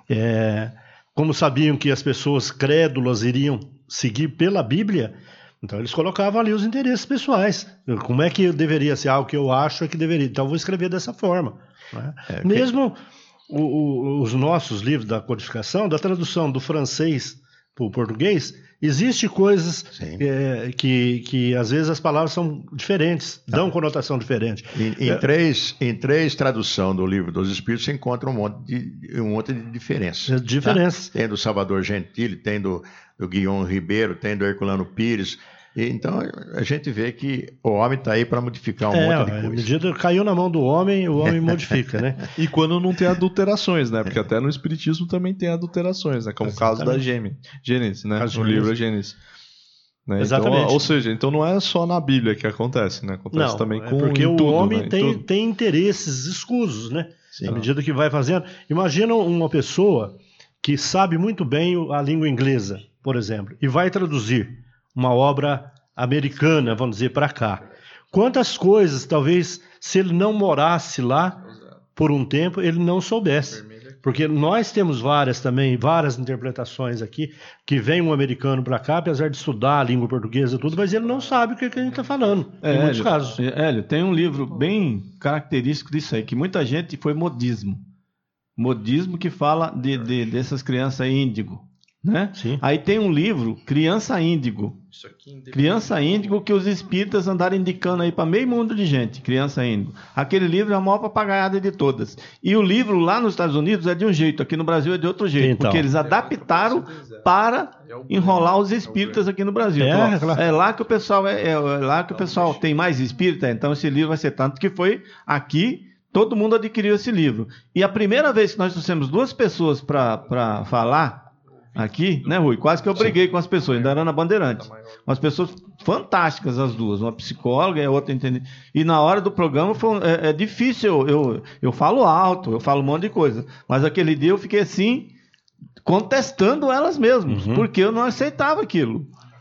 S6: é, como sabiam que as pessoas crédulas iriam seguir pela Bíblia, então eles colocavam ali os interesses pessoais. Como é que deveria ser algo que eu acho é que deveria? Então eu vou escrever dessa forma. Né? É, Mesmo que... o, o, os nossos livros da codificação, da tradução do francês para o português, existe coisas é, que, que às vezes as palavras são diferentes, dão Não. conotação diferente.
S2: Em, em, é, três, em três traduções do Livro dos Espíritos você encontra um monte de, um monte de diferenças.
S6: Diferenças.
S2: Tá? Tem do Salvador Gentili, tem do, do Guilherme Ribeiro, tem do Herculano Pires. E, então a gente vê que o homem está aí para modificar um
S6: é,
S2: monte de coisa.
S6: À medida que caiu na mão do homem, o homem modifica, né?
S5: E quando não tem adulterações, né? Porque até no Espiritismo também tem adulterações, né? Como Exatamente. o caso da Gênesis, Gênesis, né? No livro Gênesis. Né? Exatamente. Então, ou seja, então não é só na Bíblia que acontece, né? Acontece
S6: não,
S5: também
S6: é
S5: com
S6: porque
S5: o
S6: tudo,
S5: homem
S6: né? tem, tem interesses escusos, né? Sim. À medida que vai fazendo. Imagina uma pessoa que sabe muito bem a língua inglesa, por exemplo, e vai traduzir uma obra americana, vamos dizer, para cá. Quantas coisas, talvez, se ele não morasse lá por um tempo, ele não soubesse. Porque nós temos várias também, várias interpretações aqui, que vem um americano para cá, apesar de estudar a língua portuguesa e tudo, mas ele não sabe o que, que a gente está falando,
S3: é,
S6: em muitos
S3: Hélio,
S6: casos.
S3: Hélio, tem um livro bem característico disso aí, que muita gente foi modismo. Modismo que fala de, de, dessas crianças índigo. Né?
S6: Sim.
S3: Aí tem um livro, Criança Índigo. Isso aqui Criança Índigo, que os espíritas andaram indicando aí para meio mundo de gente. Criança Índigo. Aquele livro é a maior papagaiada de todas. E o livro lá nos Estados Unidos é de um jeito, aqui no Brasil é de outro jeito. Então. Porque eles adaptaram para enrolar os espíritas aqui no Brasil.
S6: É,
S3: então,
S6: claro.
S3: é lá que o pessoal é, é lá que o pessoal tem mais espírita. Então esse livro vai ser tanto que foi aqui. Todo mundo adquiriu esse livro. E a primeira vez que nós trouxemos duas pessoas para falar aqui, né, Rui? Quase que eu briguei Sim. com as pessoas, ainda era na Bandeirante. Umas pessoas fantásticas, as duas, uma psicóloga e a outra entendeu. E na hora do programa foi, é, é difícil, eu, eu, eu falo alto, eu falo um monte de coisa, mas aquele dia eu fiquei assim, contestando elas mesmas, uhum. porque eu não aceitava aquilo.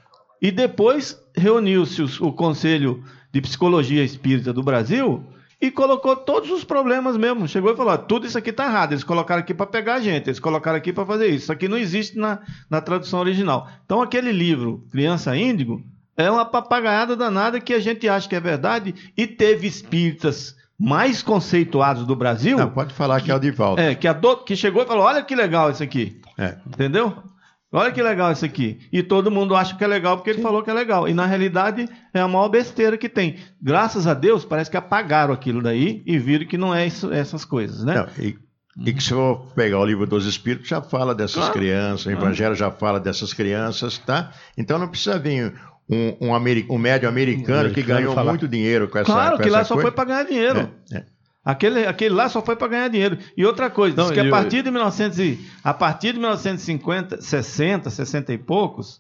S3: E depois reuniu-se o, o Conselho de Psicologia Espírita do Brasil e colocou todos os problemas mesmo. Chegou e falou, ó, tudo isso aqui está errado. Eles colocaram aqui para pegar a gente, eles colocaram aqui para fazer isso. Isso aqui não existe na, na tradução original. Então aquele livro, Criança Índigo, é uma papagaiada danada que a gente acha que é verdade e teve espíritas mais conceituados do Brasil...
S2: Não, pode falar que, que é o Divaldo.
S3: É, que, a do, que chegou e falou, olha que legal isso aqui.
S2: É.
S3: Entendeu? Olha que legal isso aqui. E todo mundo acha que é legal porque ele Sim. falou que é legal. E na realidade é a maior besteira que tem. Graças a Deus, parece que apagaram aquilo daí e viram que não é isso, essas coisas, né?
S2: Não, e, e que se eu pegar o Livro dos Espíritos, já fala dessas claro. crianças, o Evangelho já fala dessas crianças, tá? Então não precisa vir um, um, ameri- um médio americano um que ganhou falar. muito dinheiro com essa coisa.
S3: Claro,
S2: com
S3: que
S2: essa
S3: lá só
S2: coisa.
S3: foi para ganhar dinheiro.
S2: É, é.
S3: Aquele, aquele lá só foi para ganhar dinheiro. E outra coisa, diz que a partir de mil e novecentos e, a partir de mil novecentos e cinquenta, sessenta, sessenta e poucos,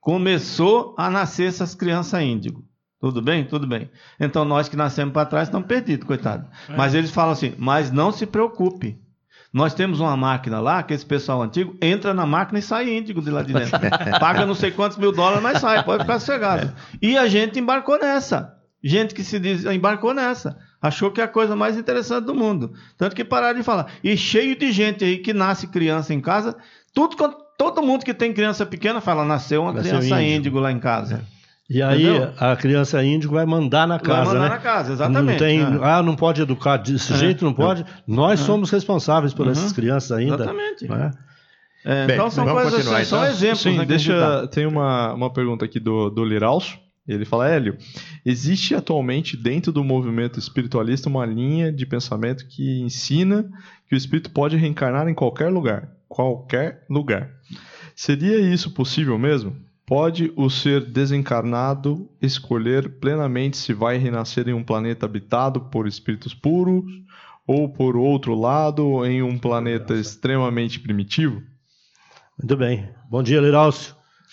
S3: começou a nascer essas crianças índigo. Tudo bem? Tudo bem. Então nós que nascemos para trás estamos perdidos, coitado. É. Mas eles falam assim, mas não se preocupe. Nós temos uma máquina lá, que esse pessoal antigo entra na máquina e sai índigo de lá de dentro. Paga não sei quantos mil dólares, mas sai, pode ficar sossegado. E a gente embarcou nessa. Gente que se diz, embarcou nessa. Achou que é a coisa mais interessante do mundo. Tanto que pararam de falar. E cheio de gente aí que nasce criança em casa. Tudo, todo mundo que tem criança pequena fala, nasceu uma nasceu criança índigo. índigo lá em casa.
S6: E aí
S3: Entendeu?
S6: a criança índigo vai mandar na casa,
S3: Vai mandar
S6: né?
S3: na casa, exatamente.
S6: Não tem,
S3: é.
S6: ah, não pode educar desse
S3: É.
S6: jeito, não pode. Nós
S3: É.
S6: somos responsáveis por
S3: Uhum.
S6: essas crianças ainda.
S3: Exatamente.
S6: Né?
S3: É,
S2: Bem,
S3: então são
S2: vamos
S3: coisas
S2: continuar,
S3: assim, são
S2: então?
S3: exemplos.
S5: Sim,
S3: né, que a gente dá.
S5: deixa. Tem uma, uma pergunta aqui do, do Liralso. Ele fala: Hélio, existe atualmente dentro do movimento espiritualista uma linha de pensamento que ensina que o espírito pode reencarnar em qualquer lugar. Qualquer lugar. Seria isso possível mesmo? Pode o ser desencarnado escolher plenamente se vai renascer em um planeta habitado por espíritos puros ou, por outro lado, em um planeta extremamente primitivo?
S6: Muito bem. Bom dia, Liralcio.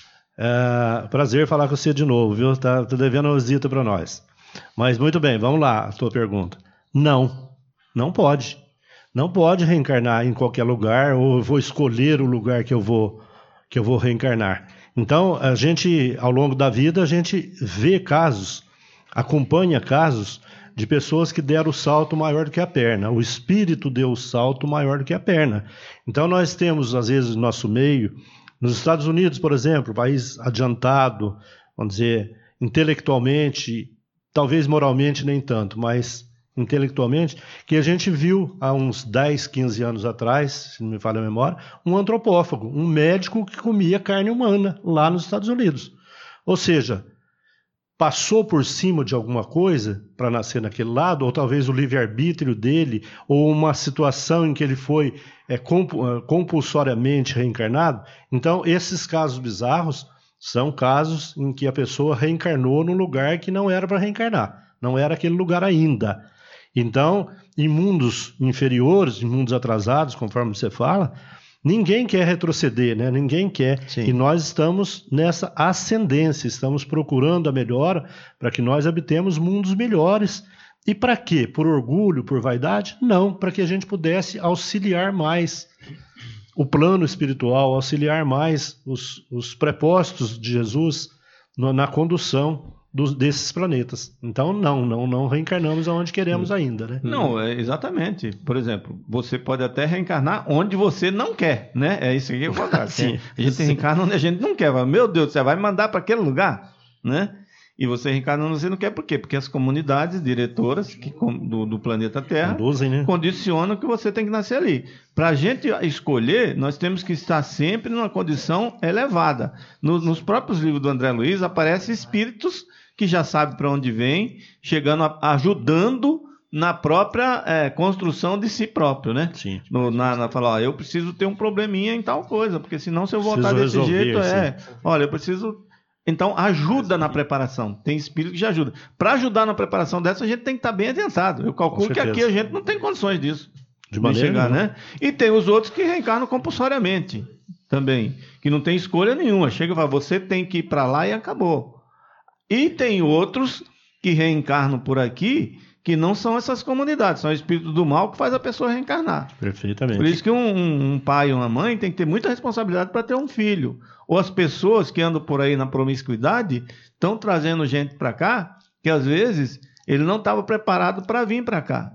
S6: É, prazer falar com você de novo, viu? Tá, tá devendo uma visita para nós. Mas muito bem, vamos lá, a tua pergunta. Não, não pode. Não pode reencarnar em qualquer lugar, ou eu vou escolher o lugar que eu vou, que eu vou reencarnar. Então, a gente, ao longo da vida, a gente vê casos, acompanha casos de pessoas que deram o salto maior do que a perna. O espírito deu o salto maior do que a perna. Então, nós temos, às vezes, no nosso meio, nos Estados Unidos, por exemplo, país adiantado, vamos dizer, intelectualmente, talvez moralmente nem tanto, mas intelectualmente, que a gente viu há uns dez, quinze anos atrás, se não me falha a memória, um antropófago, um médico que comia carne humana lá nos Estados Unidos. Ou seja, passou por cima de alguma coisa para nascer naquele lado, ou talvez o livre-arbítrio dele, ou uma situação em que ele foi é, compulsoriamente reencarnado. Então, esses casos bizarros são casos em que a pessoa reencarnou num lugar que não era para reencarnar, não era aquele lugar ainda. Então, em mundos inferiores, em mundos atrasados, conforme você fala, ninguém quer retroceder, né? Ninguém quer. Sim. E nós estamos nessa ascendência, estamos procurando a melhora para que nós habitemos mundos melhores. E para quê? Por orgulho, por vaidade? Não, para que a gente pudesse auxiliar mais o plano espiritual, auxiliar mais os, os prepostos de Jesus no, na condução dos, desses planetas. Então, não, não, não reencarnamos aonde queremos ainda, né?
S3: Não, é exatamente. Por exemplo, você pode até reencarnar onde você não quer, né? É isso que eu vou falar. Sim, a gente sim. reencarna onde a gente não quer. Meu Deus, você vai mandar para aquele lugar, né? E você reencarna onde você não quer, por quê? Porque as comunidades diretoras que, do, do planeta Terra Conduzem, né? condicionam que você tem que nascer ali. Para a gente escolher, nós temos que estar sempre numa condição elevada. No, nos próprios livros do André Luiz, aparecem espíritos que já sabem para onde vem, chegando, a, ajudando na própria é, construção de si próprio, né? Sim. No, na, na falar, ó, eu preciso ter um probleminha em tal coisa, porque senão se eu voltar preciso desse resolver, jeito, é... Sim. Olha, eu preciso... Então, ajuda na preparação. Tem espírito que já ajuda. Para ajudar na preparação dessa, a gente tem que estar bem adiantado. Eu calculo que aqui a gente não tem condições disso. De maneira chegar, né? E tem os outros que reencarnam compulsoriamente também, que não tem escolha nenhuma. Chega e fala, você tem que ir para lá e acabou. E tem outros que reencarnam por aqui, que não são essas comunidades, são espíritos do mal que faz a pessoa reencarnar.
S6: Perfeitamente.
S3: Por isso que um, um pai e uma mãe tem que ter muita responsabilidade para ter um filho. Ou as pessoas que andam por aí na promiscuidade estão trazendo gente para cá, que às vezes ele não estava preparado para vir para cá.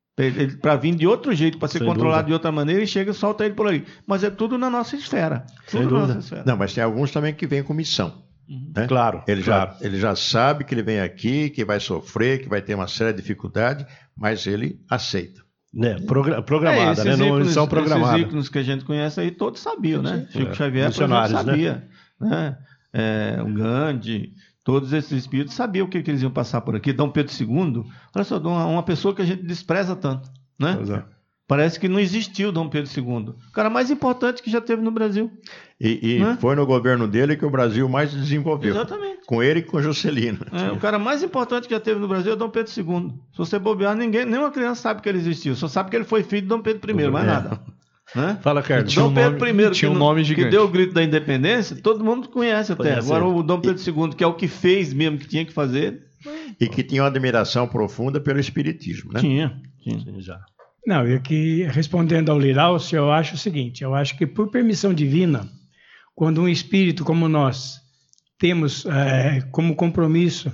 S3: Para vir de outro jeito, para ser Sem controlado dúvida. de outra maneira, e chega e solta ele por aí. Mas é tudo na nossa esfera. Tudo
S2: Sem
S3: na
S2: nossa
S3: esfera.
S2: Não, mas tem alguns também que vêm com missão.
S3: Uhum.
S2: Né?
S6: Claro,
S2: ele,
S6: claro.
S2: Já, ele já sabe que ele vem aqui, que vai sofrer, que vai ter uma série de dificuldades, mas ele aceita.
S6: Né? Progra programada,
S3: é,
S6: né? Não
S3: ícones,
S6: missão programada.
S3: Esses ícones que a gente conhece aí, todos sabiam, né?
S6: Sim,
S3: Chico
S6: é.
S3: Xavier, por exemplo, sabia.
S6: Né?
S3: Né? É, o Gandhi, todos esses espíritos sabiam o que, que eles iam passar por aqui. Dom Pedro segundo, olha só, uma pessoa que a gente despreza tanto, né?
S6: É.
S3: Parece que não existiu Dom Pedro segundo. O cara mais importante que já teve no Brasil.
S2: E, e né? foi no governo dele que o Brasil mais se desenvolveu.
S3: Exatamente.
S2: Com ele e com Juscelino.
S3: É, o cara mais importante que já teve no Brasil é Dom Pedro segundo. Se você bobear, ninguém, nenhuma criança sabe que ele existiu. Só sabe que ele foi filho de Dom Pedro primeiro, mais é. nada. Né?
S6: Fala, Carlos.
S3: Dom Pedro primeiro,
S5: tinha um
S3: que,
S5: nome
S3: que deu o grito da independência, todo mundo conhece até. Conhece Agora ele. O Dom Pedro segundo, que é o que fez mesmo, que tinha que fazer.
S2: E que tinha uma admiração profunda pelo espiritismo, né?
S3: Tinha, tinha. Sim, já.
S7: Não, eu que, respondendo ao Liralcio, eu acho o seguinte, eu acho que por permissão divina, quando um espírito como nós temos é, como compromisso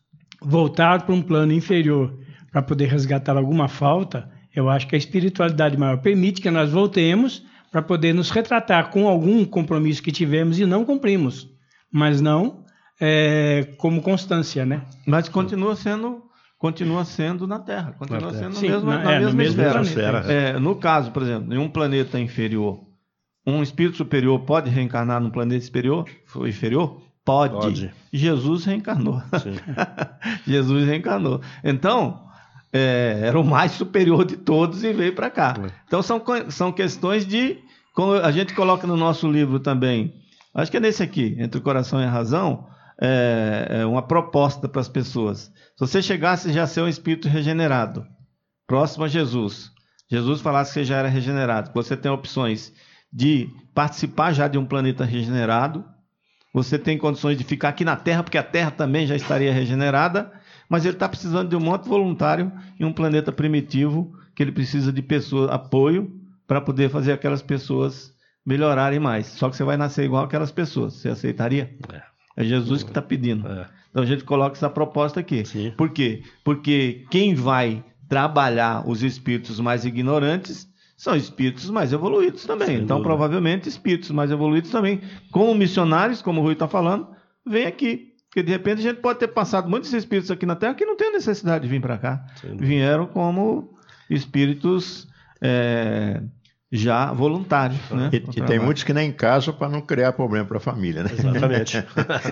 S7: voltar para um plano inferior para poder resgatar alguma falta, eu acho que a espiritualidade maior permite que nós voltemos para poder nos retratar com algum compromisso que tivemos e não cumprimos, mas não é, como constância, né?
S3: Mas continua sendo, continua sendo na Terra, continua sendo
S7: Sim,
S3: mesmo,
S7: na,
S3: na
S7: é,
S3: mesma esfera.
S6: esfera.
S3: É, no caso, por exemplo, em um planeta inferior, um espírito superior pode reencarnar num planeta superior, inferior? Pode.
S6: Pode.
S3: Jesus reencarnou. Jesus reencarnou. Então, é, era o mais superior de todos e veio para cá. É. Então, são, são questões de... Como a gente coloca no nosso livro também, acho que é nesse aqui, Entre o Coração e a Razão, é, é uma proposta para as pessoas. Se você chegasse já a ser um espírito regenerado, próximo a Jesus, Jesus falasse que você já era regenerado, que você tem opções de participar já de um planeta regenerado, você tem condições de ficar aqui na Terra, porque a Terra também já estaria regenerada, mas ele está precisando de um monte voluntário em um planeta primitivo, que ele precisa de pessoas, apoio, para poder fazer aquelas pessoas melhorarem mais. Só que você vai nascer igual aquelas pessoas. Você aceitaria? É, é Jesus que está pedindo. É. Então a gente coloca essa proposta aqui. Sim. Por quê? Porque quem vai trabalhar os espíritos mais ignorantes são espíritos mais evoluídos também. Sem então, dúvida. Provavelmente, espíritos mais evoluídos também, como missionários, como o Rui está falando, vem aqui. Porque, de repente, a gente pode ter passado muitos espíritos aqui na Terra que não tem necessidade de vir para cá. Vieram como espíritos é, já voluntários. Né,
S2: e e tem muitos que nem casam para não criar problema para a família. Né?
S6: Exatamente.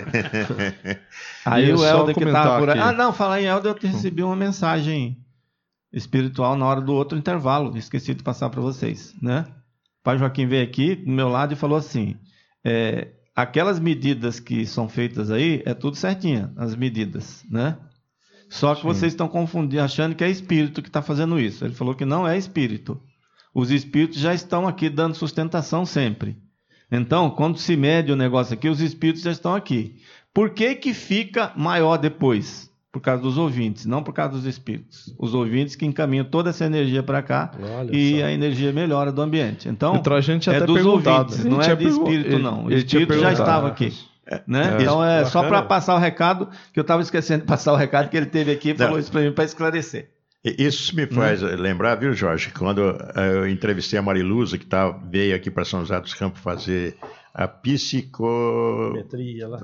S3: Aí o Helder que estava por aí... Ah, não, falar em Helder, eu recebi uma mensagem espiritual na hora do outro intervalo. Esqueci de passar para vocês. Né? O pai Joaquim veio aqui do meu lado e falou assim... É, aquelas medidas que são feitas aí, é tudo certinha, as medidas, né? Só que Sim. vocês estão confundindo, achando que é espírito que está fazendo isso. Ele falou que não é espírito. Os espíritos já estão aqui dando sustentação sempre. Então, quando se mede o negócio aqui, os espíritos já estão aqui. Por que que fica maior depois? Por causa dos ouvintes, não por causa dos espíritos. Os ouvintes que encaminham toda essa energia para cá. Olha e só. A energia melhora do ambiente. Então, então a gente é dos ouvintes, não é de espírito, ele, não. O espírito já estava aqui. É, né? é, então, é só para passar o recado, que eu estava esquecendo de passar o recado que ele teve aqui e falou isso para mim, para esclarecer.
S2: Isso me faz hum. lembrar, viu, Jorge, quando eu entrevistei a Mariluza, que tá, veio aqui para São José dos Campos fazer a psicometria. Ela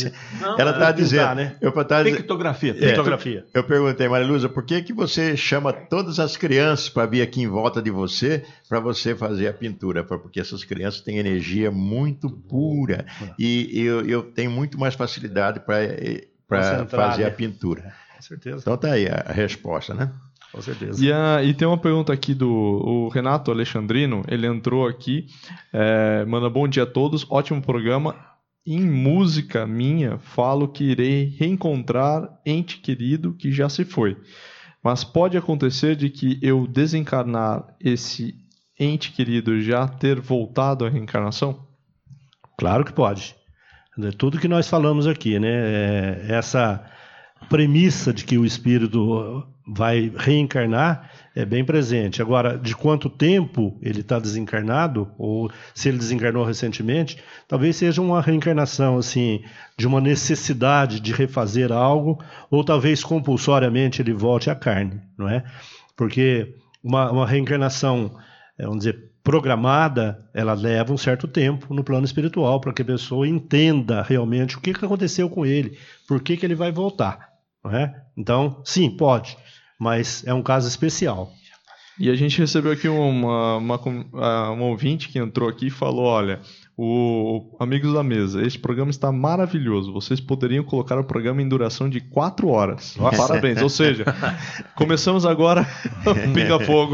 S2: está dizendo... Né? Eu, tá
S3: Pictografia.
S2: É, Pictografia. Eu perguntei, Mariluza, por que, que você chama todas as crianças para vir aqui em volta de você, para você fazer a pintura? Porque essas crianças têm energia muito pura e eu, eu tenho muito mais facilidade para fazer a pintura.
S6: Com certeza.
S2: Então tá aí a, a resposta, né?
S6: Com certeza.
S5: E, a, e tem uma pergunta aqui do o Renato Alexandrino, ele entrou aqui, é, manda bom dia a todos, ótimo programa. Em música minha, falo que irei reencontrar ente querido que já se foi. Mas pode acontecer de que eu desencarnar esse ente querido já ter voltado à reencarnação?
S6: Claro que pode. Tudo que nós falamos aqui, né? É, essa premissa de que o espírito vai reencarnar é bem presente. Agora, de quanto tempo ele está desencarnado, ou se ele desencarnou recentemente, talvez seja uma reencarnação assim, de uma necessidade de refazer algo, ou talvez compulsoriamente ele volte à carne, não é? Porque uma, uma reencarnação, vamos dizer, programada, ela leva um certo tempo no plano espiritual para que a pessoa entenda realmente o que aconteceu com ele, por que que ele vai voltar, não é? Então, sim, pode, mas é um caso especial.
S5: E a gente recebeu aqui uma, uma, uma ouvinte que entrou aqui e falou, olha, o, amigos da mesa, este programa está maravilhoso, vocês poderiam colocar o programa em duração de quatro horas. Nossa. Parabéns, ou seja, começamos agora o Pinga Fogo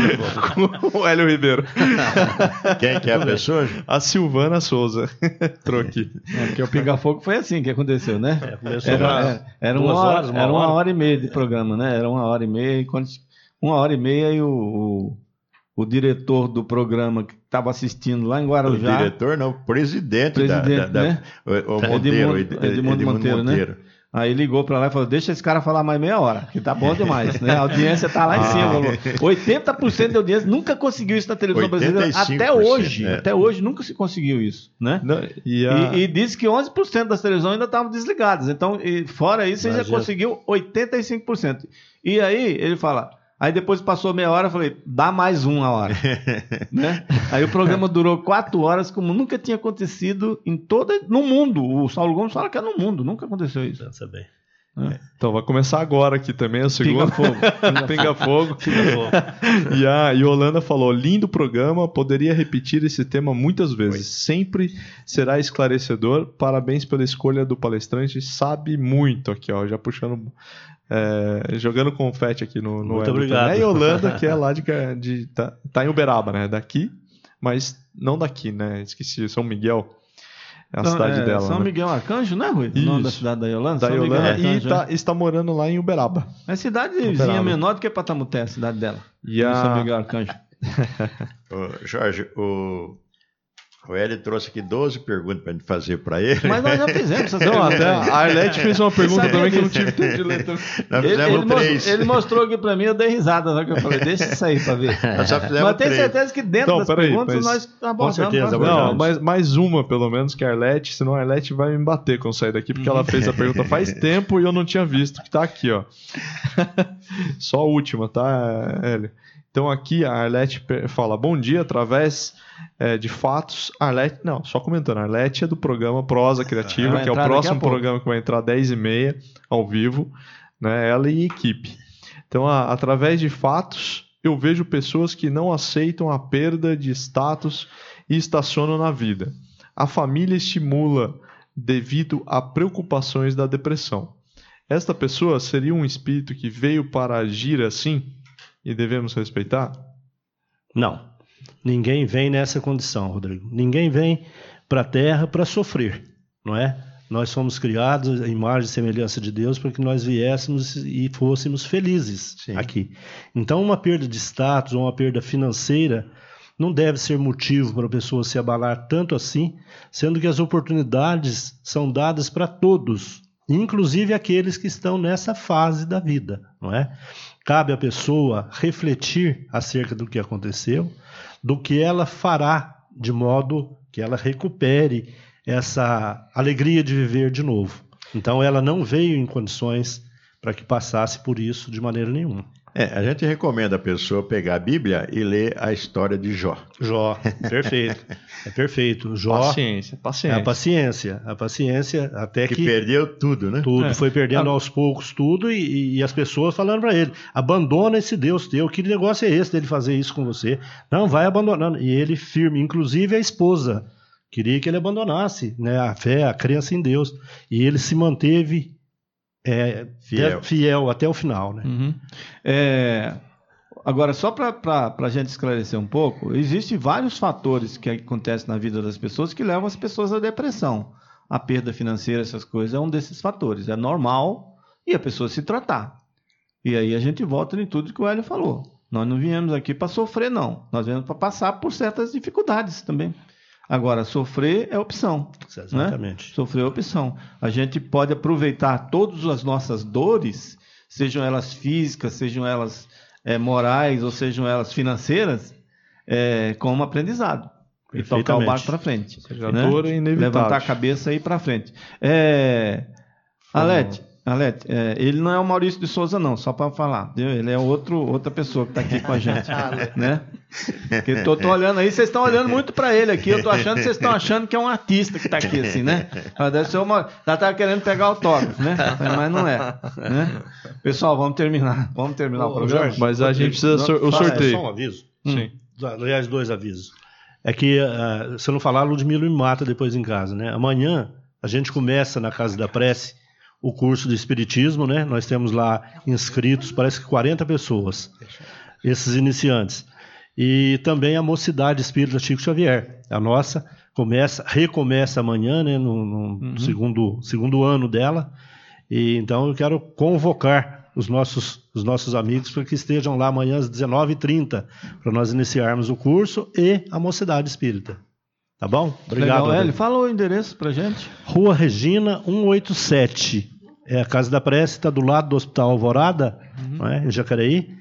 S5: com o Hélio Ribeiro.
S2: Quem que é a pessoa?
S5: A Silvana Souza entrou aqui.
S3: É, porque o Pinga Fogo foi assim que aconteceu, né?
S6: É, começou
S3: era, era, era, uma hora, horas, uma era uma hora e meia de programa, né? Era uma hora e meia e quando... Uma hora e meia e o, o, o diretor do programa que estava assistindo lá em Guarujá...
S2: O diretor não, o presidente,
S3: presidente
S2: da... da,
S3: né?
S2: da o Monteiro,
S3: Edmundo, Edmundo Monteiro,
S2: Monteiro.
S3: Né? Aí ligou para lá e falou, deixa esse cara falar mais meia hora, que tá bom demais. Né? A audiência tá lá em cima. Ah. oitenta por cento da audiência nunca conseguiu isso na televisão brasileira. Até hoje. É. Até hoje nunca se conseguiu isso. Né? Não, e, a... e, e disse que onze por cento das televisões ainda estavam desligadas. Então, e fora isso, ele já conseguiu oitenta e cinco por cento. E aí ele fala... Aí depois passou meia hora, eu falei, dá mais uma hora. Né? Aí o programa durou quatro horas, como nunca tinha acontecido em toda, no mundo. O Saulo Gomes fala que é no mundo, nunca aconteceu isso.
S6: Pensa bem.
S3: É.
S5: Então vai começar agora aqui também a segunda.
S3: Pinga fogo.
S5: Pinga fogo. Pinga fogo. E a Yolanda falou: lindo programa, poderia repetir esse tema muitas vezes. Oi. Sempre será esclarecedor. Parabéns pela escolha do palestrante. Sabe muito aqui, ó. Já puxando. É, jogando confete aqui no, no
S6: Muito obrigado.
S5: É a Yolanda, que é lá de. de tá, tá em Uberaba, né? Daqui, mas não daqui, né? Esqueci, São Miguel. É a
S3: Não,
S5: cidade
S3: é,
S5: dela.
S3: São
S5: né?
S3: Miguel Arcanjo, né, Rui? O
S5: Isso.
S3: nome da cidade da Yolanda?
S5: Da
S3: São
S5: Yolanda,
S3: Miguel
S5: e
S3: Arcanjo,
S5: tá,
S3: é.
S5: está morando lá em Uberaba.
S3: É cidadezinha
S5: Uberaba.
S3: menor do que Patamuté, a cidade dela.
S5: E a...
S3: São Miguel Arcanjo.
S2: Ô, Jorge, o, o Hélio trouxe aqui doze perguntas para gente fazer para ele.
S3: Mas nós já fizemos essas
S5: Não,
S3: perguntas.
S5: até a Arlete fez uma pergunta também que eu não tive tempo de ler.
S2: Nós
S3: Ele,
S2: fizemos
S3: ele,
S2: três.
S3: mostrou, ele mostrou aqui pra mim, eu dei risada, só que eu falei, deixa isso aí pra ver.
S2: Nós só fizemos
S3: Mas tenho
S2: três.
S3: certeza que dentro
S5: Não,
S3: das
S5: peraí,
S3: perguntas
S5: mas-
S3: nós abordamos.
S6: certeza,
S3: bastante.
S6: abordamos.
S5: Não, mas mais uma, pelo menos, que a Arlete, senão a Arlete vai me bater quando sair daqui, porque ela fez a pergunta faz tempo e eu não tinha visto, que tá aqui, ó. Só a última, tá, Hélio? Então aqui a Arlete pe- fala, bom dia, através é, de fatos, Arlete, não, só comentando, a Arlete é do programa Prosa Criativa,
S3: Vai
S5: que é o
S3: entrar daqui a
S5: próximo
S3: pouco.
S5: programa que vai entrar às dez e meia, ao vivo, né, ela e equipe. Então, a- através de fatos, eu vejo pessoas que não aceitam a perda de status e estacionam na vida. A família estimula devido a preocupações da depressão. Esta pessoa seria um espírito que veio para agir assim e devemos respeitar?
S6: Não. Ninguém vem nessa condição, Rodrigo. Ninguém vem para a Terra para sofrer, não é? Nós fomos criados à imagem e semelhança de Deus para que nós viéssemos e fôssemos felizes
S2: Sim.
S6: aqui. Então, uma perda de status ou uma perda financeira não deve ser motivo para a pessoa se abalar tanto assim, sendo que as oportunidades são dadas para todos, inclusive aqueles que estão nessa fase da vida, não é? Cabe à pessoa refletir acerca do que aconteceu, do que ela fará, de modo que ela recupere essa alegria de viver de novo. Então, ela não veio em condições para que passasse por isso de maneira nenhuma.
S2: É, a gente recomenda a pessoa pegar a Bíblia e ler a história de Jó.
S6: Jó, perfeito. É perfeito. Jó,
S5: Paciência,
S6: é
S5: paciência.
S6: a paciência. A paciência até
S2: Que
S6: que...
S2: perdeu tudo, né?
S6: Tudo,
S5: É.
S6: foi perdendo
S5: Ah.
S6: aos poucos tudo e, e as pessoas falando para ele, abandona esse Deus teu, que negócio é esse dele fazer isso com você? Não, vai abandonando. E ele firme, inclusive a esposa, queria que ele abandonasse, né, a fé, a crença em Deus. E ele se manteve é,
S2: Fiel.
S6: até, fiel até o final. Né?
S3: Uhum. É, agora, só para a gente esclarecer um pouco, existem vários fatores que acontecem na vida das pessoas que levam as pessoas à depressão. A perda financeira, essas coisas, é um desses fatores. É normal e a pessoa se tratar. E aí a gente volta em tudo que o Hélio falou. Nós não viemos aqui para sofrer, não. Nós viemos para passar por certas dificuldades também. Agora, sofrer é opção.
S6: Exatamente.
S3: Né? Sofrer é opção. A gente pode aproveitar todas as nossas dores, sejam elas físicas, sejam elas é, morais ou sejam elas financeiras, é, como aprendizado. E tocar o barco para frente.
S5: Seja,
S3: né?
S5: dor é inevitável.
S3: Levantar a cabeça e ir para frente. É... Alete, Alete é, ele não é o Maurício de Souza, não, só para falar. Viu? Ele é outro, outra pessoa que está aqui com a gente. Né? Porque tô, tô olhando aí, vocês estão olhando muito para ele aqui. Eu tô achando que vocês estão achando que é um artista que está aqui, assim, né? Ela deve ser uma. Ela tá querendo pegar autógrafo, né? Mas não é. Né? Pessoal, vamos terminar. Vamos terminar
S6: Ô,
S3: o programa.
S6: Jorge,
S5: Mas a gente precisa sor- o
S6: Fala,
S5: sorteio.
S6: É só um aviso.
S5: Sim.
S6: Aliás, dois avisos. É que, uh, se eu não falar, a Ludmila me mata depois em casa, né? Amanhã a gente começa na Casa da Prece o curso de Espiritismo, né? Nós temos lá inscritos, parece que quarenta pessoas, esses iniciantes. E também a Mocidade Espírita Chico Xavier, a nossa, começa, recomeça amanhã, né? No, no
S3: Uhum.
S6: segundo, segundo ano dela. E então eu quero convocar os nossos, os nossos amigos para que estejam lá amanhã às dezenove e trinta, para nós iniciarmos o curso e a Mocidade Espírita. Tá bom? Obrigado.
S3: Legal, Hélio. Fala o endereço pra gente.
S6: Rua Regina, cento e oitenta e sete. É a Casa da Prece, está do lado do Hospital Alvorada,
S3: Uhum.
S6: não é? Em Jacareí.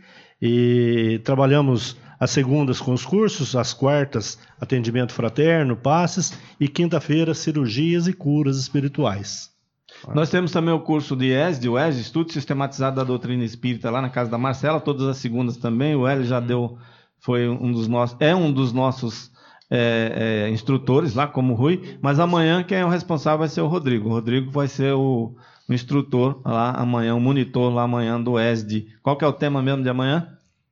S6: E trabalhamos às segundas com os cursos, às quartas, atendimento fraterno, passes, e quinta-feira, cirurgias e curas espirituais.
S3: Nós temos também o curso de E S D, o E S D, Estudo Sistematizado da Doutrina Espírita, lá na casa da Marcela, todas as segundas também. O Hélio já deu, foi um dos nossos, é um dos nossos é, é, instrutores lá, como o Rui, mas amanhã quem é o responsável vai ser o Rodrigo. O Rodrigo vai ser o, o instrutor lá amanhã, o monitor lá amanhã do E S D. Qual que é o tema mesmo de amanhã?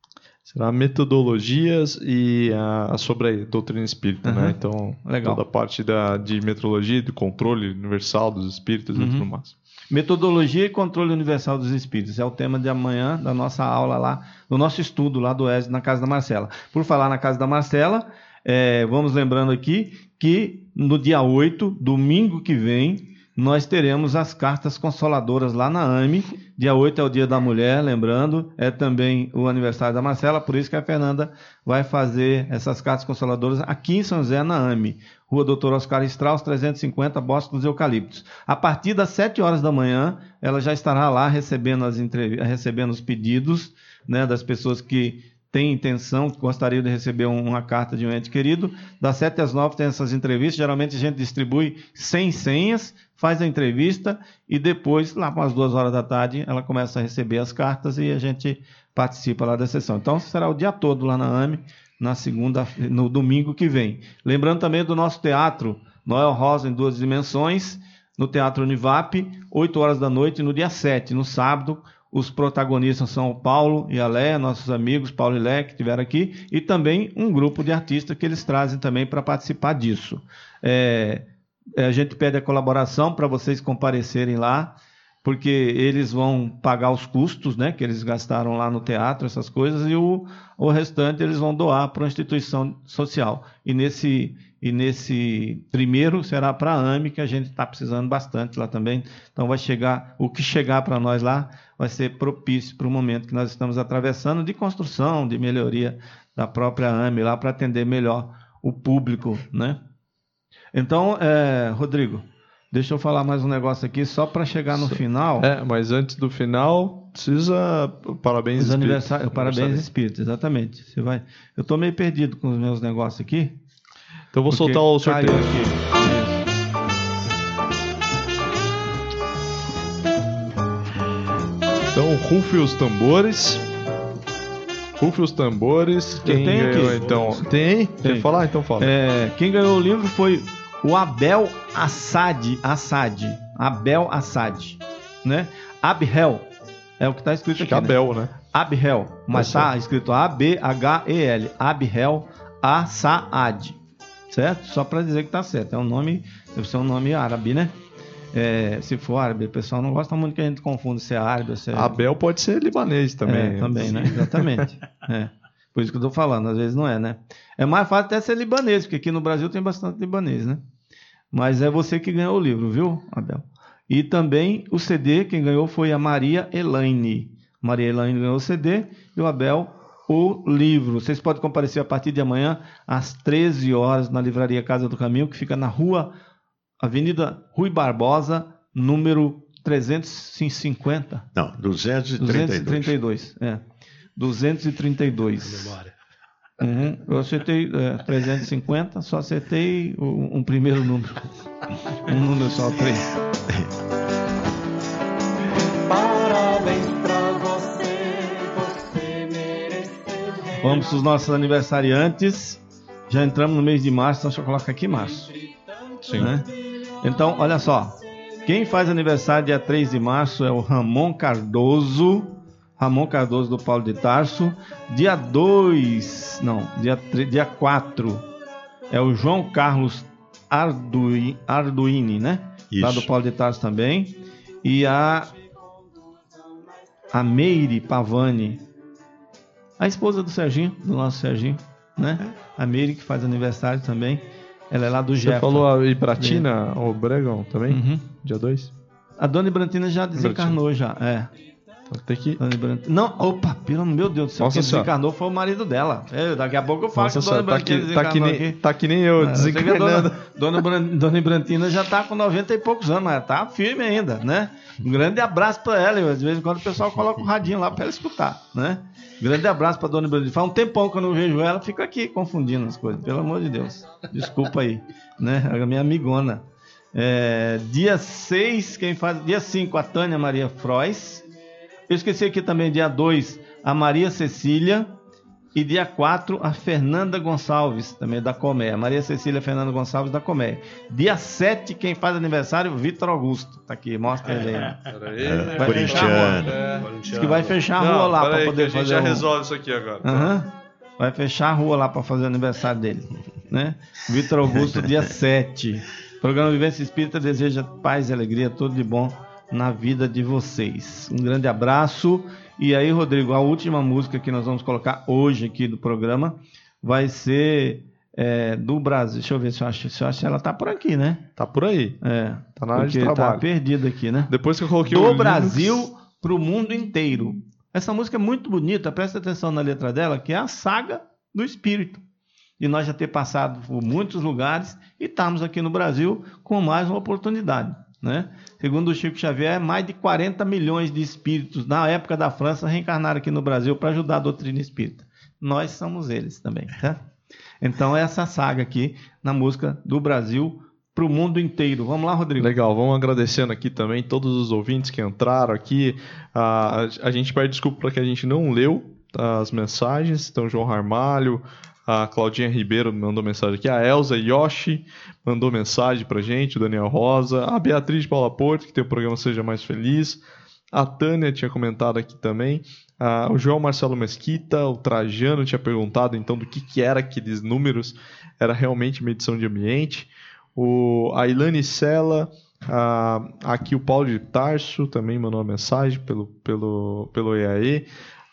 S5: Será metodologias e a, sobre a doutrina espírita, uhum. né? Então,
S3: legal.
S5: Toda a parte da, de metodologia, do controle universal dos espíritos uhum. e tudo mais.
S3: Metodologia e controle universal dos espíritos. É o tema de amanhã da nossa aula lá, do nosso estudo lá do E S D na casa da Marcela. Por falar na casa da Marcela, é, vamos lembrando aqui que no dia oito, domingo que vem, nós teremos as cartas consoladoras lá na A M E. Dia oito é o Dia da Mulher, lembrando, é também o aniversário da Marcela, por isso que a Fernanda vai fazer essas cartas consoladoras aqui em São José, na A M E. Rua doutor Oscar Strauss, trezentos e cinquenta, Bosque dos Eucaliptos. A partir das sete horas da manhã, ela já estará lá recebendo, as entrev... recebendo os pedidos, né, das pessoas que tem intenção, gostaria de receber uma carta de um ente querido. Das sete às nove tem essas entrevistas. Geralmente a gente distribui cem senhas, faz a entrevista e depois, lá para as duas horas da tarde, ela começa a receber as cartas e a gente participa lá da sessão. Então, será o dia todo lá na A M E, na segunda, no domingo que vem. Lembrando também do nosso teatro, Noel Rosa em Duas Dimensões, no Teatro Univap, oito horas da noite, no dia sete, no sábado. Os protagonistas são o Paulo e a Léa, nossos amigos, Paulo e Léa, que estiveram aqui, e também um grupo de artistas que eles trazem também para participar disso. É, a gente pede a colaboração para vocês comparecerem lá, porque eles vão pagar os custos, né, que eles gastaram lá no teatro, essas coisas, e o, o restante eles vão doar para uma instituição social. E nesse, e nesse primeiro será para a A M E, que a gente está precisando bastante lá também. Então vai chegar, o que chegar para nós lá vai ser propício para o momento que nós estamos atravessando de construção, de melhoria da própria A M E lá para atender melhor o público, né? Então, é, Rodrigo, deixa eu falar mais um negócio aqui só para chegar no final.
S5: É, mas antes do final, precisa parabéns
S3: os aniversários, parabéns espíritos, exatamente. Você vai. Eu estou meio perdido com os meus negócios aqui.
S5: Então vou soltar o sorteio
S3: aqui.
S5: Então, rufe os tambores. Rufe os tambores. Quem ganhou, aqui. Então? Tem?
S3: Tem.
S5: Quer falar? Então fala.
S3: É, quem ganhou o livro foi o Abel Assad. Assad. Abel Assad. Né? Abhel. É o que está escrito
S5: Acho
S3: aqui.
S5: Abel,
S3: né?
S5: né?
S3: Abhel. Mas está escrito A B H E L. Abhel Assad. Certo? Só para dizer que está certo. É um nome, deve ser um nome árabe, né? É, se for árabe, o pessoal não gosta muito que a gente confunda se é árabe ou se é...
S5: Abel pode ser libanês também.
S3: É, também, né? Exatamente. É. Por isso que eu estou falando, às vezes não é, né? É mais fácil até ser libanês, porque aqui no Brasil tem bastante libanês, né? Mas é você que ganhou o livro, viu, Abel? E também o C D, quem ganhou foi a Maria Elaine. Maria Elaine ganhou o C D e o Abel o livro. Vocês podem comparecer a partir de amanhã às treze horas na Livraria Casa do Caminho, que fica na rua... Avenida Rui Barbosa, número trezentos e cinquenta.
S2: Não, duzentos e trinta e dois.
S3: duzentos e trinta e dois, é. duzentos e trinta e dois. Uhum. Eu acertei é, trezentos e cinquenta, só acertei um, um primeiro número. Um número só, três.
S10: Parabéns pra você, você mereceu.
S3: Vamos para os nossos aniversariantes. Já entramos no mês de março, então deixa eu colocar aqui março.
S5: Sim.
S3: Né? Então, olha só. Quem faz aniversário dia três de março é o Ramon Cardoso. Ramon Cardoso do Paulo de Tarso. Dia dois, não, dia, dia quatro é o João Carlos Arduini, Arduini, né?
S2: Isso.
S3: Lá do Paulo de Tarso também. E a, a Meire Pavani, a esposa do Serginho, do nosso Serginho, né? A Meire que faz aniversário também. Ela é lá do Jeff.
S5: Você falou a Ibratina, o Bregão também?
S3: Uhum.
S5: Dia dois?
S3: A Dona Ibrantina já desencarnou, já. É.
S5: Então tem que...
S3: Dona Ibrantina... Não, opa, pelo meu Deus do céu.
S5: Nossa,
S3: quem desencarnou foi o marido dela. É, daqui a pouco eu falo
S5: Nossa,
S3: que a Dona
S5: tá
S3: Ibrantina
S5: que, tá que
S3: desencarnou
S5: nem,
S3: aqui.
S5: Tá que nem eu,
S3: É,
S5: desencarnando.
S3: Dona, Dona, Dona Ibrantina já tá com noventa e poucos anos, mas tá firme ainda, né? Um grande abraço para ela. E de vez em quando o pessoal coloca o radinho lá para ela escutar, né? Grande abraço para Dona Ibrantina. Faz um tempão que eu não vejo ela, fico aqui confundindo as coisas. Pelo amor de Deus. Desculpa aí, né? A minha amigona. É, dia seis, quem faz? Dia cinco, a Tânia Maria Frois. Eu esqueci aqui também, dia dois, a Maria Cecília. E dia quatro, a Fernanda Gonçalves, também da Colmeia. Maria Cecília Fernanda Gonçalves da Colmeia. Dia sete, quem faz aniversário, Vitor Augusto. Tá aqui, mostra ele aí.
S5: Peraí.
S2: É,
S3: vai fechar a rua.
S5: É.
S3: Diz que vai fechar a rua
S5: Não,
S3: lá para
S5: aí,
S3: poder
S5: que a gente
S3: fazer.
S5: já
S3: o...
S5: resolve isso aqui agora.
S3: Uhum. Vai fechar a rua lá para fazer o aniversário dele. Né? Vitor Augusto, dia sete. O programa Vivência Espírita deseja paz e alegria, tudo de bom na vida de vocês. Um grande abraço. E aí, Rodrigo, a última música que nós vamos colocar hoje aqui do programa vai ser é, do Brasil. Deixa eu ver se eu acho, se eu acho ela tá por aqui, né?
S5: Tá por aí.
S3: É.
S5: Tá na área de
S3: Porque
S5: trabalho.
S3: tá perdido aqui, né?
S5: Depois que eu coloquei
S3: do
S5: o
S3: Brasil
S5: Linux...
S3: pro mundo inteiro. Essa música é muito bonita, presta atenção na letra dela, que é a saga do Espírito. E nós já ter passado por muitos lugares e estamos aqui no Brasil com mais uma oportunidade. Né? Segundo o Chico Xavier, mais de quarenta milhões de espíritos na época da França reencarnaram aqui no Brasil para ajudar a doutrina espírita. Nós somos eles também. Tá? Então essa saga aqui na música do Brasil para o mundo inteiro. Vamos lá, Rodrigo.
S5: Legal, vamos agradecendo aqui também todos os ouvintes que entraram aqui. A, a gente pede desculpa porque a gente não leu as mensagens. Então, João Ramalho, a Claudinha Ribeiro mandou mensagem aqui, a Elza Yoshi mandou mensagem pra gente, o Daniel Rosa, a Beatriz Paula Porto, que tem o programa Seja Mais Feliz, a Tânia tinha comentado aqui também, a, o João Marcelo Mesquita, o Trajano tinha perguntado então do que, que era aqueles números, era realmente medição de ambiente, o, a Ilane Sela, a, aqui o Paulo de Tarso também mandou uma mensagem pelo, pelo, pelo E A E,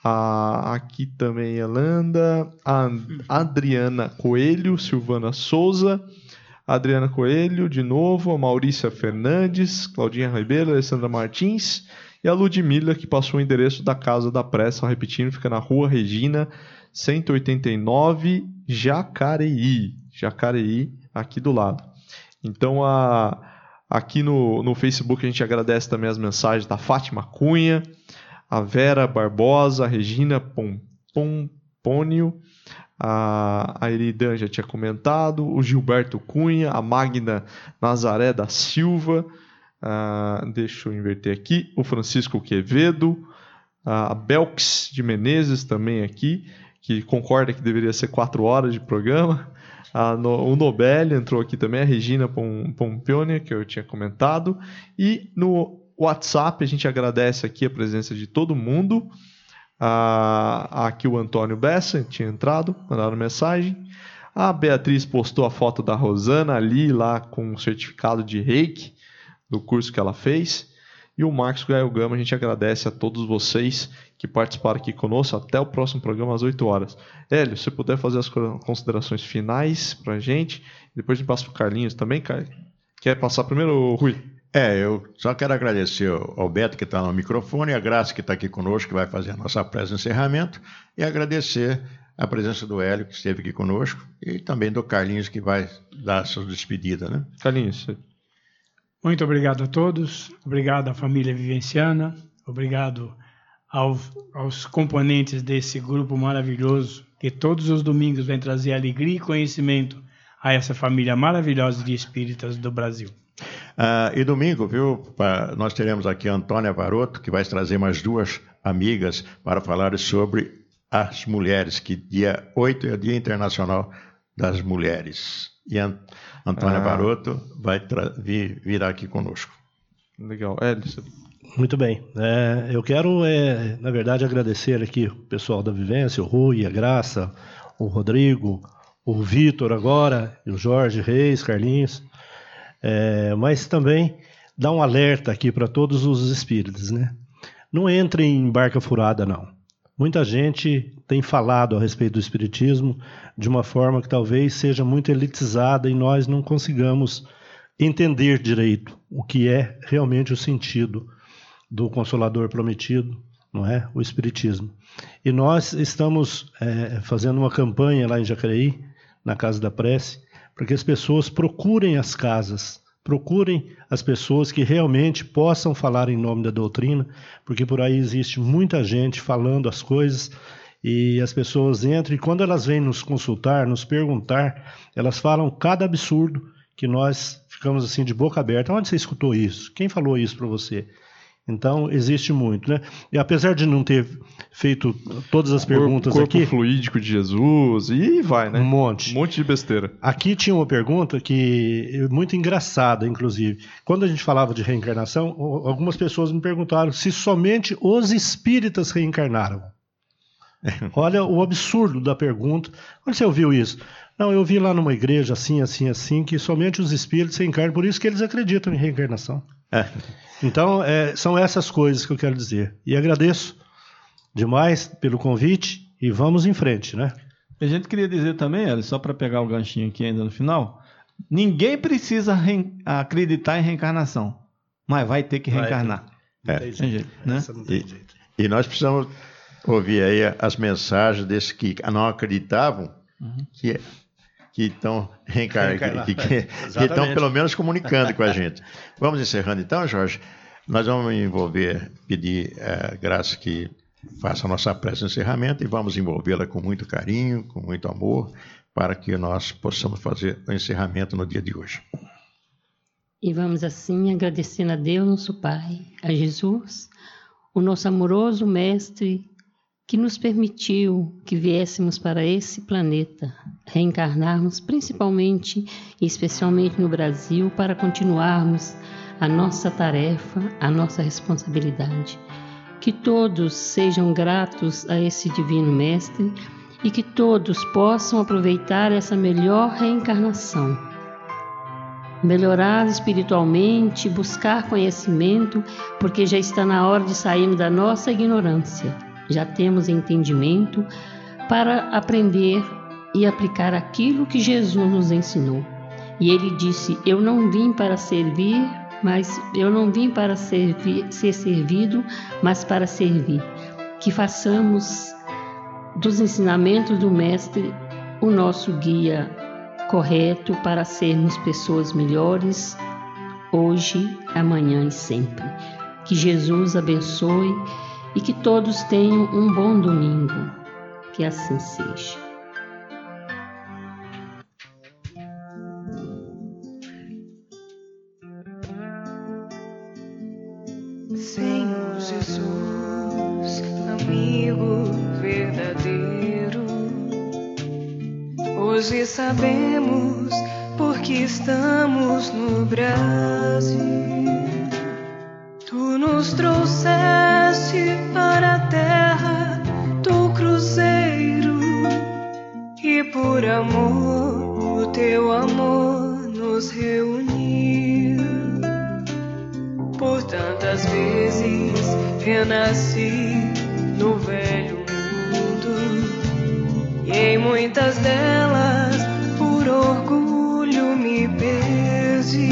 S5: A, aqui também a Landa, a Adriana Coelho, Silvana Souza, a Adriana Coelho, de novo, a Maurícia Fernandes, Claudinha Ribeiro, Alessandra Martins e a Ludmila, que passou o endereço da Casa da Prece, só repetindo, fica na Rua Regina, cento e oitenta e nove, Jacareí, Jacareí, aqui do lado. Então, a, aqui no, no Facebook a gente agradece também as mensagens da Fátima Cunha, a Vera Barbosa, a Regina Pom, Pompônio, a, a Eridan já tinha comentado, o Gilberto Cunha, a Magna Nazaré da Silva, a, deixa eu inverter aqui, o Francisco Quevedo, a Belks de Menezes também aqui, que concorda que deveria ser quatro horas de programa, a, no, o Nobel entrou aqui também, a Regina Pom, Pompônio, que eu tinha comentado, e no WhatsApp, a gente agradece aqui a presença de todo mundo. Ah, aqui o Antônio Bessa tinha entrado, mandaram mensagem. A Beatriz postou a foto da Rosana ali, lá com o certificado de reiki do curso que ela fez. E o Marcos Gael Gama, a gente agradece a todos vocês que participaram aqui conosco. Até o próximo programa às oito horas. Hélio, se você puder fazer as considerações finais para a gente. Depois a gente passa para o Carlinhos também. Quer passar primeiro, Rui?
S2: É, eu só quero agradecer ao Beto que está no microfone, a Graça que está aqui conosco, que vai fazer a nossa prece de encerramento, e agradecer a presença do Hélio, que esteve aqui conosco, e também do Carlinhos, que vai dar a sua despedida, né?
S5: Carlinhos.
S7: Muito obrigado a todos, obrigado à família vivenciana, obrigado aos, aos componentes desse grupo maravilhoso, que todos os domingos vem trazer alegria e conhecimento a essa família maravilhosa de espíritas do Brasil.
S2: Ah, e domingo, viu, pra, nós teremos aqui a Antônia Varoto, que vai trazer mais duas amigas para falar sobre as mulheres, que dia oito é o Dia Internacional das Mulheres. E a Antônia ah. Varoto vai vir, virá aqui conosco.
S5: Legal. É,
S6: Muito bem. É, eu quero, é, na verdade, agradecer aqui o pessoal da Vivência, o Rui, a Graça, o Rodrigo, o Vitor agora, o Jorge Reis, Carlinhos. É, mas também dá um alerta aqui para todos os espíritos, né? Não entrem em barca furada, não. Muita gente tem falado a respeito do espiritismo de uma forma que talvez seja muito elitizada e nós não consigamos entender direito o que é realmente o sentido do Consolador Prometido, não é? O espiritismo. E nós estamos é, fazendo uma campanha lá em Jacareí, na Casa da Prece, para que as pessoas procurem as casas, procurem as pessoas que realmente possam falar em nome da doutrina, porque por aí existe muita gente falando as coisas e as pessoas entram e quando elas vêm nos consultar, nos perguntar, elas falam cada absurdo que nós ficamos assim de boca aberta. Onde você escutou isso? Quem falou isso para você? Então, existe muito, né? E apesar de não ter feito todas as perguntas
S5: corpo
S6: aqui...
S5: Corpo fluídico de Jesus, e vai, né?
S6: Um monte.
S5: Um monte de besteira.
S6: Aqui tinha uma pergunta que muito engraçada, inclusive. Quando a gente falava de reencarnação, algumas pessoas me perguntaram se somente os espíritas reencarnaram. Olha o absurdo da pergunta. Onde você ouviu isso? Não, eu vi lá numa igreja assim, assim, assim, que somente os espíritos reencarnam, por isso que eles acreditam em reencarnação. É. Então, é, são essas coisas que eu quero dizer. E agradeço demais pelo convite e vamos em frente, né?
S3: A gente queria dizer também, Eli, só para pegar o ganchinho aqui ainda no final, ninguém precisa re... acreditar em reencarnação, mas vai ter que reencarnar.
S2: É.
S3: Tem jeito, né?
S2: E, e nós precisamos ouvir aí as mensagens desses que não acreditavam, uhum. que que estão reencarnando, que, que, que estão pelo menos comunicando com a gente. Vamos encerrando então, Jorge. Nós vamos envolver, pedir a uh, Graça que faça a nossa prece de encerramento e vamos envolvê-la com muito carinho, com muito amor, para que nós possamos fazer o encerramento no dia de hoje.
S12: E vamos assim agradecendo a Deus, nosso Pai, a Jesus, o nosso amoroso Mestre, que nos permitiu que viéssemos para esse planeta, reencarnarmos principalmente e especialmente no Brasil para continuarmos a nossa tarefa, a nossa responsabilidade. Que todos sejam gratos a esse Divino Mestre e que todos possam aproveitar essa melhor reencarnação. Melhorar espiritualmente, buscar conhecimento, porque já está na hora de sairmos da nossa ignorância. Já temos entendimento para aprender e aplicar aquilo que Jesus nos ensinou. E ele disse, eu não vim para servir, mas eu não vim para servir, ser servido, mas para servir. Que façamos dos ensinamentos do Mestre o nosso guia correto para sermos pessoas melhores, hoje, amanhã e sempre. Que Jesus abençoe e que todos tenham um bom domingo. Que assim seja.
S13: Senhor Jesus, amigo verdadeiro, hoje sabemos porque estamos no Brasil. Tu nos trouxeste para a terra do cruzeiro e por amor, o teu amor nos reuniu. Por tantas vezes renasci no velho mundo e em muitas delas por orgulho me perdi.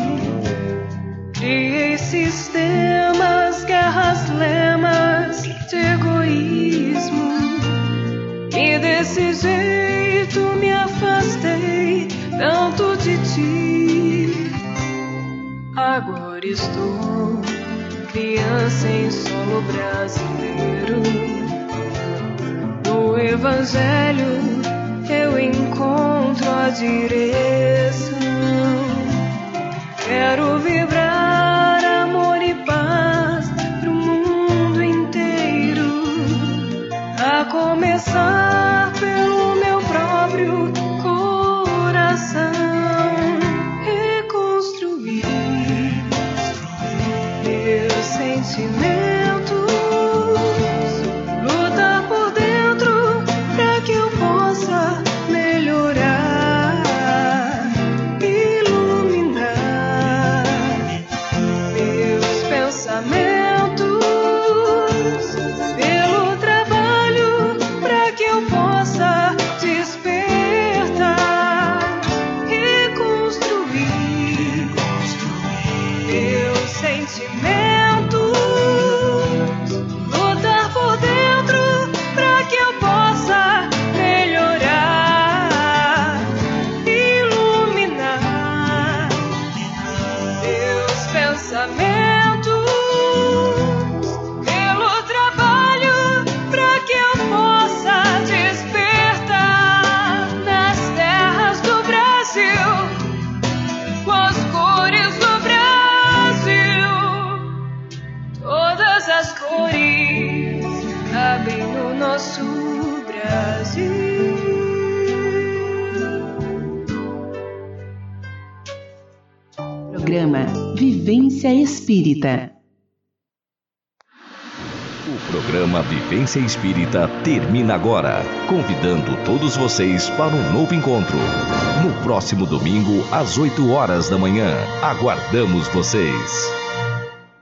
S13: Criei sistemas, guerras, lemas de egoísmo e desse jeito me afastei tanto de ti. Agora estou criança em solo brasileiro. No Evangelho eu encontro a direção. Quero vibrar amor e paz pro mundo inteiro, a começar pelo meu próprio coração. Reconstruir meus sentimentos, lutar por dentro pra que eu possa melhorar, iluminar meus pensamentos, pelo trabalho pra que eu possa nosso Brasil.
S8: Programa Vivência Espírita.
S1: O programa Vivência Espírita termina agora, convidando todos vocês para um novo encontro. No próximo domingo, às oito horas da manhã. Aguardamos vocês.